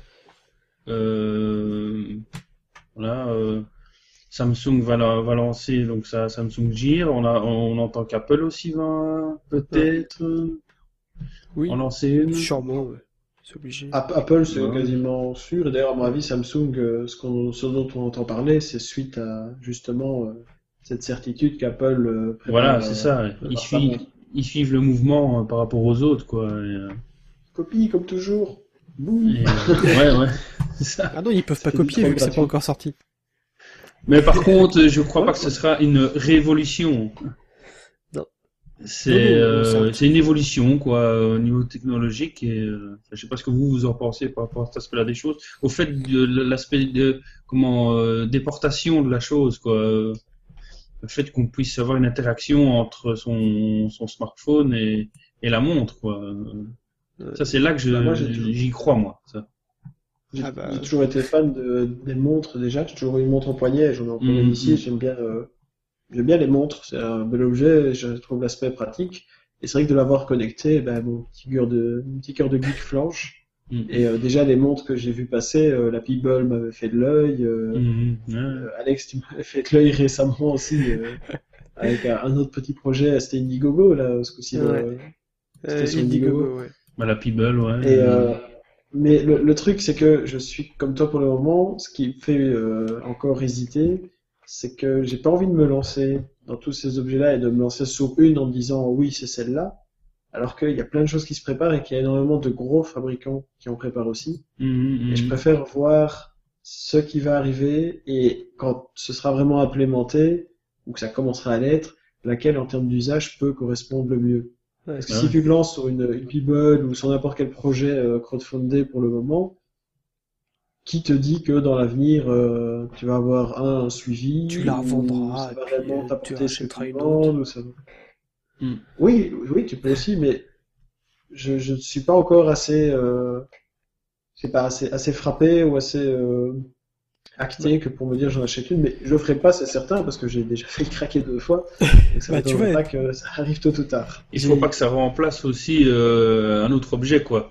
Euh, voilà. Euh, Samsung va, la- va lancer donc sa Samsung Gear. On a, on entend qu'Apple aussi va peut-être euh, Oui, en lancer une. sûrement, ouais. C'est obligé. App- Apple, c'est Ouais. quasiment sûr. Et d'ailleurs, à mon avis, Samsung, euh, ce qu'on, ce dont on entend parler, c'est suite à justement euh, cette certitude qu'Apple euh, Voilà, prépare. c'est euh, ça. Ils prépare sa suivent, montre. ils suivent le mouvement euh, par rapport aux autres, quoi. Et, euh, Copie, comme toujours. Boum. et, euh, ouais, ouais, c'est ça. Ah non, ils peuvent Ça pas fait du copier troll vu que c'est pas gratuit. encore sorti. Mais par contre, je crois Ouais, pas que ce sera une révolution. Non. C'est Non, non, euh, certes. c'est une évolution, quoi, au niveau technologique. Et euh, je sais pas ce que vous vous en pensez par rapport à cet aspect-là des choses. Au fait de l'aspect de comment euh, déportation de la chose, quoi. Euh, Le fait qu'on puisse avoir une interaction entre son, son smartphone et, et la montre, quoi. Euh, Ça, c'est là que je, Bah, moi, j'ai toujours, j'y crois, moi. Ça. j'ai Ah bah, j'ai toujours été fan de, des montres déjà. J'ai toujours eu une montre en poignet. J'en ai encore une Mhm, ici. mhm. J'aime bien, euh, j'aime bien les montres. C'est un bel objet. Je trouve l'aspect pratique. Et c'est vrai que de l'avoir connecté, ben, mon petit cœur de, mon petit cœur de geek flanche. Mhm, Et euh, déjà, les montres que j'ai vu passer, euh, la Peeble m'avait fait de l'œil. Euh, mhm, ouais. euh, Alex, tu m'avais fait de l'œil récemment aussi. Euh, avec un, un autre petit projet, c'était Indiegogo, là, ce coup-ci, ouais. le- c'était Euh, sur Indiegogo, Indiegogo. ouais. Bah, la Peeble, ouais. Et, euh, euh, mais le, le truc, c'est que je suis comme toi pour le moment. Ce qui me fait euh, encore hésiter, c'est que j'ai pas envie de me lancer dans tous ces objets-là et de me lancer sur une en me disant oui, c'est celle-là, alors qu'il y a plein de choses qui se préparent et qu'il y a énormément de gros fabricants qui en préparent aussi. mhm, Et je mhm. préfère voir ce qui va arriver et quand ce sera vraiment implémenté ou que ça commencera à l'être, laquelle en termes d'usage peut correspondre le mieux. Ouais. Parce que Ah si ouais. tu te lances sur une, une Peeble ou sur n'importe quel projet euh, crowdfundé pour le moment, qui te dit que dans l'avenir euh, tu vas avoir un, un suivi Tu la ou ça revendras et va puis réellement euh, tu t'apporter ce que rachèteras tu une autre. demandes ou ça... Mhm. Oui, oui, tu peux aussi, mais je je ne suis pas encore assez, euh, je sais pas, assez, assez frappé ou assez euh, Bah, acté que pour me dire j'en achète une, mais je le ferai pas, c'est certain, parce que j'ai déjà fait craquer deux fois, donc ça bah tu m'étonnerait vois, pas que ça arrive tôt ou tard. Il faut pas j'ai que ça remplace aussi euh, un autre objet, quoi.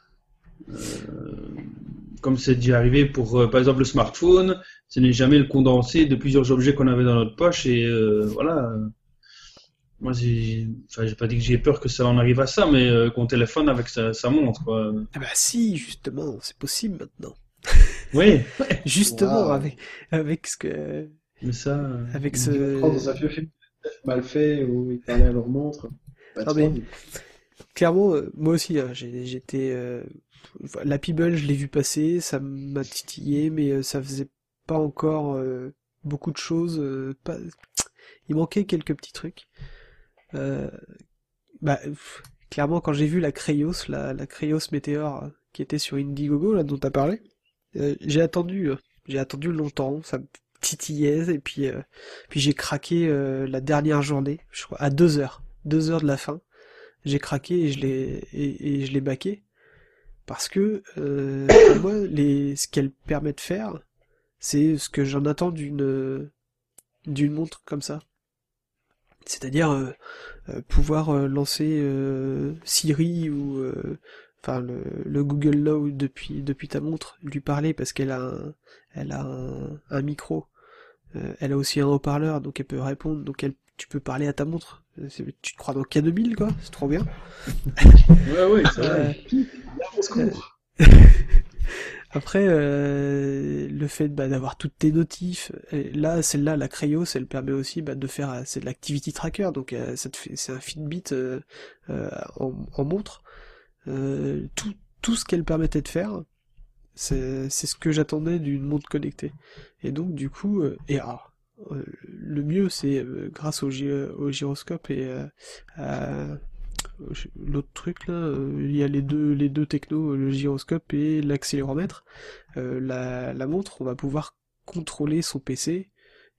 Comme c'est déjà arrivé pour, euh, par exemple, le smartphone, ce n'est jamais le condensé de plusieurs objets qu'on avait dans notre poche et euh, voilà. Moi, j'ai, enfin, j'ai pas dit que j'ai peur que ça en arrive à ça, mais euh, qu'on téléphone avec sa, sa montre, quoi. ah bah si, justement, c'est possible maintenant. Oui, Justement, Waouh. avec avec ce que mais ça, euh, avec Je me prends dans ce un vieux film mal fait où ils parlaient à leur montre. Ça va non être mais horrible. clairement, euh, moi aussi, hein, j'ai- j'étais euh, la Peeble, je l'ai vu passer, ça m'a titillé, mais euh, ça faisait pas encore euh, beaucoup de choses. euh, pas... Il manquait quelques petits trucs. Euh, bah, pff, clairement, quand j'ai vu la Creios, la, la Creios Meteor euh, qui était sur Indiegogo, là, dont t'as parlé, euh, j'ai attendu, euh, j'ai attendu longtemps, ça me titillait, et puis, euh, puis j'ai craqué euh, la dernière journée, je crois, à deux heures, deux heures de la fin, j'ai craqué et je l'ai et, et je l'ai baqué, parce que euh, pour moi, les, ce qu'elle permet de faire, c'est ce que j'en attends d'une d'une montre comme ça. C'est-à-dire euh, euh, pouvoir euh, lancer euh, Siri ou euh, enfin le, le Google Now depuis depuis ta montre, lui parler parce qu'elle a un, elle a un, un micro, euh, elle a aussi un haut-parleur donc elle peut répondre, donc elle, tu peux parler à ta montre. C'est- Tu te crois dans K deux mille quoi, c'est trop bien. ouais, ouais, c'est vrai. Euh, Pip, au secours. Après, euh, le fait bah, d'avoir toutes tes notifs, et là, celle-là, la Creios, elle permet aussi bah, de faire, euh, c'est de l'activity tracker, donc euh, ça te fait, c'est un Fitbit euh, euh, en, en montre. Euh, tout, tout ce qu'elle permettait de faire, c'est, c'est ce que j'attendais d'une montre connectée. Et donc, du coup, euh, et ah, euh, le mieux, c'est euh, grâce au, gy- au gyroscope et euh, à, l'autre truc là, euh, il y a les deux les deux technos, le gyroscope et l'accéléromètre. Euh, la, la montre, on va pouvoir contrôler son P C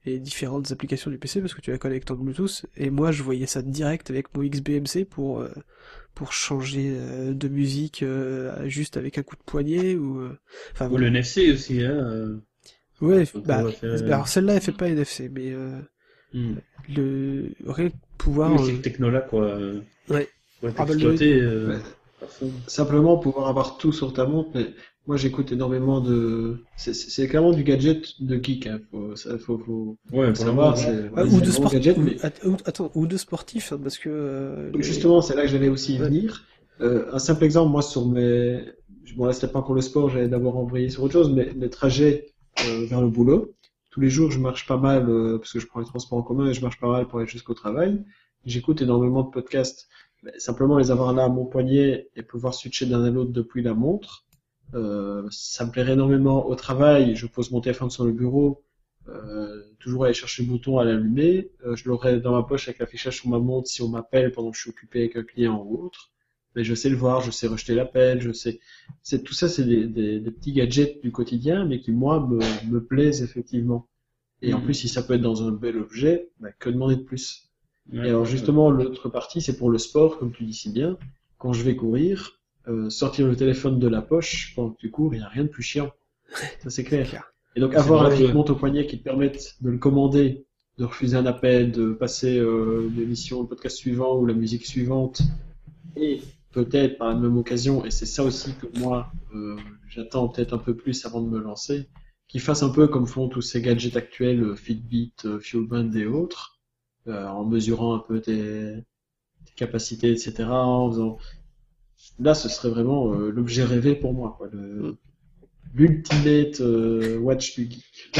les différentes applications du P C parce que tu la connectes en Bluetooth, et moi je voyais ça direct avec mon X B M C pour euh, pour changer euh, de musique euh, juste avec un coup de poignet ou euh, enfin Ou voilà. le N F C aussi, hein. euh, Ouais, on bah pourrait faire- alors celle-là elle fait pas N F C, mais euh, Hmm. le rien que pouvoir Oui, euh, cette techno-là, quoi, euh, ouais. pour être Ah bah, le- exploité. euh, Ouais. à fond. Simplement pouvoir avoir tout sur ta montre, mais moi j'écoute énormément de. C'est c'est- c'est clairement du gadget de geek, hein. Faut, ça, faut, faut, Ouais, faut pour savoir, le moment, c'est ouais. Ah, ouais, ou c'est de un bon sport gadget, ou, mais att- ou- attends, ou de sportif hein, parce que euh, les- justement, c'est là que j'allais aussi y Ouais. venir. Euh, un simple exemple, moi sur mes. Bon, là c'était pas pour le sport, j'allais d'abord envoyer sur autre chose, mais les trajets euh, vers le boulot. Tous les jours, je marche pas mal, euh, parce que je prends les transports en commun et je marche pas mal pour aller jusqu'au travail. J'écoute énormément de podcasts. Mais simplement les avoir là à mon poignet et pouvoir switcher d'un à l'autre depuis la montre, euh, ça me plairait énormément au travail. Je pose mon téléphone sur le bureau, euh, toujours aller chercher le bouton à l'allumer. Euh, je l'aurai dans ma poche avec l'affichage sur ma montre si on m'appelle pendant que je suis occupé avec un client ou autre. Mais je sais le voir, je sais rejeter l'appel, je sais. C'est tout ça, c'est des, des, des petits gadgets du quotidien, mais qui moi me, me plaisent effectivement. Et en Mhm. plus, si ça peut être dans un bel objet, bah, que demander de plus? Ouais, Et alors ouais, justement, l'autre partie, c'est pour le sport, comme tu dis si bien. Quand je vais courir, euh, sortir le téléphone de la poche pendant que tu cours, il n'y a rien de plus chiant. Ça c'est clair. clair. Et donc ouais. C'est avoir la vrai petite que- montre au poignet qui te permette de le commander, de refuser un appel, de passer euh, l'émission, le podcast suivant ou la musique suivante, et peut-être par la même occasion, et c'est ça aussi que moi euh, j'attends peut-être un peu plus avant de me lancer, qu'ils fassent un peu comme font tous ces gadgets actuels, euh, Fitbit, euh, Fuelband et autres, euh, en mesurant un peu tes, tes capacités, et cetera. En faisant... Là, ce serait vraiment euh, l'objet rêvé pour moi, quoi, le, Mm. l'ultimate euh, watch du geek.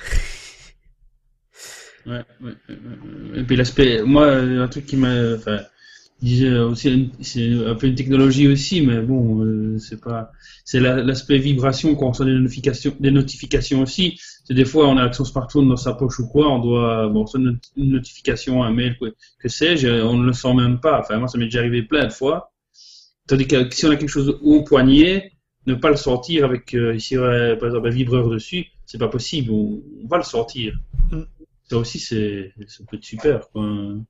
Ouais, ouais, ouais, ouais, ouais. Et puis l'aspect, moi, euh, un truc qui m'a, enfin, disais aussi, une- c'est un peu une technologie aussi, mais bon, euh, c'est pas, c'est la- l'aspect vibration quand on reçoit des notifications, des notifications aussi. C'est des fois, on a son smartphone dans sa poche ou quoi, on doit, bon, on reçoit une, une notification, un mail, quoi, que sais-je, on ne le sent même pas. Enfin, moi, ça m'est déjà arrivé plein de fois. Tandis que si on a quelque chose au poignet, ne pas le sortir avec, euh, ici, il y aurait, par exemple, un vibreur dessus, c'est pas possible, on, on va le sortir. Mm. Ça aussi, c'est, ça peut être super, quoi.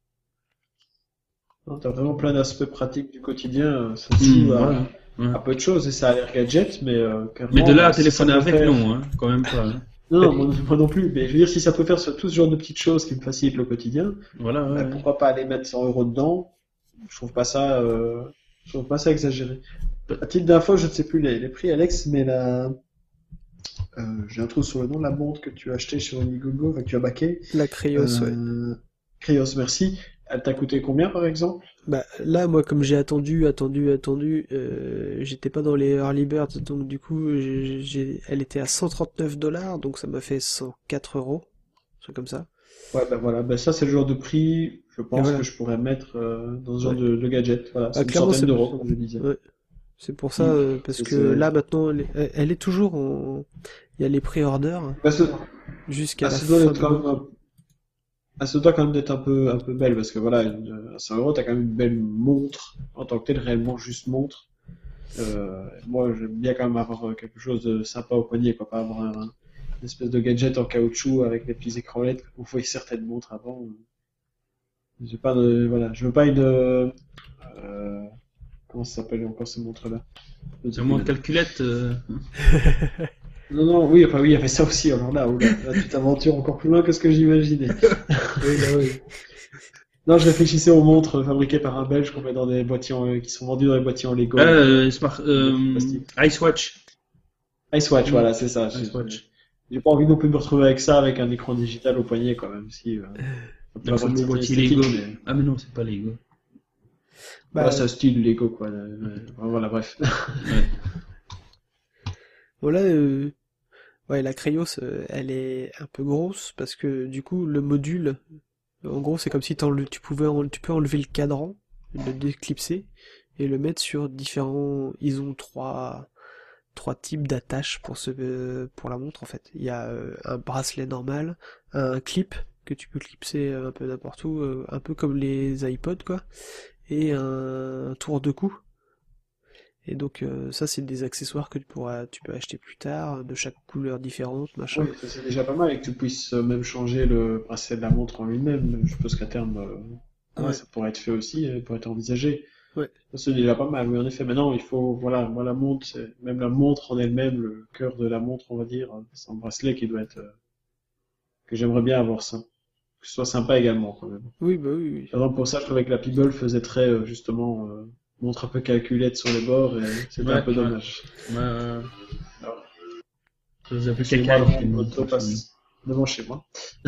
Non, t'as vraiment plein d'aspects pratiques du quotidien, euh, ça se Hmm, joue à, voilà. Ouais. à peu de choses, et ça a l'air gadget, mais euh, Mais de clairement, là à si ça téléphoner peut avec, faire- non, hein, quand même pas. hein. Non, non, moi, moi non plus, mais je veux dire, si ça peut faire sur tout ce genre de petites choses qui me facilitent le quotidien, Voilà, ouais, bah, ouais. pourquoi pas aller mettre cent euros dedans? Je trouve pas ça, euh, je trouve pas ça exagéré. À titre d'info, je ne sais plus les, les prix, Alex, mais la, euh, j'ai un trou sur le nom de la montre que tu as acheté sur Indiegogo, enfin, que tu as baqué. La Crayon, ouais. Euh, Krios, merci. Elle t'a coûté combien, par exemple? Bah là moi comme j'ai attendu, attendu, attendu, euh, j'étais pas dans les early birds donc du coup j'ai, j'ai- elle était à cent trente-neuf dollars donc ça m'a fait cent quatre euros, un truc comme ça. Ouais, bah voilà, bah ça c'est le genre de prix, je Et pense voilà. que je pourrais mettre euh, dans ce genre Ouais. de, de gadget. Voilà, c'est Ah, une clairement centaine c'est d'euros, comme je disais. ouais. C'est pour ça Mm. euh, parce C'est- que c'est- là maintenant elle est, elle- elle est toujours en il y a les pré-orders Bah, ce, jusqu'à bah, la ce doit fin être du quand mois. même, un- ah, ce doit quand même être un peu, un peu belle, parce que voilà, une, à cent euros, t'as quand même une belle montre, en tant que telle, réellement juste montre. Euh, moi, j'aime bien quand même avoir euh, quelque chose de sympa au poignet, quoi, pas avoir un, une espèce de gadget en caoutchouc avec des petits écrans L E D, comme vous voyez certaines montres avant. J'ai pas de, voilà, je veux pas une, euh, comment ça s'appelle encore ces montres-là? Je ne sais C'est plus moins le de nom. calculette. euh, Non, non, oui, enfin oui, il y avait ça aussi, alors là, oh là, là, tu t'aventures encore plus loin que ce que j'imaginais. Oui, là, oui. Non, je réfléchissais aux montres fabriquées par un Belge qu'on met dans des boîtiers en- qui sont vendues dans des boîtiers en Lego. Ah, euh, Smart, euh, Plastique. Icewatch. Icewatch, Mm. voilà, c'est ça. J'ai Icewatch. j'ai pas envie non plus de me retrouver avec ça, avec un écran digital au poignet, quand même, si, euh, ça peut Donc, c'est avoir une mon certaine boîtier esthétique, Lego. mais, Ah, mais non, c'est pas Lego. Bah, voilà, c'est un style Lego, quoi. euh, ouais. Voilà, bref. Ouais. voilà, euh, ouais, la Crayon, euh, elle est un peu grosse parce que du coup le module, en gros c'est comme si t'enle- tu pouvais en- tu peux enlever le cadran, le déclipser et le mettre sur différents. Ils ont trois trois types d'attaches pour ce euh, pour la montre en fait. Il y a euh, un bracelet normal, un clip que tu peux clipser euh, un peu n'importe où, euh, un peu comme les iPods quoi, et un tour de cou. Et donc euh, ça c'est des accessoires que tu pourras, tu peux acheter plus tard, de chaque couleur différente, machin. Oui, ça c'est déjà pas mal et que tu puisses euh, même changer le bracelet de la montre en lui-même. Je suppose qu'à terme, euh, ouais, Ouais. ça pourrait être fait aussi, euh, pourrait être envisagé. Ouais. Ça c'est déjà pas mal, oui, en effet. Maintenant, il faut, voilà, moi la montre, c'est même la montre en elle-même, le cœur de la montre, on va dire, euh, c'est un bracelet qui doit être, euh, que j'aimerais bien avoir ça. Que ce soit sympa également, quand même. Oui, bah oui, oui. Par exemple, pour ça, je trouvais que la Peeble faisait très, euh, justement, euh, montre un peu calculette sur les bords et c'était un Ouais, peu ouais. dommage. Ouais, ouais. Alors, Ça faisait un peu excusez-moi, caca. la moto passe devant chez moi.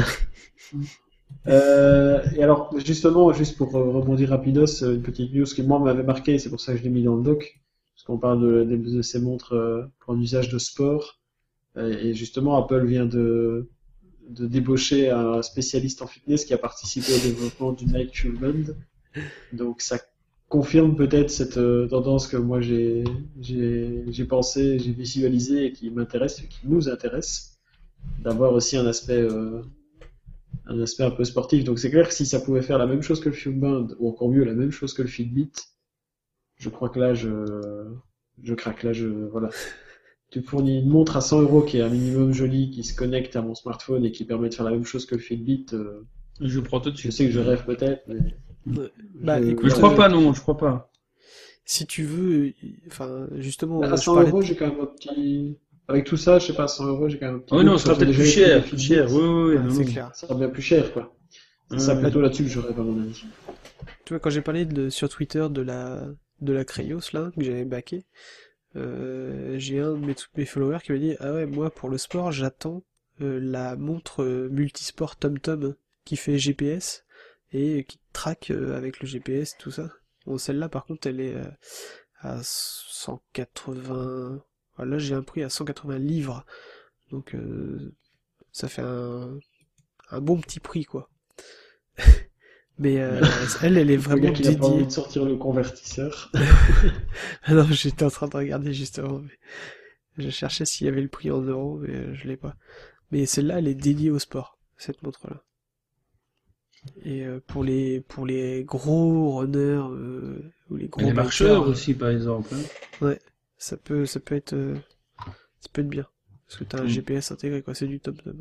Euh, et alors, justement, juste pour euh, rebondir rapidos, euh, une petite news qui moi m'avait marqué, c'est pour ça que je l'ai mis dans le doc, parce qu'on parle de, de, de ces montres euh, pour un usage de sport. Euh, et justement, Apple vient de, de débaucher un spécialiste en fitness qui a participé au développement du Nike Fuelband. Donc ça confirme peut-être cette euh, tendance que moi j'ai j'ai j'ai pensé, j'ai visualisé et qui m'intéresse, et qui nous intéresse, d'avoir aussi un aspect euh, un aspect un peu sportif. Donc c'est clair que si ça pouvait faire la même chose que le Fuelband, ou encore mieux la même chose que le Fitbit, je crois que là je je craque. Là je voilà. Tu fournis une montre à cent euros qui est un minimum jolie, qui se connecte à mon smartphone et qui permet de faire la même chose que le Fitbit. euh, Je prends tout de je suite. sais que je rêve peut-être, mais Ouais. Bah je, écoute, Mais je crois euh, pas, non, je crois pas. si tu veux, y- enfin justement, à euh, je cent parlais euros, de... j'ai quand même un petit. Avec tout ça, je sais pas, à cent euros, j'ai quand même un petit Ah oui, non, doute ce sera quand j'ai peut-être déjà plus essayé les cher, plus Fitbits. cher. Oui, oui, oui, Ah, non, c'est non. clair. Ça sera bien plus cher, quoi. C'est Ouais, ça ouais. plutôt là-dessus que je rêve, à mon avis. Tu vois, quand j'ai parlé de, sur Twitter de la de la Creios là que j'avais backé, euh, j'ai un de mes, mes followers qui m'a dit ah ouais moi pour le sport j'attends euh, la montre euh, multisport TomTom qui fait G P S et qui traque euh, avec le G P S tout ça. Bon celle-là par contre elle est euh, à cent quatre-vingts. Ah, là j'ai un prix à cent quatre-vingts livres donc euh, ça fait un un bon petit prix quoi. Mais euh, elle elle est Le vraiment gars qui n'a pas envie dédiée. de sortir le convertisseur. Ah non, j'étais en train de regarder justement. Mais je cherchais s'il y avait le prix en euros, mais euh, je l'ai pas. Mais celle-là, elle est dédiée au sport, cette montre-là. Et euh, pour les pour les gros runners euh, ou les gros Les bikers, marcheurs euh, aussi, par exemple. Hein. ouais, ça peut ça peut être euh, ça peut être bien parce que t'as un Mm. G P S intégré quoi, c'est du top top.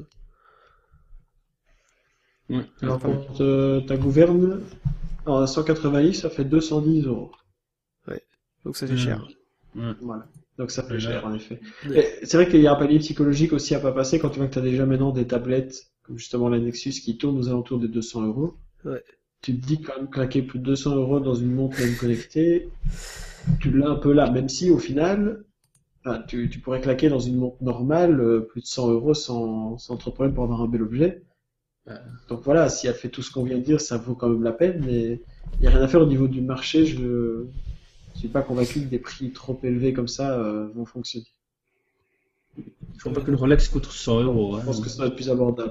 Ouais. Alors, Enfin bon, pour te- ta gouverne, en cent quatre-vingts livres, ça fait deux cent dix euros. donc ça c'est Mm. cher. Ouais. Voilà. Donc ça fait Et là- cher, en effet. Ouais. Et c'est vrai qu'il y a un palier psychologique aussi à pas passer quand tu vois que tu as déjà maintenant des tablettes, comme justement la Nexus, qui tournent aux alentours de deux cents euros. Ouais. Tu te dis quand même claquer plus de deux cents euros dans une montre même connectée, tu l'as un peu là, même si au final, enfin, tu, tu pourrais claquer dans une montre normale euh, plus de cent euros sans, sans trop de problème pour avoir un bel objet. Euh, Donc voilà, si elle fait tout ce qu'on vient de dire, ça vaut quand même la peine, mais il n'y a rien à faire au niveau du marché. Je ne suis pas convaincu que des prix trop élevés comme ça euh, vont fonctionner. Je crois pas que le Rolex coûte cent euros. Je Hein. pense que ça va être plus abordable.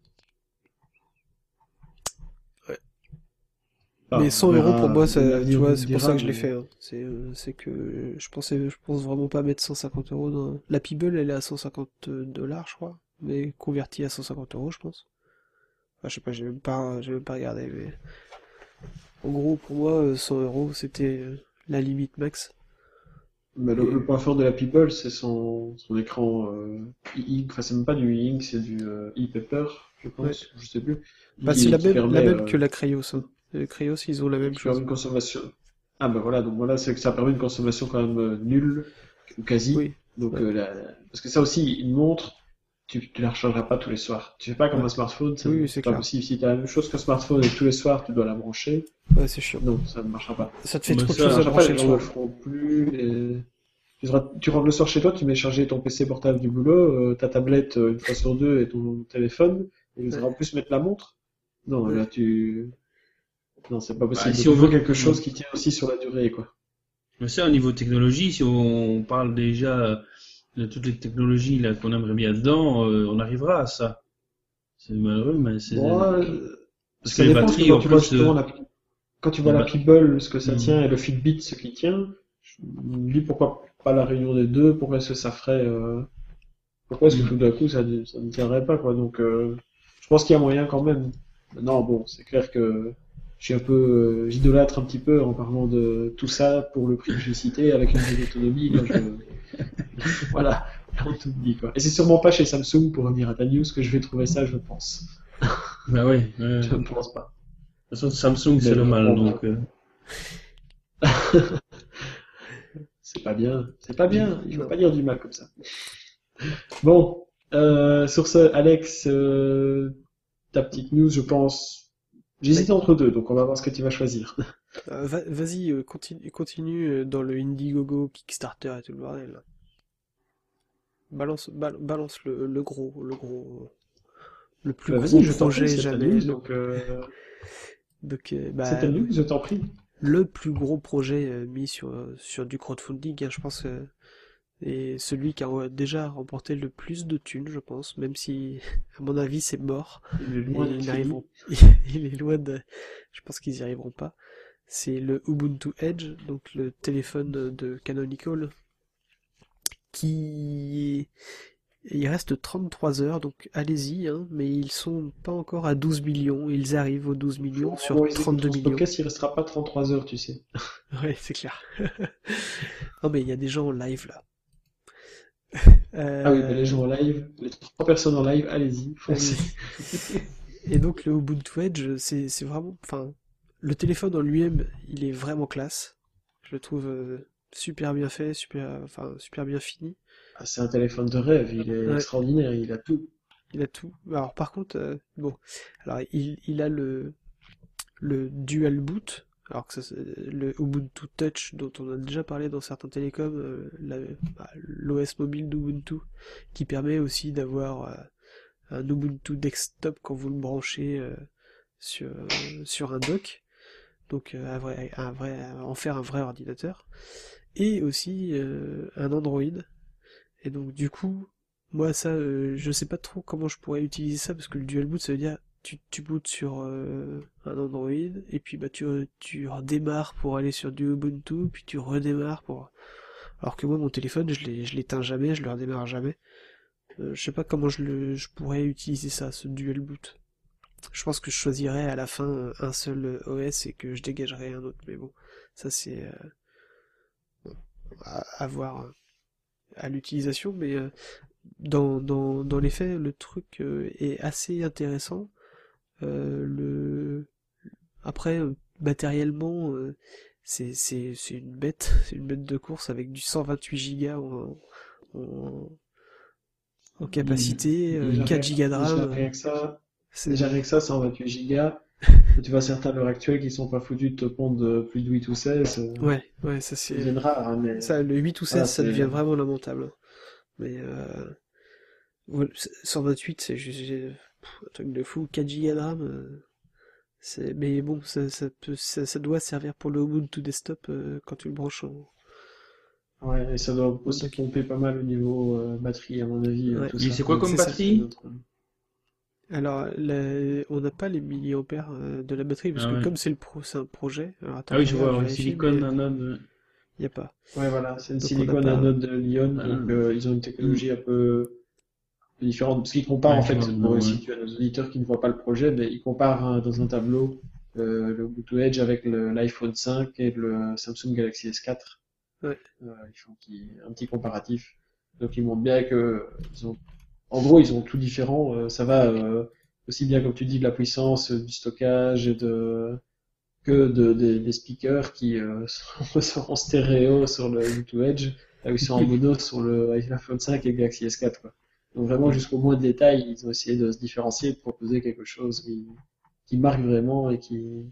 Ouais. Enfin, Mais cent on euros verra, pour moi, ça, l'avenir tu vois, nous c'est pour dira, ça que je l'ai mais- fait. Hein. C'est euh, c'est que je pensais, je pense vraiment pas mettre cent cinquante euros dans. La Peeble, elle est à cent cinquante dollars, je crois, mais convertie à cent cinquante euros, je pense. Enfin, je sais pas, j'ai même pas, j'ai même pas regardé, mais en gros, pour moi, euh, cent euros, c'était euh, la limite max. Mais le, Et- le point fort de la Peeble, c'est son, son écran euh, e-ink. Enfin, c'est même pas du e-ink, c'est du euh, e-paper, je pense. Ouais. Je sais plus. Bah, Qui- c'est la qui même, la permet, même euh, que la Creios. Hein. Les Creios, ils ont la même qui permet chose. une consommation. Ah ben voilà, donc voilà, c'est que ça permet une consommation quand même euh, nulle, ou quasi. Oui. Donc, Ouais. euh, la- parce que ça aussi, une montre, tu, tu la rechargeras pas tous les soirs. Tu fais pas comme Ouais. un smartphone, ça, Oui, oui, c'est c'est pas clair. possible. Si tu as la même chose qu'un smartphone et que tous les soirs tu dois la brancher, Ouais, c'est chiant. non, ça ne marchera pas. Ça te fait Mais trop de ça, choses Ça à marchera pas, brancher les le gens ne le soir. feront plus. Et... Tu, seras- tu rentres le soir chez toi, tu mets charger ton P C portable du boulot, euh, ta tablette euh, une fois sur deux et ton téléphone, et vous Ouais. aurez en plus mettre la montre. Non, Ouais. là tu... Non, c'est pas possible. Bah, si Donc, on il faut veut- quelque chose qui tient aussi sur la durée, quoi. Mais ça, au niveau technologie, si on parle déjà de toutes les technologies là qu'on aimerait bien dedans, euh, on arrivera à ça. C'est malheureux, mais c'est Bon, euh, parce que ça les dépend, parce que batteries quand en tu vois plus. justement euh, la... quand tu vois les la ba- Peeble, ce que ça Mhm. tient, et le Fitbit, ce qui tient, je me dis pourquoi pas la réunion des deux, pourquoi est-ce que ça ferait, euh, pourquoi est-ce que Mhm. tout d'un coup ça, ça ne tiendrait pas, quoi. Donc, euh, je pense qu'il y a moyen quand même. Non, bon, c'est clair que je suis un peu, euh, j'idolâtre un petit peu en parlant de tout ça pour le prix que j'ai cité avec une vraie autonomie. Là, je... voilà, on tout dit quoi. Et c'est sûrement pas chez Samsung, pour revenir à ta news, que je vais trouver ça, je pense. Bah oui. Ouais. Je ne pense pas. De toute façon, Samsung c'est le mal, donc. Euh... c'est pas bien, c'est pas bien. Il faut pas dire du mal comme ça. Bon, euh, sur ce, Alex, euh, ta petite news, je pense. J'hésitais entre deux, donc on va voir ce que tu vas choisir. Euh, va- vas-y, euh, continue, continue dans le Indiegogo, Kickstarter et tout le bordel. Là. Balance, bal- balance le, le gros, le gros, le plus Bah, gros vas-y, je t'en projet prie, c'est ta jamais. news, le- donc euh, Donc, euh, bah, c'est ta news, je t'en prie. le plus gros projet euh, mis sur, euh, sur du crowdfunding, hein, je pense, euh, et celui qui a euh, déjà remporté le plus de thunes, je pense, même si, à mon avis, c'est mort. Il est Et loin ils d'être n'arriveront, il est loin de, je pense qu'ils y arriveront pas. C'est le Ubuntu Edge, donc le téléphone de Canonical, qui, il reste trente-trois heures, donc allez-y, hein, mais ils sont pas encore à douze millions, ils arrivent aux douze millions sur Bon, ils écoutent trente-deux ce millions. podcast, il restera pas trente-trois heures, tu sais. Ouais, c'est clair. Non, mais il y a des gens en live là. Ah oui, bah, les Euh, gens en live, les trois personnes en live, allez-y, foncez. allez-y. Et donc le Ubuntu Edge, c'est c'est vraiment, enfin, le téléphone en lui-même, il est vraiment classe. Je le trouve euh, super bien fait, super, enfin, super bien fini. Ah, c'est un téléphone de rêve, il est Ouais, extraordinaire, il a tout. il a tout. Alors par contre, euh, bon, alors il, il a le le dual boot, alors que ça, c'est le Ubuntu Touch dont on a déjà parlé dans certains télécoms, euh, la- bah, l'O S mobile d'Ubuntu, qui permet aussi d'avoir euh, un Ubuntu desktop quand vous le branchez euh, sur, sur un dock, donc euh, un vrai, un vrai, en faire un vrai ordinateur, et aussi euh, un Android. Et donc du coup, moi ça, euh, je sais pas trop comment je pourrais utiliser ça, parce que le dual boot ça veut dire tu, tu bootes sur euh, un Android, et puis bah tu, tu redémarres pour aller sur du Ubuntu, puis tu redémarres pour... Alors que moi mon téléphone je l'ai- je l'éteins jamais, je le redémarre jamais. Euh, je sais pas comment je, le, je pourrais utiliser ça, ce dual boot. Je pense que je choisirais à la fin un seul O S et que je dégagerais un autre, mais bon, ça c'est euh, à, à voir euh, à l'utilisation, mais euh, dans, dans, dans les faits, le truc euh, est assez intéressant. Euh, le... Après, euh, matériellement, euh, c'est, c'est, c'est une bête, c'est une bête de course avec du cent vingt-huit gigas en, en, en capacité, euh, Déjà, quatre rien, gigas de déjà RAM. rien que ça, déjà C'est... rien que ça, cent vingt-huit gigas. Tu vois certains à l'heure actuelle qui sont pas foutus de te pondre plus de huit ou seize, euh, Ouais, ouais, ça ça c'est... devient rare, hein, mais Ça, le huit ou voilà, seize, ça c'est, devient vraiment lamentable. Mais euh, voilà, cent vingt-huit, c'est juste j'ai- pff, un truc de fou. quatre gigas de RAM, euh, c'est... Mais bon, ça, ça, peut, ça, ça doit servir pour le Ubuntu Desktop euh, quand tu le branches en, ouais, et ça doit en aussi dock. pomper pas mal au niveau euh, batterie, à mon avis, euh, Ouais, tout Et ça. c'est quoi Mais comme c'est ça. c'est batterie? notre- Alors, la- on n'a pas les milliampères euh, de la batterie, parce Ah que ouais. comme c'est le pro, c'est un projet, alors attends, Ah oui, je je regarde, vois, je ouais, vérifie, silicone, mais anode. il n'y a pas. Ouais, voilà, c'est une Donc on n'a silicone pas... anode de Lyon, Ah, donc euh, ils ont une hmm. technologie un peu différente. Parce qu'ils comparent, Ouais, en je vois, fait, pour ouais. situer à nos auditeurs qui ne voient pas le projet, mais ils comparent hein, dans un tableau euh, le Ubuntu Edge avec le- l'iPhone cinq et le Samsung Galaxy S quatre. Ouais, Euh, ils font un petit, un petit comparatif. Donc ils montrent bien que ils ont, en gros, ils ont tout différent. Euh, ça va euh, aussi bien, comme tu dis, de la puissance, euh, du stockage et de que de, des des speakers qui euh, sont, sont en stéréo sur le Ubuntu Edge, là où ils sont en mono sur le iPhone cinq et le Galaxy S quatre, quoi. Donc vraiment jusqu'au moins de détail, ils ont essayé de se différencier, de proposer quelque chose qui, qui marque vraiment et qui,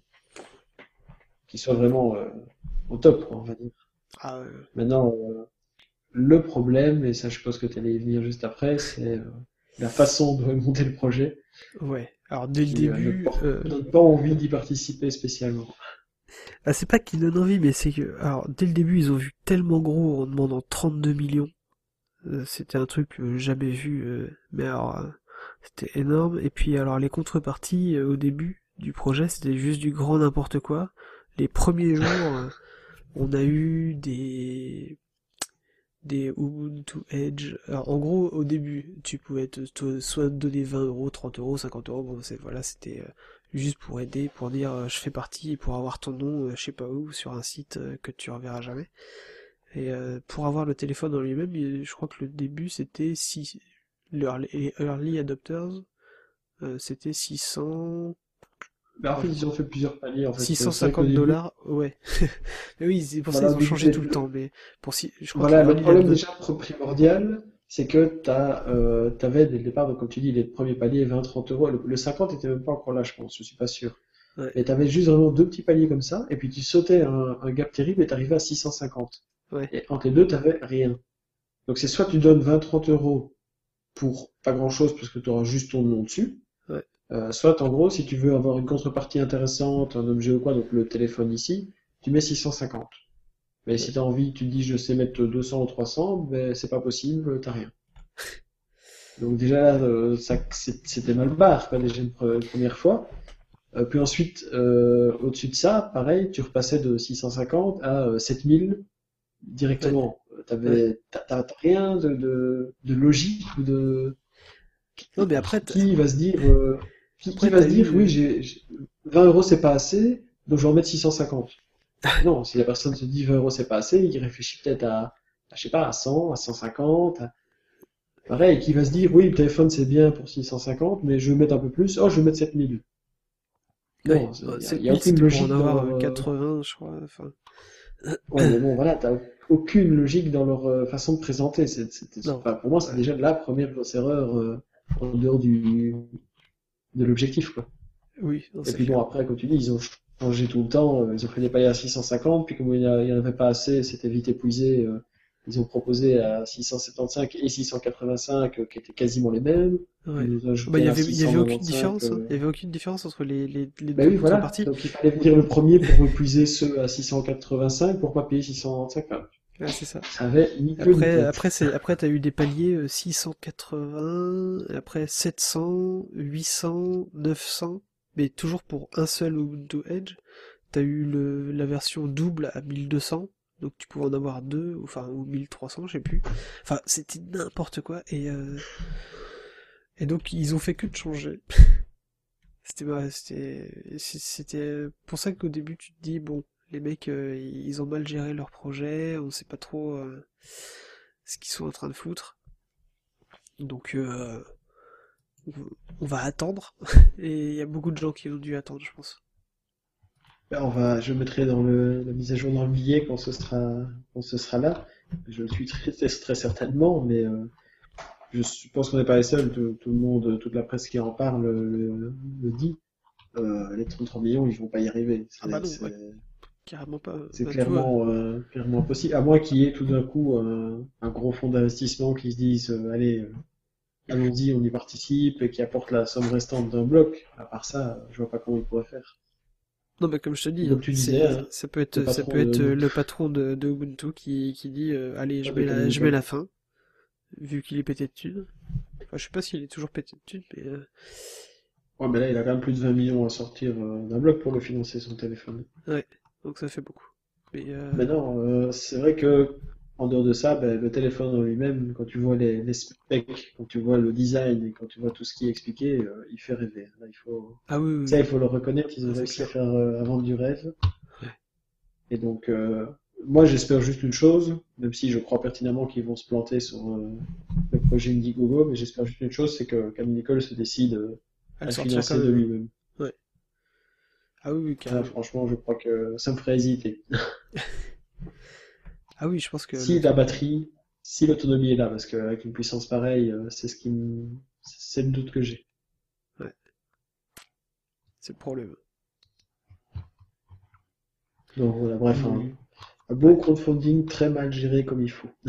qui soit vraiment euh, au top, quoi, on va dire. ah, euh, Maintenant, euh, le problème, et ça je suppose que tu allais y venir juste après, c'est euh, la façon de monter le projet ouais. Alors dès le qui euh, ne début, porte- euh, donne pas envie d'y participer spécialement. ah, c'est pas qu'ils donnent envie, mais c'est que, alors dès le début, ils ont vu tellement gros en demandant trente-deux millions. Euh, c'était un truc euh, jamais vu, euh, mais alors euh, c'était énorme. Et puis alors les contreparties euh, au début du projet, c'était juste du grand n'importe quoi. Les premiers jours, euh, on a eu des des Ubuntu Edge. Alors, en gros, au début, tu pouvais te, te- soit donner vingt euros, trente euros, cinquante euros, bon, c'est, voilà, c'était euh, juste pour aider, pour dire euh, je fais partie, pour avoir ton nom, euh, je sais pas où, sur un site euh, que tu reverras jamais. Et euh, pour avoir le téléphone en lui-même, il- je crois que le début c'était six, les early adopters, euh, c'était six cents, Mais en oh, fait, ils ont fait plusieurs paliers, en fait. C'est vrai qu'au six cent cinquante début, dollars, ouais. Mais oui, c'est pour ça voilà, ils au ont début, changé les- tout le temps, mais pour si, je crois que voilà, les le early problème adopters, déjà primordial, c'est que t'as, euh, t'avais dès le départ, donc, comme tu dis, les premiers paliers vingt trente euros. Le, le cinquante était même pas encore là, je pense, je suis pas sûr. ouais, Mais t'avais juste vraiment deux petits paliers comme ça, et puis tu sautais un, un gap terrible et t'arrivais à six cent cinquante. ouais, Et entre les deux, t'avais rien. Donc c'est soit tu donnes vingt trente euros pour pas grand chose parce que tu auras juste ton nom dessus, ouais, euh, soit en gros, si tu veux avoir une contrepartie intéressante, un objet ou quoi, donc le téléphone ici, tu mets six cent cinquante. Mais ouais. si tu as envie, tu dis je sais mettre deux cents ou trois cents, ben c'est pas possible, t'as rien. Donc déjà là, euh, ça, c'est- c'était mal barre, quoi, déjà une pre- première fois. Euh, puis ensuite, euh, au-dessus de ça, pareil, tu repassais de six cent cinquante à euh, sept mille Ouais, directement. Euh, ouais. T'avais, t'as, t'as t'as rien de, de, de logique ou de Non, mais après, t'as- qui va se dire, euh, qui, qui après va t'as se dire, eu, oui, euh, j'ai, j'ai- vingt euros c'est pas assez, donc je vais en mettre six cent cinquante. Non, si la personne se dit vingt euros c'est pas assez, il réfléchit peut-être à, à, je sais pas, à cent, à cent cinquante. à- Pareil, qui va se dire, oui, le téléphone c'est bien pour six cent cinquante, mais je vais mettre un peu plus, oh, je vais mettre sept mille. ouais, Non, il euh, y a, y a sept mille aucune c'était pour en logique dans avoir leur, euh, euh, quatre-vingts, je crois, enfin, ouais, mais bon, voilà, t'as aucune logique dans leur euh, façon de présenter. C'est, c'est- c'est- non, enfin, pour moi, c'est ouais, déjà la première grosse erreur euh, en dehors du, de l'objectif, quoi. oui, non, Et c'est puis bon, clair. après, comme tu dis, ils ont changé tout le temps. euh, Ils ont fait des paliers à six cent cinquante, puis comme il n'y en avait pas assez, c'était vite épuisé. euh, Ils ont proposé à six cent soixante-quinze et six cent quatre-vingt-cinq, euh, qui étaient quasiment les mêmes. Ouais. Ils nous ont Bah, il ajouté y un avait, il y avait aucune six cent quatre-vingt-quinze. différence, hein. euh, Il y avait aucune différence entre les, les, les Ben deux oui, voilà. contreparties. Donc il fallait venir le premier pour épuiser ceux à six cent quatre-vingt-cinq pour pas payer six cent cinquante. Ouais, c'est ça. Ça avait ni queue ni Après, tête. après, c'est, après, t'as eu des paliers euh, six cent quatre-vingts, après sept cents, huit cents, neuf cents, mais toujours pour un seul Ubuntu Edge. T'as eu le, la version double à mille deux cents, donc tu pouvais en avoir deux, ou- enfin, ou mille trois cents, je sais plus. Enfin, c'était n'importe quoi, et, euh, et donc ils ont fait que de changer. C'était, ouais, c'était, c'est- c'était pour ça qu'au début tu te dis, bon, les mecs, euh, ils ont mal géré leur projet, on sait pas trop euh, ce qu'ils sont en train de foutre. Donc, euh, on on va attendre. Et il y a beaucoup de gens qui ont dû attendre, je pense. Ben, on va, je mettrai dans le, la mise à jour dans le billet quand ce sera, quand ce sera là. Je le suis très, très, très certainement, mais euh, je suis- pense qu'on n'est pas les seuls. Tout, tout le monde, toute la presse qui en parle le, le dit. Euh, les trente-trois millions, ils vont pas y arriver. Ah bah C'est, non, ouais, c'est, carrément pas. c'est Bah, tu vois. clairement, euh, clairement impossible. À moins qu'il y ait tout d'un coup un, un gros fonds d'investissement qui se dise, euh, allez, euh, allons-y, on y participe et qui apporte la somme restante d'un bloc. À part ça, je vois pas comment ils pourraient faire. Non, bah comme je te dis, Comme hein, tu disais, c'est, hein, ça peut le être, ça peut patron être de, euh, le patron de, de Ubuntu qui, qui dit, euh, allez, je de mets la, je mets Canonical. la fin, vu qu'il est pété de thunes. Enfin, je sais pas s'il est toujours pété de thunes, mais euh, Ouais, mais là, il a quand même plus de vingt millions à sortir euh, d'un bloc pour le financer, son téléphone. ouais, donc ça fait beaucoup. Mais euh, Maintenant, euh, c'est vrai que, en dehors de ça, ben, le téléphone en lui-même, quand tu vois les, les specs, quand tu vois le design et quand tu vois tout ce qui est expliqué, euh, il fait rêver. Là, il faut, ah oui, oui, ça, il oui. faut le reconnaître, ils Ah, ont c'est réussi à clair. faire euh, à vendre du rêve. Ouais. Et donc, euh, moi, j'espère juste une chose, même si je crois pertinemment qu'ils vont se planter sur euh, le projet Indiegogo, mais j'espère juste une chose, c'est que Cam Nicole se décide euh, À à le le sortir quand financer de même. lui-même. Ouais. Ah oui, oui, Ça, carrément. franchement, je crois que ça me ferait hésiter. Ah oui, je pense que le Si la truc. batterie, si l'autonomie est là, parce qu'avec une puissance pareille, euh, c'est ce qui me, c'est le doute que j'ai. Ouais, c'est le problème. Donc voilà, bref, un, Et- un beau Ouais. crowdfunding très mal géré comme il faut.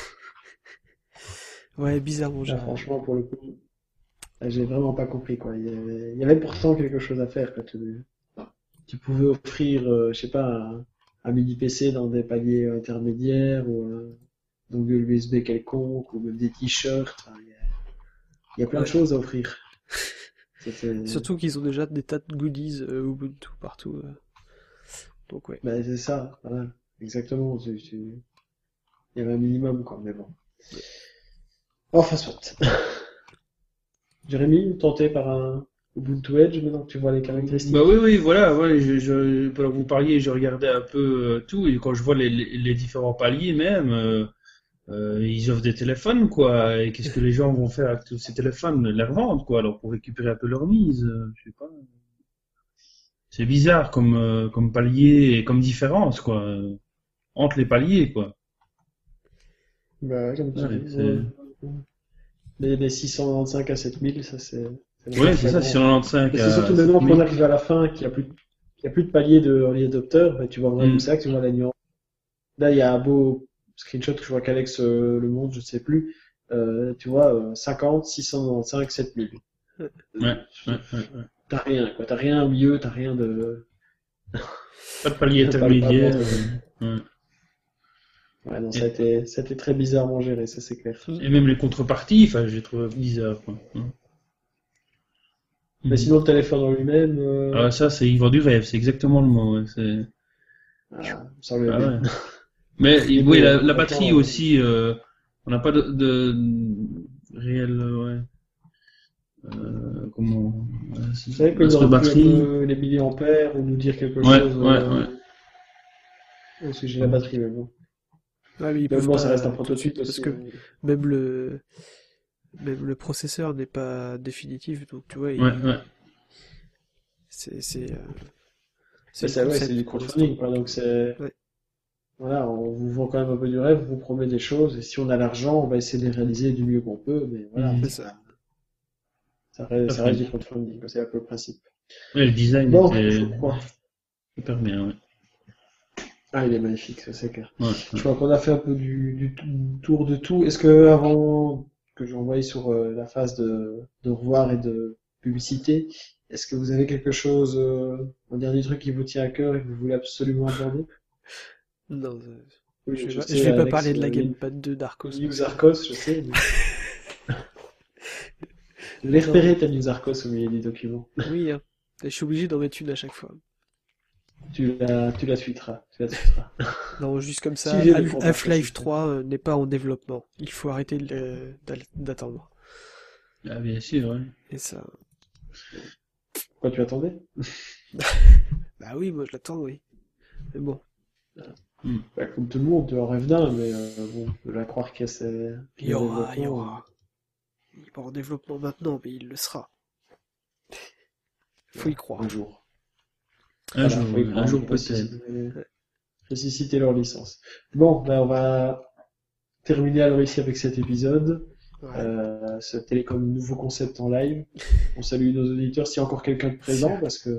Ouais, bizarrement Là, géré. franchement, pour le coup, là, j'ai vraiment pas compris, quoi. Il y avait, il y avait pourtant quelque chose à faire, quoi. Tu, tu pouvais offrir, euh, je sais pas, un, un mini P C dans des paliers intermédiaires, ou un dongle U S B quelconque, ou même des t-shirts. Enfin, il y a, il y a plein de Ouais. choses à offrir. C'était, Surtout qu'ils ont déjà des tas de goodies euh, Ubuntu partout. euh. Donc ouais. ben, c'est ça, voilà. Exactement. Tu, tu- il y avait un minimum, quoi, mais bon. Enfin, soit. Jérémy, tenté par un Ubuntu Edge, maintenant que tu vois les caractéristiques. Bah oui, oui, voilà, ouais, je, je, pendant que vous parliez, je regardais un peu euh, tout, et quand je vois les, les, les différents paliers même, euh, euh, ils offrent des téléphones, quoi, et qu'est-ce que les gens vont faire avec tous ces téléphones? Les revendre, quoi, alors pour récupérer un peu leur mise, euh, je sais pas. C'est bizarre comme, euh, comme palier et comme différence, quoi, euh, entre les paliers, quoi. Bah, comme tu Ouais, dis, c'est... ouais. Les, les six cent quatre-vingt-quinze à sept mille, ça c'est... Ouais, c'est ça, six cent quatre-vingt-quinze Mais c'est surtout à maintenant sept mille. qu'on arrive à la fin, qu'il n'y a plus, qu'il y a plus de palier de early adopter, bah, tu vois vraiment Mm. ça, que tu vois la nuance. Là, il y a un beau screenshot que je vois qu'Alex euh, le montre, je ne sais plus. Euh, tu vois, euh, cinquante, six cent quatre-vingt-quinze, sept mille. Ouais, ouais, ouais, ouais. T'as rien, quoi. T'as rien au milieu, t'as rien de... Pas de palier Pas- pas- intermédiaire. pas- euh, ouais. Ouais, non, ça a été, ça a été très bizarrement géré, ça c'est clair. Et même les contreparties, enfin, j'ai trouvé bizarre, quoi. Mm. Mais sinon, le téléphone en lui-même, euh, Ah, ça, c'est Yvan du rêve, c'est exactement le mot, ouais, c'est... ah, ça lui Ah bien. ouais. Mais Mais oui, bon, la, la franchement, batterie euh, aussi, euh, on n'a pas de, de réel, euh, ouais, euh, comment, ouais, c'est- Vous savez qu'ils notre auraient pu un batterie. peu les milliampères ou nous dire quelque Ouais, chose ouais, euh, ouais. au sujet de la batterie, mais bon. Ouais, mais ils Mais peuvent bon, pas ça reste un tout de suite, prototype parce aussi. que hein. même le même le processeur n'est pas définitif, donc tu vois, il... Ouais, ouais. c'est c'est euh, c'est Mais le c'est ouais, concept c'est du pour crowdfunding, l'instant. quoi. Donc c'est Ouais. voilà, on vous vend quand même un peu du rêve, on vous promet des choses, et si on a l'argent, on va essayer de les réaliser du mieux qu'on peut, mais voilà, Mhm. C'est c'est ça. pas- ça reste, Tout à ça fait. reste du crowdfunding, quoi. C'est un peu le principe. Ouais, le design Bon, était je crois. super bien, ouais. Ah, il est magnifique, ça c'est clair. Ouais, Je ouais. crois qu'on a fait un peu du, du t- tour de tout. Est-ce que avant que j'envoie sur euh, la phase de, de revoir et de publicité, est-ce que vous avez quelque chose, euh, un dernier truc qui vous tient à cœur et que vous voulez absolument aborder? Non, euh, Oui, je vais je pas, je sais, vais pas Alex, parler de la euh, les, Gamepad deux les d'Arcos. news parce que- Arcos, je sais. mais- Je l'ai repéré ta news Arcos au milieu des documents. Oui, hein. Et je suis obligé d'en mettre une à chaque fois. Tu la, tu la tweeteras, tu la tweeteras. Non, juste comme ça, Suivez le Half- compte Half-Life Arcos. trois euh, n'est pas en développement. Il faut arrêter de- d'al- d'attendre. Ah, bien sûr, ouais. Et ça... Quoi, tu attendais? Bah oui, moi je l'attends, oui. Mais bon, Bah, comme tout le monde, tu en rêves d'un, mais euh, bon, de la croire qu'il y a ces... il y aura, il y développement, aura. Il est pas en développement maintenant, mais il le sera. Faut y croire. un jour. Un Voilà, jour, faut y un croire, jour faut peut-être. ressusciter- ressusciter leur licence. Bon, ben on va terminer alors ici avec cet épisode. Ouais. Euh, ce télécom nouveau concept en live. On salue nos auditeurs s'il y a encore quelqu'un de présent, parce que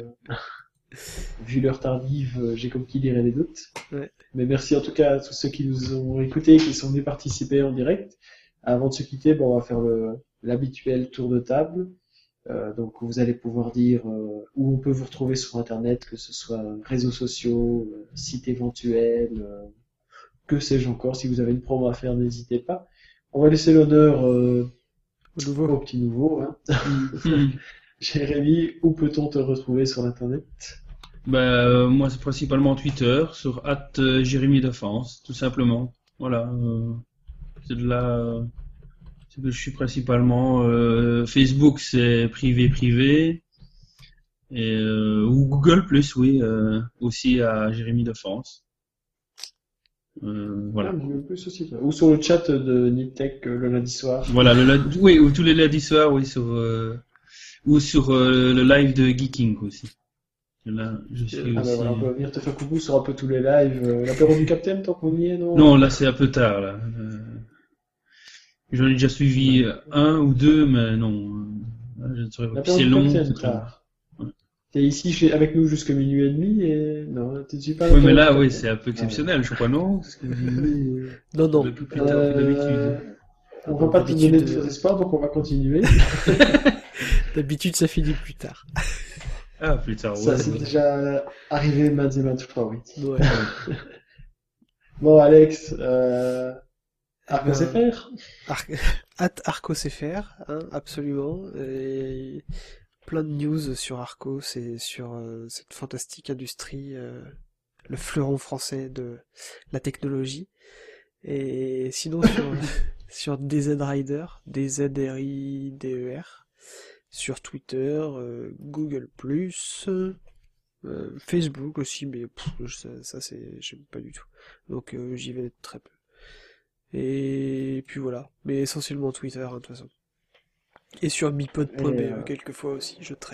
vu l'heure tardive, euh, j'ai comme qui dirait des doutes. Ouais. Mais merci en tout cas à tous ceux qui nous ont écoutés, qui sont venus participer en direct. Avant de se quitter, bon, on va faire le, l'habituel tour de table. Euh, donc vous allez pouvoir dire euh, où on peut vous retrouver sur Internet, que ce soit réseaux sociaux, euh, sites éventuels, euh, que sais-je encore. Si vous avez une promo à faire, n'hésitez pas. On va laisser l'honneur euh, Au nouveau. au petit nouveau. Hein. Mhm. Jérémy, où peut-on te retrouver sur Internet? Bah, euh, moi, c'est principalement Twitter, sur at euh, Jérémy Défense, tout simplement. Voilà. euh, c'est de là. euh, c'est que je suis principalement. euh, Facebook, c'est privé privé. Et, euh, ou Google Plus, oui, euh, aussi à Jérémy Défense. Euh, Ah, voilà. Google Plus aussi. ça. Ou sur le chat de Niptech euh, le lundi soir. Voilà, le lundi- oui, ou tous les lundis soirs, oui, sur, euh, ou sur euh, le live de Geeking aussi. Là, je suis Ah ben aussi. voilà, on peut venir te faire coucou sur un peu tous les lives. Euh, L'apéro du Capitaine, tant qu'on y est, non? Non, là, c'est un peu tard, là. Euh, J'en ai déjà suivi un ou deux, mais non. euh, Je ne saurais pas. Puis L'apéro c'est du long. Capitaine, c'est très long. tard. Ouais. T'es ici chez, avec nous jusqu'à minuit et demi et non, tu ne suis pas à Oui, mais l'apéro là, du oui, Capitaine. c'est un peu exceptionnel, je crois, non? Parce que vous Non, non. un peu plus tard que Euh, d'habitude. on va pas te donner de D'habitude, faux euh, espoirs, donc on va continuer. D'habitude, ça finit plus tard. Ah, plus tard, Ça, ouais. c'est ouais. déjà arrivé maintes et maintes fois, oui. Ouais. Bon, Alex, euh, Arcos ben, F R. Ar at Arcos.fr, hein, absolument. Et plein de news sur Arcos et sur euh, cette fantastique industrie, euh, le fleuron français de la technologie. Et sinon sur sur D Z Rider, D Z R I D E R, sur Twitter, euh, Google plus, euh, Facebook aussi, mais pff, ça, ça c'est j'aime pas du tout. Donc euh, j'y vais très peu. Et puis voilà, mais essentiellement Twitter hein, de toute façon. Et sur bipod point b e euh... quelquefois aussi, je traîne.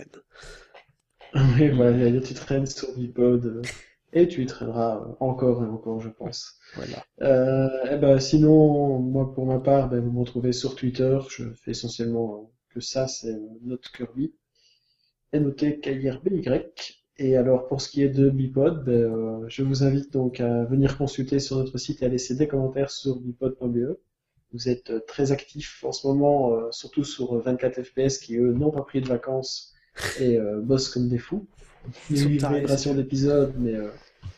Oui, voilà, tu traînes sur Bipod euh, et tu y traîneras encore et encore, je pense. Voilà. Euh, et ben, sinon, moi pour ma part, ben, vous me retrouvez sur Twitter. Je fais essentiellement que ça, c'est Note Kirby. N O T K I R B Y. Et alors pour ce qui est de Bipod, ben, euh, je vous invite donc à venir consulter sur notre site et à laisser des commentaires sur bipod point b e. Vous êtes euh, très actifs en ce moment, euh, surtout sur vingt-quatre F P S qui eux n'ont pas pris de vacances et euh, bossent comme des fous. Il y a eu une génération d'épisodes, mais euh...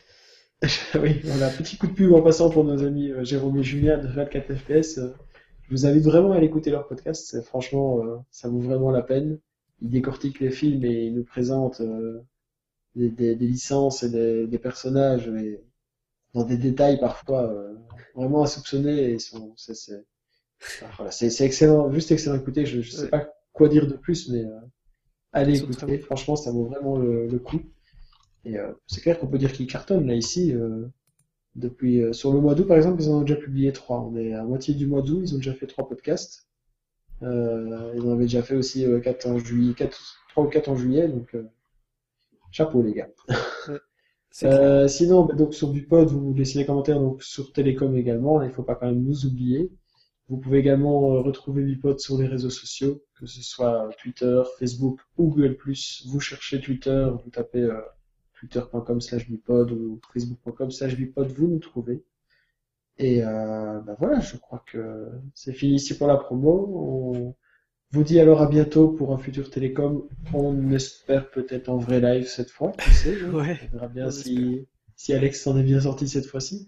oui, voilà, petit coup de pub en passant pour nos amis euh, Jérôme et Julien de vingt-quatre F P S. Euh, je vous invite vraiment à aller écouter leur podcast. C'est, franchement, euh, ça vaut vraiment la peine. Ils décortiquent les films et ils nous présentent euh, des, des, des licences et des, des personnages mais dans des détails parfois euh, vraiment insoupçonnés. Et sont, c'est, c'est, enfin, voilà, c'est, c'est excellent, juste excellent à écouter. Je, je sais Ouais. pas quoi dire de plus, mais euh, allez Ils sont écouter. très bons. Franchement, ça vaut vraiment le, le coup. Et euh, c'est clair qu'on peut dire qu'ils cartonnent là ici. Euh, depuis euh, sur le mois d'août par exemple, ils en ont déjà publié trois. On est à moitié du mois d'août, ils ont déjà fait trois podcasts. Euh, ils en avaient déjà fait aussi euh, quatre en juillet, quatre, trois ou quatre en juillet. Donc euh, chapeau les gars. Ouais, c'est Euh, clair. sinon, bah, donc sur Bipod, vous laissez les commentaires donc sur Télécom également. Là, il faut pas quand même nous oublier. Vous pouvez également euh, retrouver Bipod sur les réseaux sociaux, que ce soit Twitter, Facebook ou Google plus. Vous cherchez Twitter, vous tapez euh, twitter point com slash bipod ou facebook point com slash bipod, vous nous trouvez. Et euh, bah voilà, je crois que c'est fini ici pour la promo. On vous dit alors à bientôt pour un futur Télécom. On espère peut-être en vrai live cette fois, qui sait, hein. Ouais, On verra bien on si, si Alex s'en est bien sorti cette fois-ci.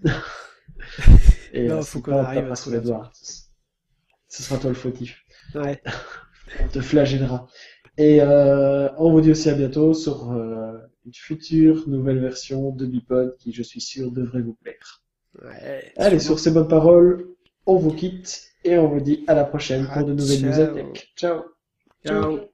Et non, euh, faut si qu'on pas, on arrive tapera à sur les trouver un doigts. Ce sera toi le fautif. truc. Ouais, On te flagellera. Et euh, on vous dit aussi à bientôt sur euh, une future nouvelle version de Bipod qui, je suis sûr, devrait vous plaire. ouais, Allez, sûrement. sur ces bonnes paroles, on vous quitte et on vous dit à la prochaine Ah, pour de nouvelles news ciao. high-tech. Ciao! Ciao.